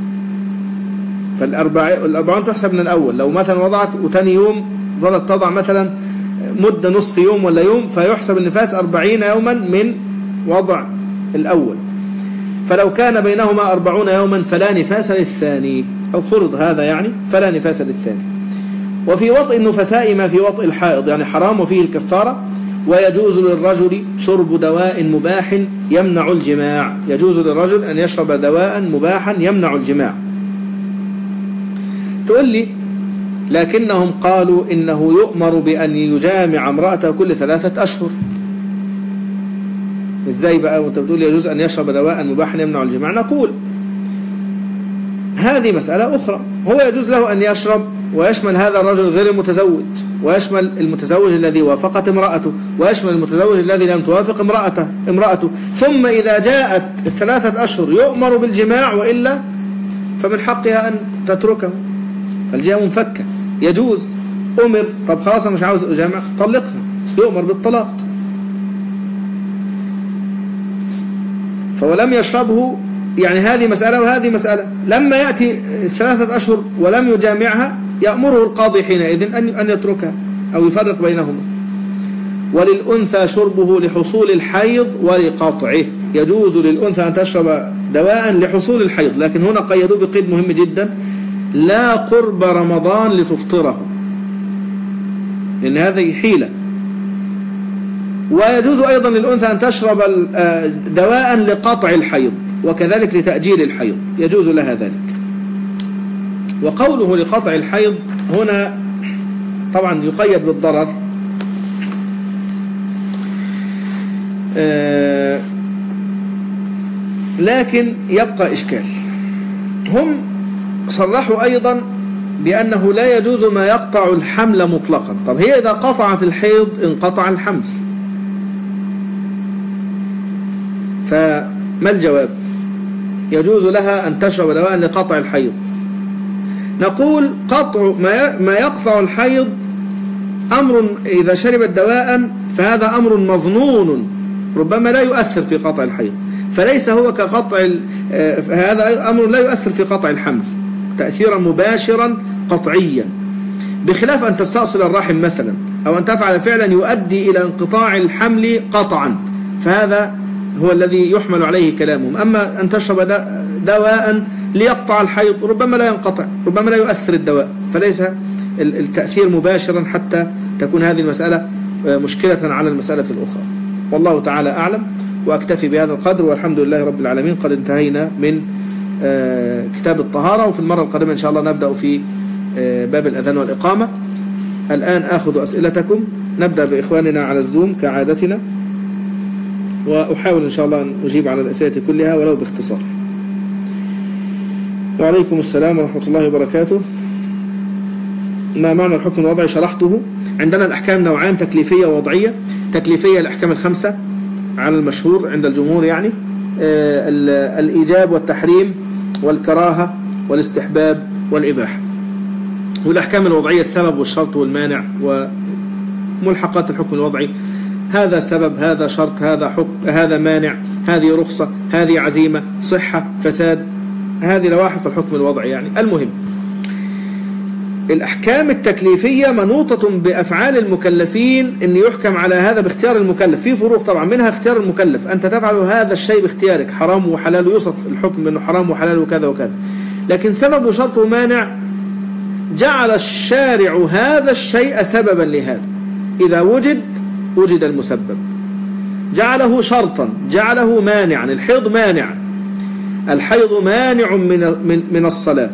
فالأربعون تحسب من الأول. لو مثلا وضعت وتاني يوم ظلت تضع مثلا مدة نصف يوم ولا يوم، فيحسب النفاس أربعين يوما من وضع الأول. فلو كان بينهما أربعون يوما فلا نفاس للثاني، أو فرض هذا يعني فلا نفاس للثاني. وفي وطء النفساء ما في وطء الحائض، يعني حرام وفيه الكفارة. ويجوز للرجل شرب دواء مباح يمنع الجماع، يجوز للرجل أن يشرب دواء مباحا يمنع الجماع. تقول لي لكنهم قالوا إنه يؤمر بأن يجامع امرأته كل ثلاثة أشهر. إزاي بقى وأنت بتقول يجوز أن يشرب دواء مباحا يمنع الجماع؟ نقول هذه مسألة أخرى. هو يجوز له أن يشرب، ويشمل هذا الرجل غير المتزوج، ويشمل المتزوج الذي وافقت امرأته، ويشمل المتزوج الذي لم توافق امرأته امرأته ثم إذا جاءت الثلاثة أشهر يؤمر بالجماع، وإلا فمن حقها أن تتركه. فالجهة منفكة، يجوز. أمر طب خلاص أنا مش عاوز أجامع، طلقها، يؤمر بالطلاق. فولم يشربه، يعني هذه مسألة وهذه مسألة. لما يأتي ثلاثة أشهر ولم يجامعها يأمره القاضي حينئذ أن يتركها أو يفرق بينهما. وللأنثى شربه لحصول الحيض ولقطعه، يجوز للأنثى أن تشرب دواء لحصول الحيض، لكن هنا قيدوه بقيد مهم جدا: لا قرب رمضان لتفطره، لأن هذه حيلة. ويجوز أيضا للأنثى أن تشرب دواء لقطع الحيض، وكذلك لتأجيل الحيض يجوز لها ذلك. وقوله لقطع الحيض هنا طبعا يقيد بالضرر، لكن يبقى إشكال. هم صرحوا أيضا بأنه لا يجوز ما يقطع الحمل مطلقا. طب هي إذا قطعت الحيض انقطع الحمل، فما الجواب؟ يجوز لها أن تشرب دواء لقطع الحيض. نقول قطع ما يقطع الحيض أمر، إذا شربت دواء فهذا أمر مظنون ربما لا يؤثر في قطع الحيض، فليس هو كقطع، هذا أمر لا يؤثر في قطع الحمل تأثيرا مباشرا قطعيا، بخلاف أن تستأصل الرحم مثلا، أو أن تفعل فعلا يؤدي إلى انقطاع الحمل قطعا، فهذا هو الذي يحمل عليه كلامهم. أما أن تشرب دواء ليقطع الحيض ربما لا ينقطع، ربما لا يؤثر الدواء، فليس التأثير مباشرا حتى تكون هذه المسألة مشكلة على المسألة الأخرى. والله تعالى أعلم، وأكتفي بهذا القدر، والحمد لله رب العالمين. قد انتهينا من كتاب الطهارة، وفي المرة القادمة إن شاء الله نبدأ في باب الأذان والإقامة. الآن آخذ أسئلتكم، نبدأ بإخواننا على الزوم كعادتنا، وأحاول إن شاء الله أن أجيب على الأسئلة كلها ولو باختصار. وعليكم السلام ورحمة الله وبركاته. ما معنى الحكم الوضعي؟ شرحته. عندنا الأحكام نوعان: تكليفية ووضعية. تكليفية الأحكام الخمسة على المشهور عند الجمهور، يعني الإيجاب والتحريم والكراهة والاستحباب والإباحة. والأحكام الوضعية السبب والشرط والمانع وملحقات الحكم الوضعي: هذا سبب، هذا شرط، هذا حكم، هذا مانع، هذه رخصة، هذه عزيمة، صحة، فساد، هذه لواحق الحكم الوضعي. يعني المهم الأحكام التكليفية منوطة بأفعال المكلفين، أن يحكم على هذا باختيار المكلف. في فروق طبعا، منها اختيار المكلف، أنت تفعل هذا الشيء باختيارك، حرام وحلال، ويوصف الحكم بأنه حرام وحلال وكذا وكذا. لكن سبب وشرط ومانع جعل الشارع هذا الشيء سببا لهذا، إذا وجد وجد المسبب، جعله شرطا، جعله مانعا. الحيض مانع، الحيض مانع من من من الصلاة،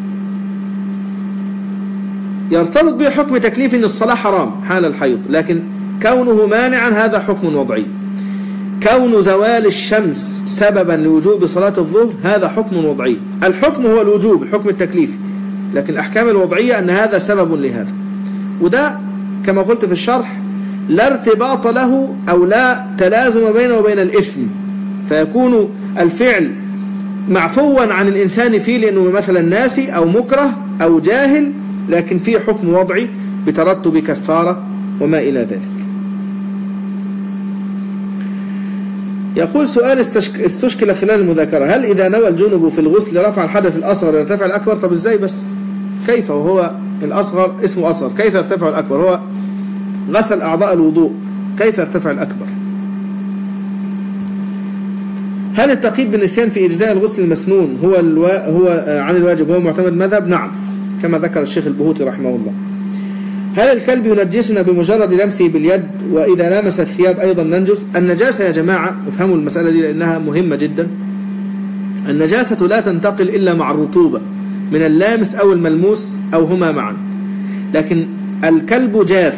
يرتبط به حكم تكليف ان الصلاة حرام حال الحيض، لكن كونه مانعا هذا حكم وضعي. كون زوال الشمس سببا لوجوب صلاة الظهر هذا حكم وضعي. الحكم هو الوجوب، الحكم التكليفي، لكن الأحكام الوضعية أن هذا سبب لهذا. وده كما قلت في الشرح لا ارتباط له أو لا تلازم بينه وبين الإثم، فيكون الفعل معفوا عن الإنسان فيه لأنه مثلا ناسي أو مكره أو جاهل، لكن فيه حكم وضعي بترتب كفارة وما إلى ذلك. يقول سؤال استشكل خلال المذاكرة: هل إذا نوى الجنب في الغسل رفع الحدث الأصغر يرتفع الأكبر؟ طب إزاي بس؟ كيف وهو الأصغر اسمه أصغر؟ كيف يرتفع الأكبر؟ هو غسل أعضاء الوضوء، كيف يرتفع الأكبر؟ هل التقييد بالنسيان في إجزاء الغسل المسنون هو الوا... هو عن الواجب هو معتمد مذهب؟ نعم، كما ذكر الشيخ البهوتي رحمه الله. هل الكلب ينجسنا بمجرد لمسه باليد وإذا لمس الثياب أيضا ننجس؟ النجاسة يا جماعة افهموا المسألة دي لأنها مهمة جدا. النجاسة لا تنتقل إلا مع الرطوبة من اللامس أو الملموس أو هما معا، لكن الكلب جاف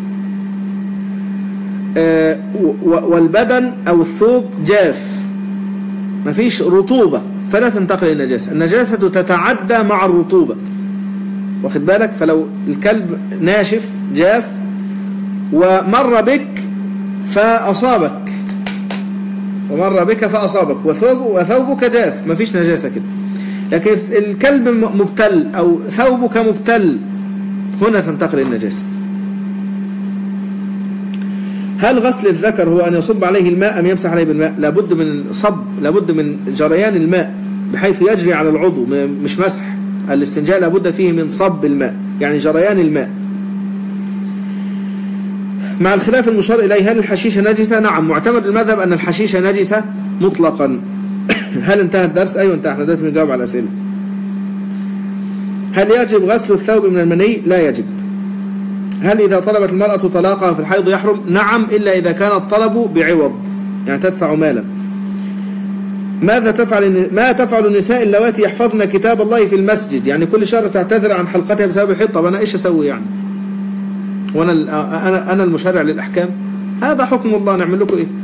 آه والبدن أو الثوب جاف، ما فيش رطوبة فلا تنتقل النجاسة. النجاسة تتعدى مع الرطوبة، واخد بالك؟ فلو الكلب ناشف جاف ومر بك فأصابك ومر بك فأصابك وثوب وثوبك جاف، ما فيش نجاسة كده. لكن الكلب مبتل أو ثوبك مبتل، هنا تنتقل النجاسة. هل غسل الذكر هو أن يصب عليه الماء أم يمسح عليه بالماء؟ لابد من صب، لابد من جريان الماء بحيث يجري على العضو، مش مسح. الاستنجاء لابد فيه من صب الماء، يعني جريان الماء. مع الخلاف المشار إليه، هل الحشيشة نجسة؟ نعم، معتمد المذهب أن الحشيشة نجسة مطلقا. هل انتهى الدرس؟ أيوة انتهى، احنا دلوقتي بنجاوب على الأسئلة. هل يجب غسل الثوب من المني؟ لا يجب. هل إذا طلبت المرأة طلاقها في الحيض يحرم؟ نعم، إلا إذا كان الطلب بعوض، يعني تدفع مالا. ماذا تفعل ما تفعل النساء اللواتي يحفظن كتاب الله في المسجد؟ يعني كل شهر تعتذر عن حلقتها بسبب الحيض. طب أنا إيش أسوي يعني؟ وأنا أنا أنا المشرع للأحكام؟ هذا حكم الله، نعمل لكم إيه؟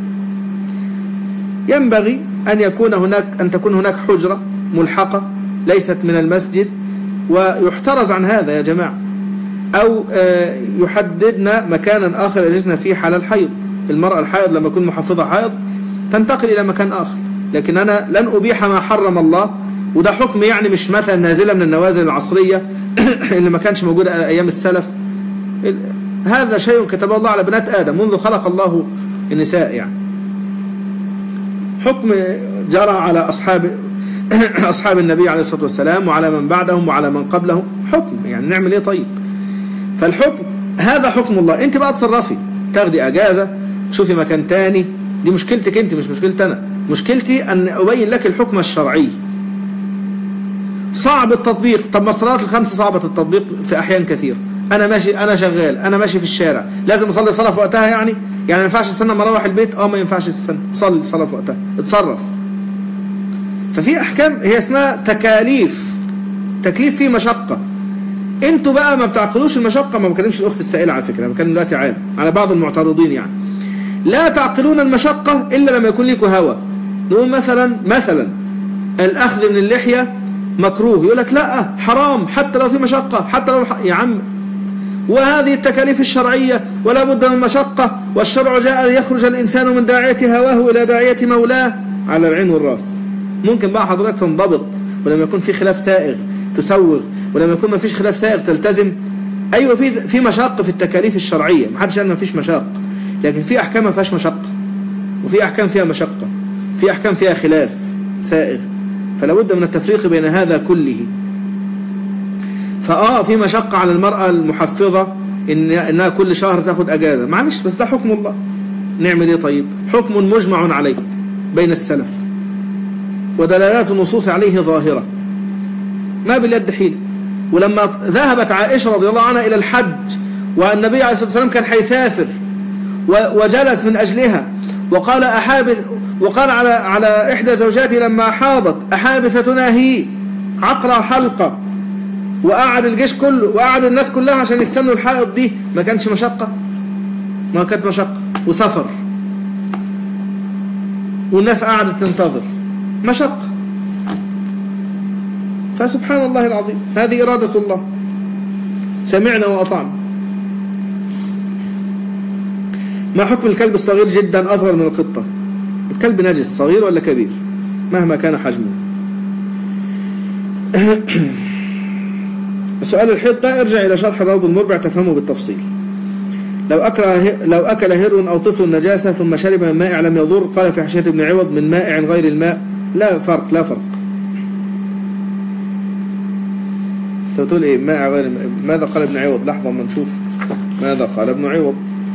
ينبغي أن يكون هناك أن تكون هناك حجرة ملحقة ليست من المسجد، ويحترز عن هذا يا جماعة. أو يحددنا مكانا آخر يجلسنا فيه حال الحيض. المرأة الحائض لما يكون محفظة حائض تنتقل إلى مكان آخر، لكن أنا لن أبيح ما حرم الله، وده حكم يعني مش مثلا نازلة من النوازل العصرية اللي ما كانش موجود أيام السلف. هذا شيء كتب الله على بنات آدم منذ خلق الله النساء، يعني حكم جرى على أصحاب أصحاب النبي عليه الصلاة والسلام وعلى من بعدهم وعلى من قبلهم، حكم يعني نعمل إيه طيب؟ فالحكم هذا حكم الله. أنت بقى تصرفي، تاخدي أجازة، تشوفي مكان تاني، دي مشكلتك أنت مش مشكلتي أنا. مشكلتي أن أبين لك الحكم الشرعي. صعب التطبيق. طب ما الصلوات الخمس صعبة التطبيق في أحيان كثير. أنا ماشي، أنا شغال، أنا ماشي في الشارع، لازم أصلي صلاة في وقتها يعني؟ يعني ما ينفعش استنى ما أروح البيت؟ أه ما ينفعش استنى، صلي صلاة في وقتها، اتصرف. ففي أحكام هي اسمها تكاليف، تكليف فيه مشقة. انتوا بقى ما بتعقلوش المشقة. ما بكلمش الأخت السائلة على فكرة، أنا بكلم دلوقتي عام على بعض المعترضين، يعني لا تعقلون المشقة إلا لما يكون لكم هوى. نقول مثلا مثلا الأخذ من اللحية مكروه، يقول لك لا حرام حتى لو في مشقة، حتى لو ح... يا عم، وهذه التكاليف الشرعية ولا بد من مشقة، والشرع جاء ليخرج الإنسان من داعية هواه إلى داعية مولاه، على العين والراس. ممكن بقى حضرتك تنضبط ولما يكون في خلاف سائغ تسوغ، ولما يكون ما فيش خلاف سائغ تلتزم. أيوة في في مشقة في التكاليف الشرعية، ما حدش قال ما فيش مشقة، لكن في أحكام ما فيهاش مشقة، وفي أحكام فيها مشقة، في أحكام فيها خلاف سائغ، فلا بد من التفريق بين هذا كله. فآه في مشقة على المرأة المحفظة إن إنها كل شهر تاخد أجازة، معلش بس ده حكم الله، نعمل إيه طيب؟ حكم مجمع عليه بين السلف، ودلالات النصوص عليه ظاهرة، ما باليد حيلة. ولما ذهبت عائشة رضي الله عنها إلى الحج والنبي عليه الصلاة والسلام كان حيسافر وجلس من أجلها، وقال أحابس، وقال على على إحدى زوجاته لما حاضت أحابستنا هي عقرة حلقة، وقعد الجيش كله وقعد الناس كلها عشان يستنوا الحائض دي، ما كانش مشقة؟ ما كانت مشقة وسفر والناس قعدت تنتظر، مشقة. فسبحان الله العظيم، هذه إرادة الله، سمعنا وأطعنا. ما حكم الكلب الصغير جدا أصغر من القطة؟ الكلب نجس صغير ولا كبير مهما كان حجمه. سؤال الحيض ده ارجع إلى شرح الروض المربع تفهمه بالتفصيل. لو أكل لو أكل هر أو طفل نجاسة ثم شرب من مائع لم يضر، قال في حاشية ابن عوض من مائع غير الماء. لا فرق لا فرق. أنت بتقول إيه مائع غير الماء؟ ماذا قال ابن عوض؟ لحظة ما نشوف ماذا قال ابن عوض.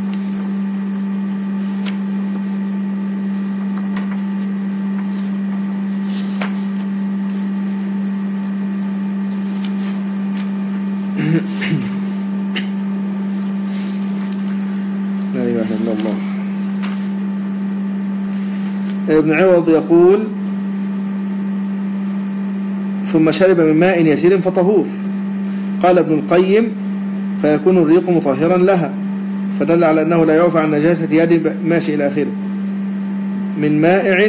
لا إله إلا الله. ابن عوض يقول ثم شرب من ماء يسير فطهور. قال ابن القيم فيكون الريق مطهرا لها، فدل على أنه لا يعفى عن نجاسة يد ماشي إلى آخره. من مائع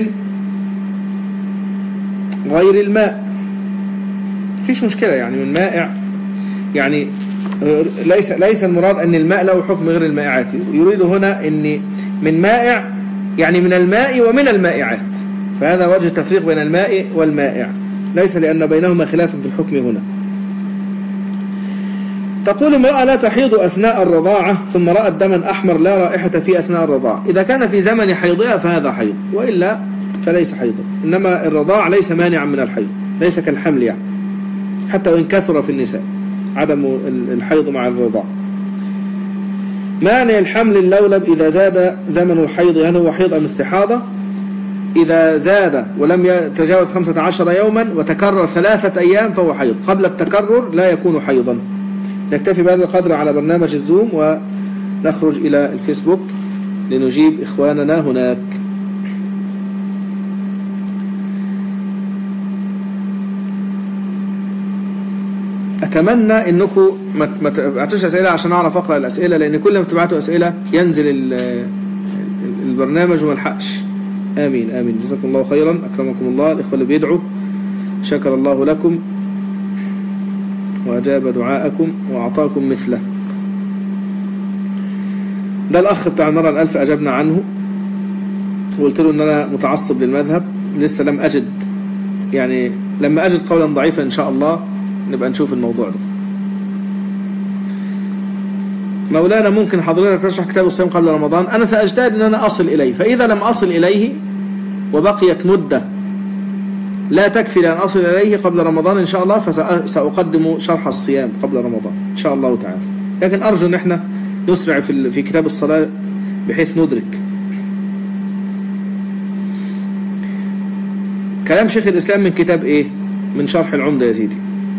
غير الماء فيش مشكلة، يعني من مائع يعني ليس ليس المراد أن الماء له حكم غير المائعات، يريد هنا أن من مائع يعني من الماء ومن المائعات، فهذا وجه التفريق بين الماء والمائع، ليس لأن بينهما خلاف في الحكم هنا. تقول امرأة لا تحيض أثناء الرضاعة ثم رأت دما أحمر لا رائحة فيه أثناء الرضاعة، إذا كان في زمن حيضها فهذا حيض، وإلا فليس حيضا. إنما الرضاع ليس مانعا من الحيض، ليس كالحمل يعني، حتى وإن كثر في النساء عدم الحيض مع الرضاع. مانع الحمل اللولب إذا زاد زمن الحيض، هل هو حيض أم استحاضة؟ إذا زاد ولم يتجاوز خمسة عشر يوما وتكرر ثلاثة أيام فهو حيض، قبل التكرر لا يكون حيضا. نكتفي بهذا القدر على برنامج الزوم ونخرج إلى الفيسبوك لنجيب إخواننا هناك. أتمنى أنكم ما تبعتوش أسئلة عشان أعرف أقرأ الأسئلة، لأن كل ما تبعتوا أسئلة ينزل البرنامج وما لحقش. آمين آمين. جزاكم الله خيرا، أكرمكم الله. الإخوة اللي بيدعوا شكر الله لكم وأجاب دعاءكم وأعطاكم مثله. ده الأخ بتاع المرة الألف أجبنا عنه وقلت له أن أنا متعصب للمذهب، لسه لم أجد، يعني لما أجد قولا ضعيفا إن شاء الله نبقى نشوف الموضوع ده. مولانا ممكن حضرتك تشرح كتاب الصيام قبل رمضان؟ أنا سأجتهد أن أنا أصل إليه، فإذا لم أصل إليه وبقيت مدة لا تكفي لأن أصل إليه قبل رمضان إن شاء الله، فسأقدم شرح الصيام قبل رمضان إن شاء الله تعالى. لكن أرجو أن احنا نسرع في في كتاب الصلاة بحيث ندرك. كلام شيخ الإسلام من كتاب إيه؟ من شرح العمدة يا سيدي.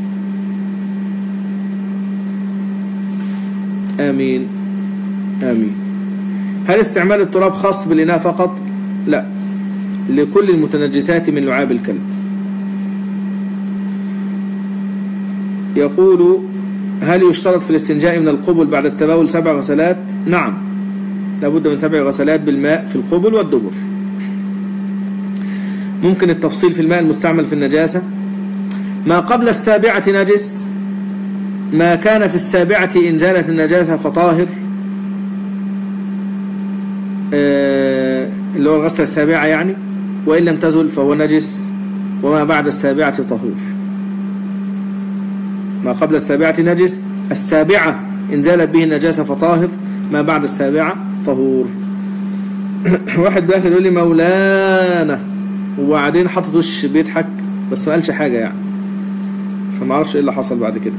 آمين آمين. هل استعمال التراب خاص بالإناء فقط؟ لا، لكل المتنجسات من لعاب الكلب. يقول هل يشترط في الاستنجاء من القبل بعد التبول سبع غسلات؟ نعم، لابد من سبع غسلات بالماء في القبل والدبر. ممكن التفصيل في الماء المستعمل في النجاسة؟ ما قبل السابعة نجس، ما كان في السابعة إن زالت النجاسة فطاهر، آه اللي هو الغسلة السابعة يعني، وإن لم تزل فهو نجس، وما بعد السابعة طهور. ما قبل السابعة نجس، السابعة إن زالت به النجاسة فطاهر، ما بعد السابعة طهور. واحد داخل يقول لي مولانا، وبعدين حطت وش بيضحك بس ما قالش حاجة يعني، فما اعرفش ايه اللي حصل بعد كده.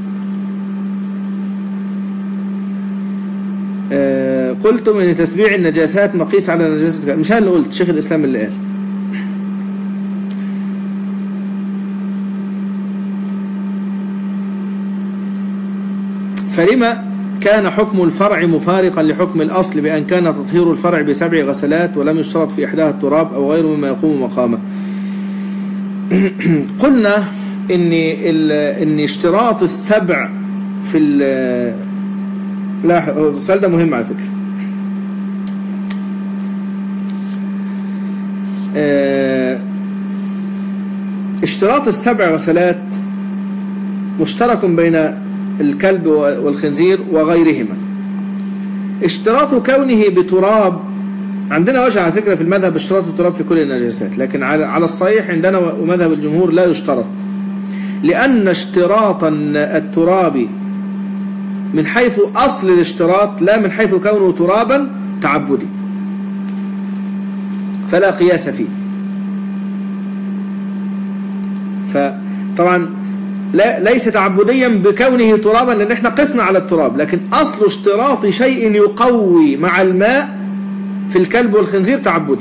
آه قلتم ان تسبيع النجاسات مقيس على نجاسة، مش انا اللي قلت، شيخ الاسلام اللي قال. فلما كان حكم الفرع مفارقا لحكم الأصل بأن كان تطهير الفرع بسبع غسلات ولم يشترط في إحداها التراب أو غيره مما يقوم مقامه؟ قلنا إن إن اشتراط السبع في ال لا السؤال ده مهم على فكرة. اشتراط السبع غسلات مشترك بين الكلب والخنزير وغيرهما. اشتراط كونه بتراب عندنا وجه على فكرة في المذهب اشتراط التراب في كل النجاسات، لكن على الصحيح عندنا ومذهب الجمهور لا يشترط، لأن اشتراط التراب من حيث أصل الاشتراط لا من حيث كونه ترابا تعبدي، فلا قياس فيه. فطبعا لا ليس تعبديا بكونه ترابا لأن احنا قسنا على التراب، لكن أصل اشتراط شيء يقوي مع الماء في الكلب والخنزير تعبدي.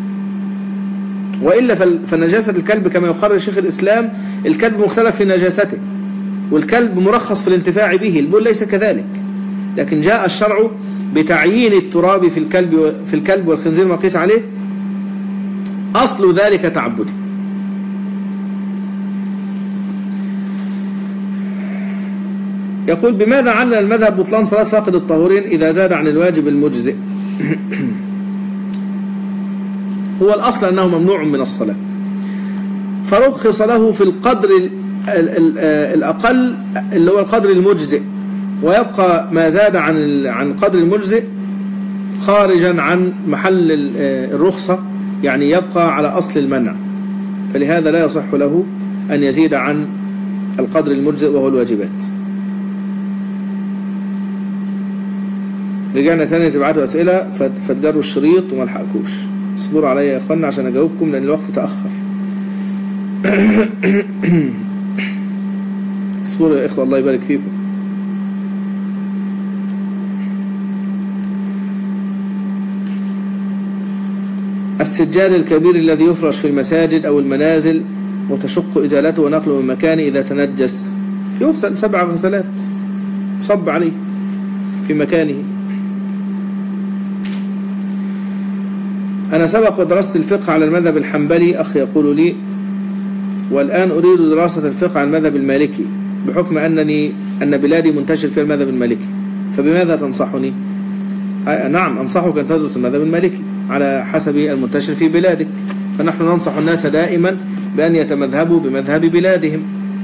وإلا فنجاسة الكلب كما يقرر شيخ الإسلام، الكلب مختلف في نجاسته، والكلب مرخص في الانتفاع به، البول ليس كذلك، لكن جاء الشرع بتعيين التراب في الكلب في الكلب والخنزير ما قيس عليه، أصل ذلك تعبدي. يقول بماذا علل المذهب بطلان صلاة فاقد الطهورين إذا زاد عن الواجب المجزئ؟ هو الأصل أنه ممنوع من الصلاة، فرخص له في القدر الأقل اللي هو القدر المجزئ، ويبقى ما زاد عن عن قدر المجزئ خارجا عن محل الرخصة، يعني يبقى على أصل المنع، فلهذا لا يصح له أن يزيد عن القدر المجزئ وهو الواجبات. رجعنا ثاني تبعتوا أسئلة فتجروا الشريط وما لحقكوش، اصبروا عليا يا اخوانا عشان اجاوبكم لان الوقت تأخر. اصبروا يا اخوة الله يبارك فيكم. السجاد الكبير الذي يفرش في المساجد او المنازل وتشق ازالته ونقله من مكانه اذا تنجس يغسل سبع غسلات، صب عليه في مكانه. أنا سبق ودرست الفقه على المذهب الحنبلي، أخ يقول لي والآن أريد دراسة الفقه على المذهب المالكي بحكم أنني أن بلادي منتشر في المذهب المالكي، فبماذا تنصحني؟ نعم أنصحك أن تدرس المذهب المالكي على حسب المنتشر في بلادك، فنحن ننصح الناس دائما بأن يتمذهبوا بمذهب بلادهم،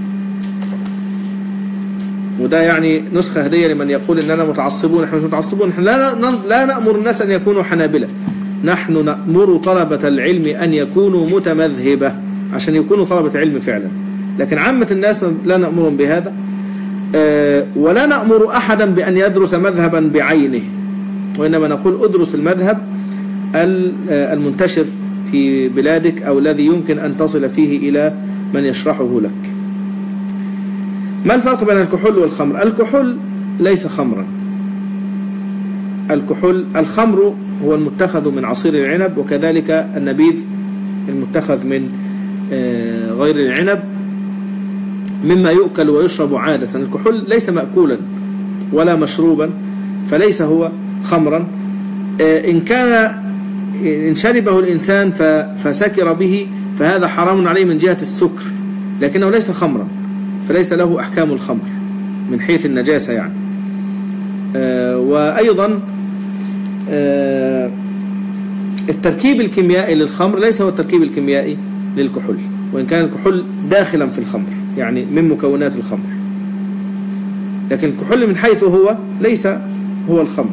وده يعني نسخة هدية لمن يقول إننا متعصبون. نحن مش متعصبون، نحن لا لا نأمر الناس أن يكونوا حنابلة، نحن نأمر طلبة العلم أن يكونوا متمذهبة عشان يكونوا طلبة علم فعلا، لكن عامة الناس لا نأمرهم بهذا، ولا نأمر أحدا بأن يدرس مذهبا بعينه، وإنما نقول أدرس المذهب المنتشر في بلادك أو الذي يمكن أن تصل فيه إلى من يشرحه لك. ما الفرق بين الكحول والخمر؟ الكحول ليس خمرا، الكحول الخمر هو المتخذ من عصير العنب، وكذلك النبيذ المتخذ من غير العنب مما يؤكل ويشرب عادة. الكحول ليس مأكولا ولا مشروبا فليس هو خمرا، إن كان إن شربه الإنسان فسكر به فهذا حرام عليه من جهة السكر، لكنه ليس خمرا فليس له أحكام الخمر من حيث النجاسة يعني. وأيضا التركيب الكيميائي للخمر ليس هو التركيب الكيميائي للكحول، وإن كان الكحول داخلا في الخمر يعني من مكونات الخمر، لكن الكحول من حيث هو ليس هو الخمر.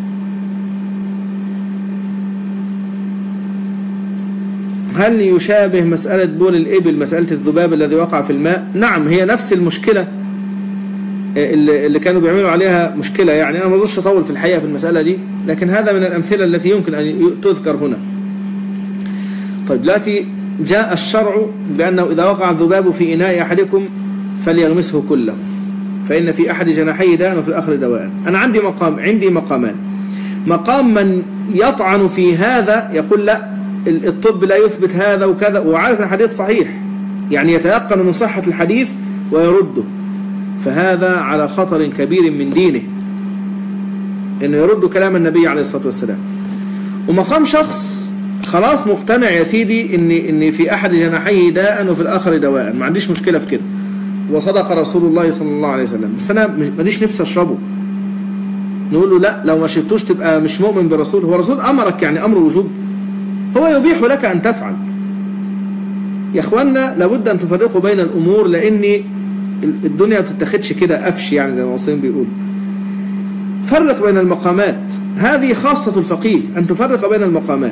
هل يشابه مسألة بول الإبل مسألة الذباب الذي وقع في الماء؟ نعم، هي نفس المشكلة اللي كانوا بيعملوا عليها مشكلة، يعني أنا ما رضيتش أطول في الحقيقة في المسألة دي، لكن هذا من الأمثلة التي يمكن أن تذكر هنا. طيب دلوقتي جاء الشرع بأنه إذا وقع الذباب في إناء أحدكم فليغمسه كله، فإن في أحد جناحيه داء وفي الآخر دواء. أنا عندي مقام عندي مقامان، مقام من يطعن في هذا يقول لا الطب لا يثبت هذا وكذا، وعارف الحديث صحيح يعني يتيقن من صحة الحديث ويرده، فهذا على خطر كبير من دينه إنه يرد كلام النبي عليه الصلاة والسلام. ومقام شخص خلاص مقتنع يا سيدي إن إن في أحد جناحيه داء وفي الآخر دواء، ما عنديش مشكلة في كده، وصدق رسول الله صلى الله عليه وسلم، بس أنا ماليش نفسي أشربه. نقول له لا، لو ما شربتوش تبقى مش مؤمن برسول. هو رسول أمرك يعني أمر وجوب، هو يبيح لك أن تفعل. يا أخوانا لابد أن تفرقوا بين الأمور، لأن الدنيا ما بتتاخدش كده قفش يعني زي ما المصريين بيقولوا. فرق بين المقامات. هذه خاصة الفقيه أن تفرق بين المقامات.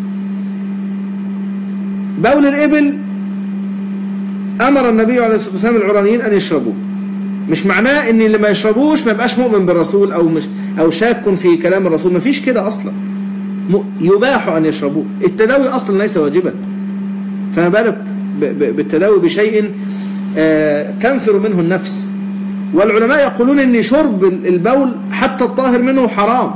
بول الإبل أمر النبي عليه الصلاة والسلام العرانيين أن يشربوه، مش معناه ان اللي ما يشربوش ما يبقاش مؤمن بالرسول او مش او شاك في كلام الرسول، ما فيش كده اصلا، يباح ان يشربوه. التداوي اصلا ليس واجبا، فما بالك بالتداوي بشيء تنفر منه النفس. والعلماء يقولون ان شرب البول حتى الطاهر منه حرام.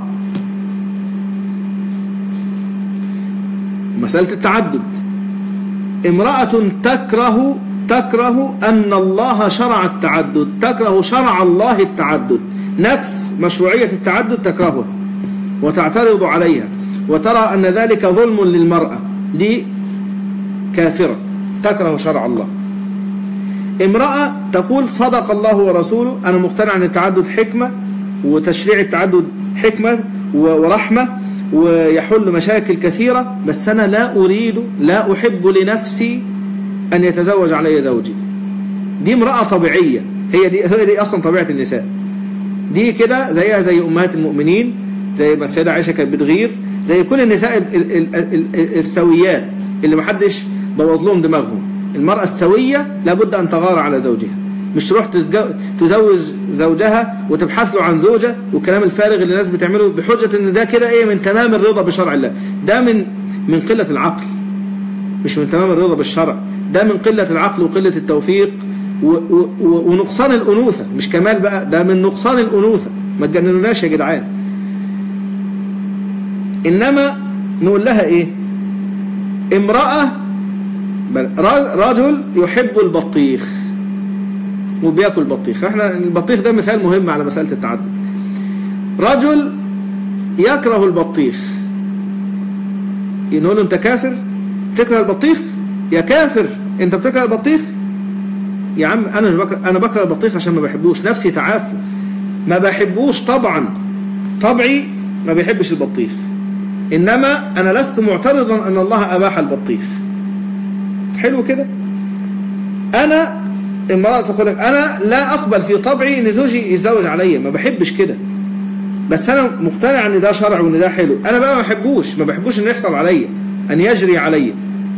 مسألة التعدد، امرأة تكره تكره أن الله شرع التعدد، تكره شرع الله التعدد، نفس مشروعية التعدد تكرهها وتعترض عليها وترى أن ذلك ظلم للمرأة، دي كافرة تكره شرع الله. امرأة تقول صدق الله ورسوله، أنا مقتنع أن التعدد حكمة وتشريع التعدد حكمة ورحمة ويحل مشاكل كثيرة، بس أنا لا أريد لا أحب لنفسي أن يتزوج علي زوجي. دي امرأة طبيعية، هي دي هي دي أصلا طبيعة النساء، دي كده زيها زي أمهات المؤمنين، زي ما السيدة عائشة كانت بتغير، زي كل النساء السويات اللي محدش بوظ لهم دماغهم. المرأة السوية لابد أن تغار على زوجها، مش تروح تزوج زوجها وتبحث له عن زوجة والكلام الفارغ اللي الناس بتعمله بحجة ان ده كده ايه من تمام الرضا بشرع الله. ده من من قلة العقل، مش من تمام الرضا بالشرع، ده من قلة العقل وقلة التوفيق ونقصان الأنوثة، مش كمال بقى، ده من نقصان الأنوثة. ما تجننوناش يا جدعان. إنما نقول لها إيه؟ امرأة رجل يحب البطيخ وبياكل بطيخ، احنا البطيخ ده مثال مهم على مسألة التعدد. رجل يكره البطيخ، نقول له انت كافر تكره البطيخ؟ يا كافر انت بتكره البطيخ؟ يا عم انا مش بكره، انا بكره البطيخ عشان ما بحبوش، نفسي تعافى، ما بحبوش طبعا، طبعي ما بيحبش البطيخ، انما انا لست معترضا ان الله اباح البطيخ. حلو كده. انا المرأة تقول لك انا لا اقبل في طبعي ان زوجي يتزوج عليا، ما بحبش كده، بس انا مقتنع ان ده شرع وان ده حلو، انا بقى ما بحبوش ما بحبوش ان يحصل عليا، ان يجري عليا،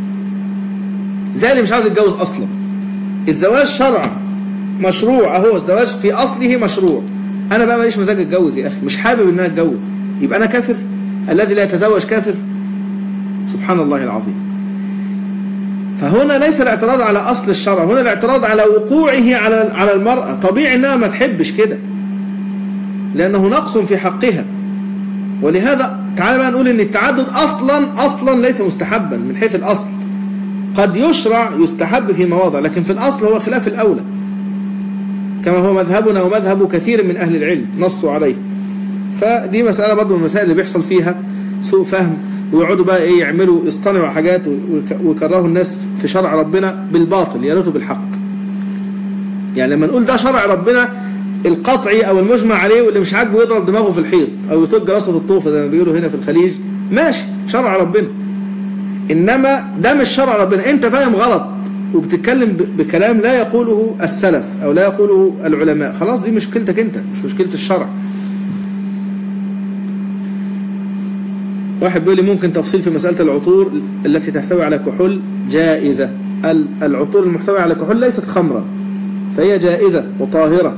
زي اللي مش عاوز يتجوز اصلا. الزواج شرع مشروع اهو، الزواج في اصله مشروع، انا بقى ماليش مزاج اتجوز يا اخي، مش حابب ان انا اتجوز، يبقى انا كافر؟ الذي لا يتزوج كافر؟ سبحان الله العظيم. فهنا ليس الاعتراض على اصل الشرع، هنا الاعتراض على وقوعه على على المرأة. طبيعي انها ما تحبش كده لانه نقص في حقها، ولهذا تعالى بقى نقول ان التعدد اصلا اصلا ليس مستحبا من حيث الاصل، قد يشرع يستحب في مواضع، لكن في الاصل هو خلاف الاولى، كما هو مذهبنا ومذهب كثير من اهل العلم نصوا عليه. فدي مسألة برضو من المسائل اللي بيحصل فيها سوء فهم، ويقعدوا بقى ايه يعملوا يصطنعوا حاجات ويكرهوا الناس في شرع ربنا بالباطل يا ريته بالحق. يعني لما نقول ده شرع ربنا القطعي او المجمع عليه، واللي مش عاجبه يضرب دماغه في الحيط او يطج راسه في الطوفه زي ما بيقولوا هنا في الخليج، ماشي شرع ربنا، انما ده مش شرع ربنا. انت فاهم غلط وبتتكلم بكلام لا يقوله السلف او لا يقوله العلماء، خلاص دي مشكلتك انت، مش مشكلة الشرع. واحد بيقول لي ممكن تفصيل في مسألة العطور التي تحتوي على كحول؟ جائزة. العطور المحتوية على كحول ليست خمرا، فهي جائزة وطاهرة.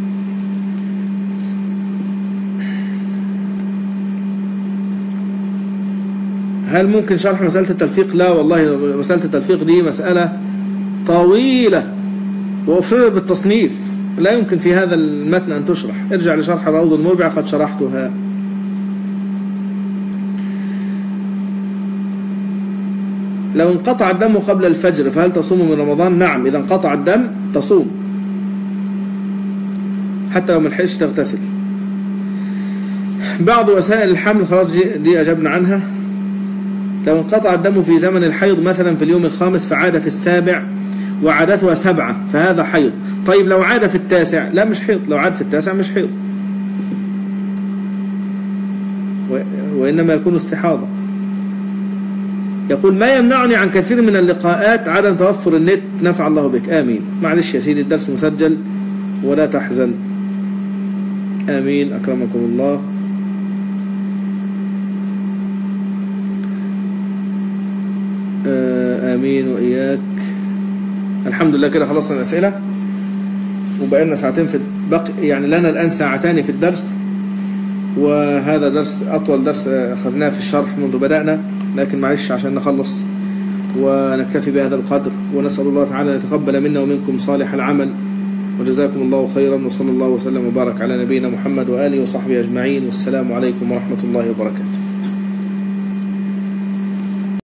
هل ممكن شرح مسألة التلفيق؟ لا والله، مسألة التلفيق دي مسألة طويلة وأفردت بالتصنيف، لا يمكن في هذا المتن أن تشرح. ارجع لشرح الروض المربع قد شرحتها. لو انقطع الدم قبل الفجر فهل تصوم من رمضان؟ نعم، إذا انقطع الدم تصوم حتى لو ملحقش تغتسل. بعض وسائل الحمل خلاص دي أجبنا عنها. لو انقطع الدم في زمن الحيض مثلا في اليوم الخامس فعاد في السابع وعادتها سبعة فهذا حيض. طيب لو عاد في التاسع؟ لا مش حيض، لو عاد في التاسع مش حيض، وإنما يكون استحاضة. يقول ما يمنعني عن كثير من اللقاءات عدم توفر النت، نفع الله بك. آمين. معلش يا سيدي الدرس مسجل ولا تحزن. آمين أكرمكم الله. آمين وإياك. الحمد لله كده خلصنا الأسئلة، وبقينا ساعتين في بقي يعني لنا الآن ساعتان في الدرس، وهذا درس أطول درس أخذناه في الشرح منذ بدأنا، لكن معلش عشان نخلص ونكتفي بهذا القدر، ونسأل الله تعالى أن يتقبل منا ومنكم صالح العمل، وجزاكم الله خيرا، وصلى الله وسلم وبارك على نبينا محمد وآله وصحبه أجمعين، والسلام عليكم ورحمة الله وبركاته.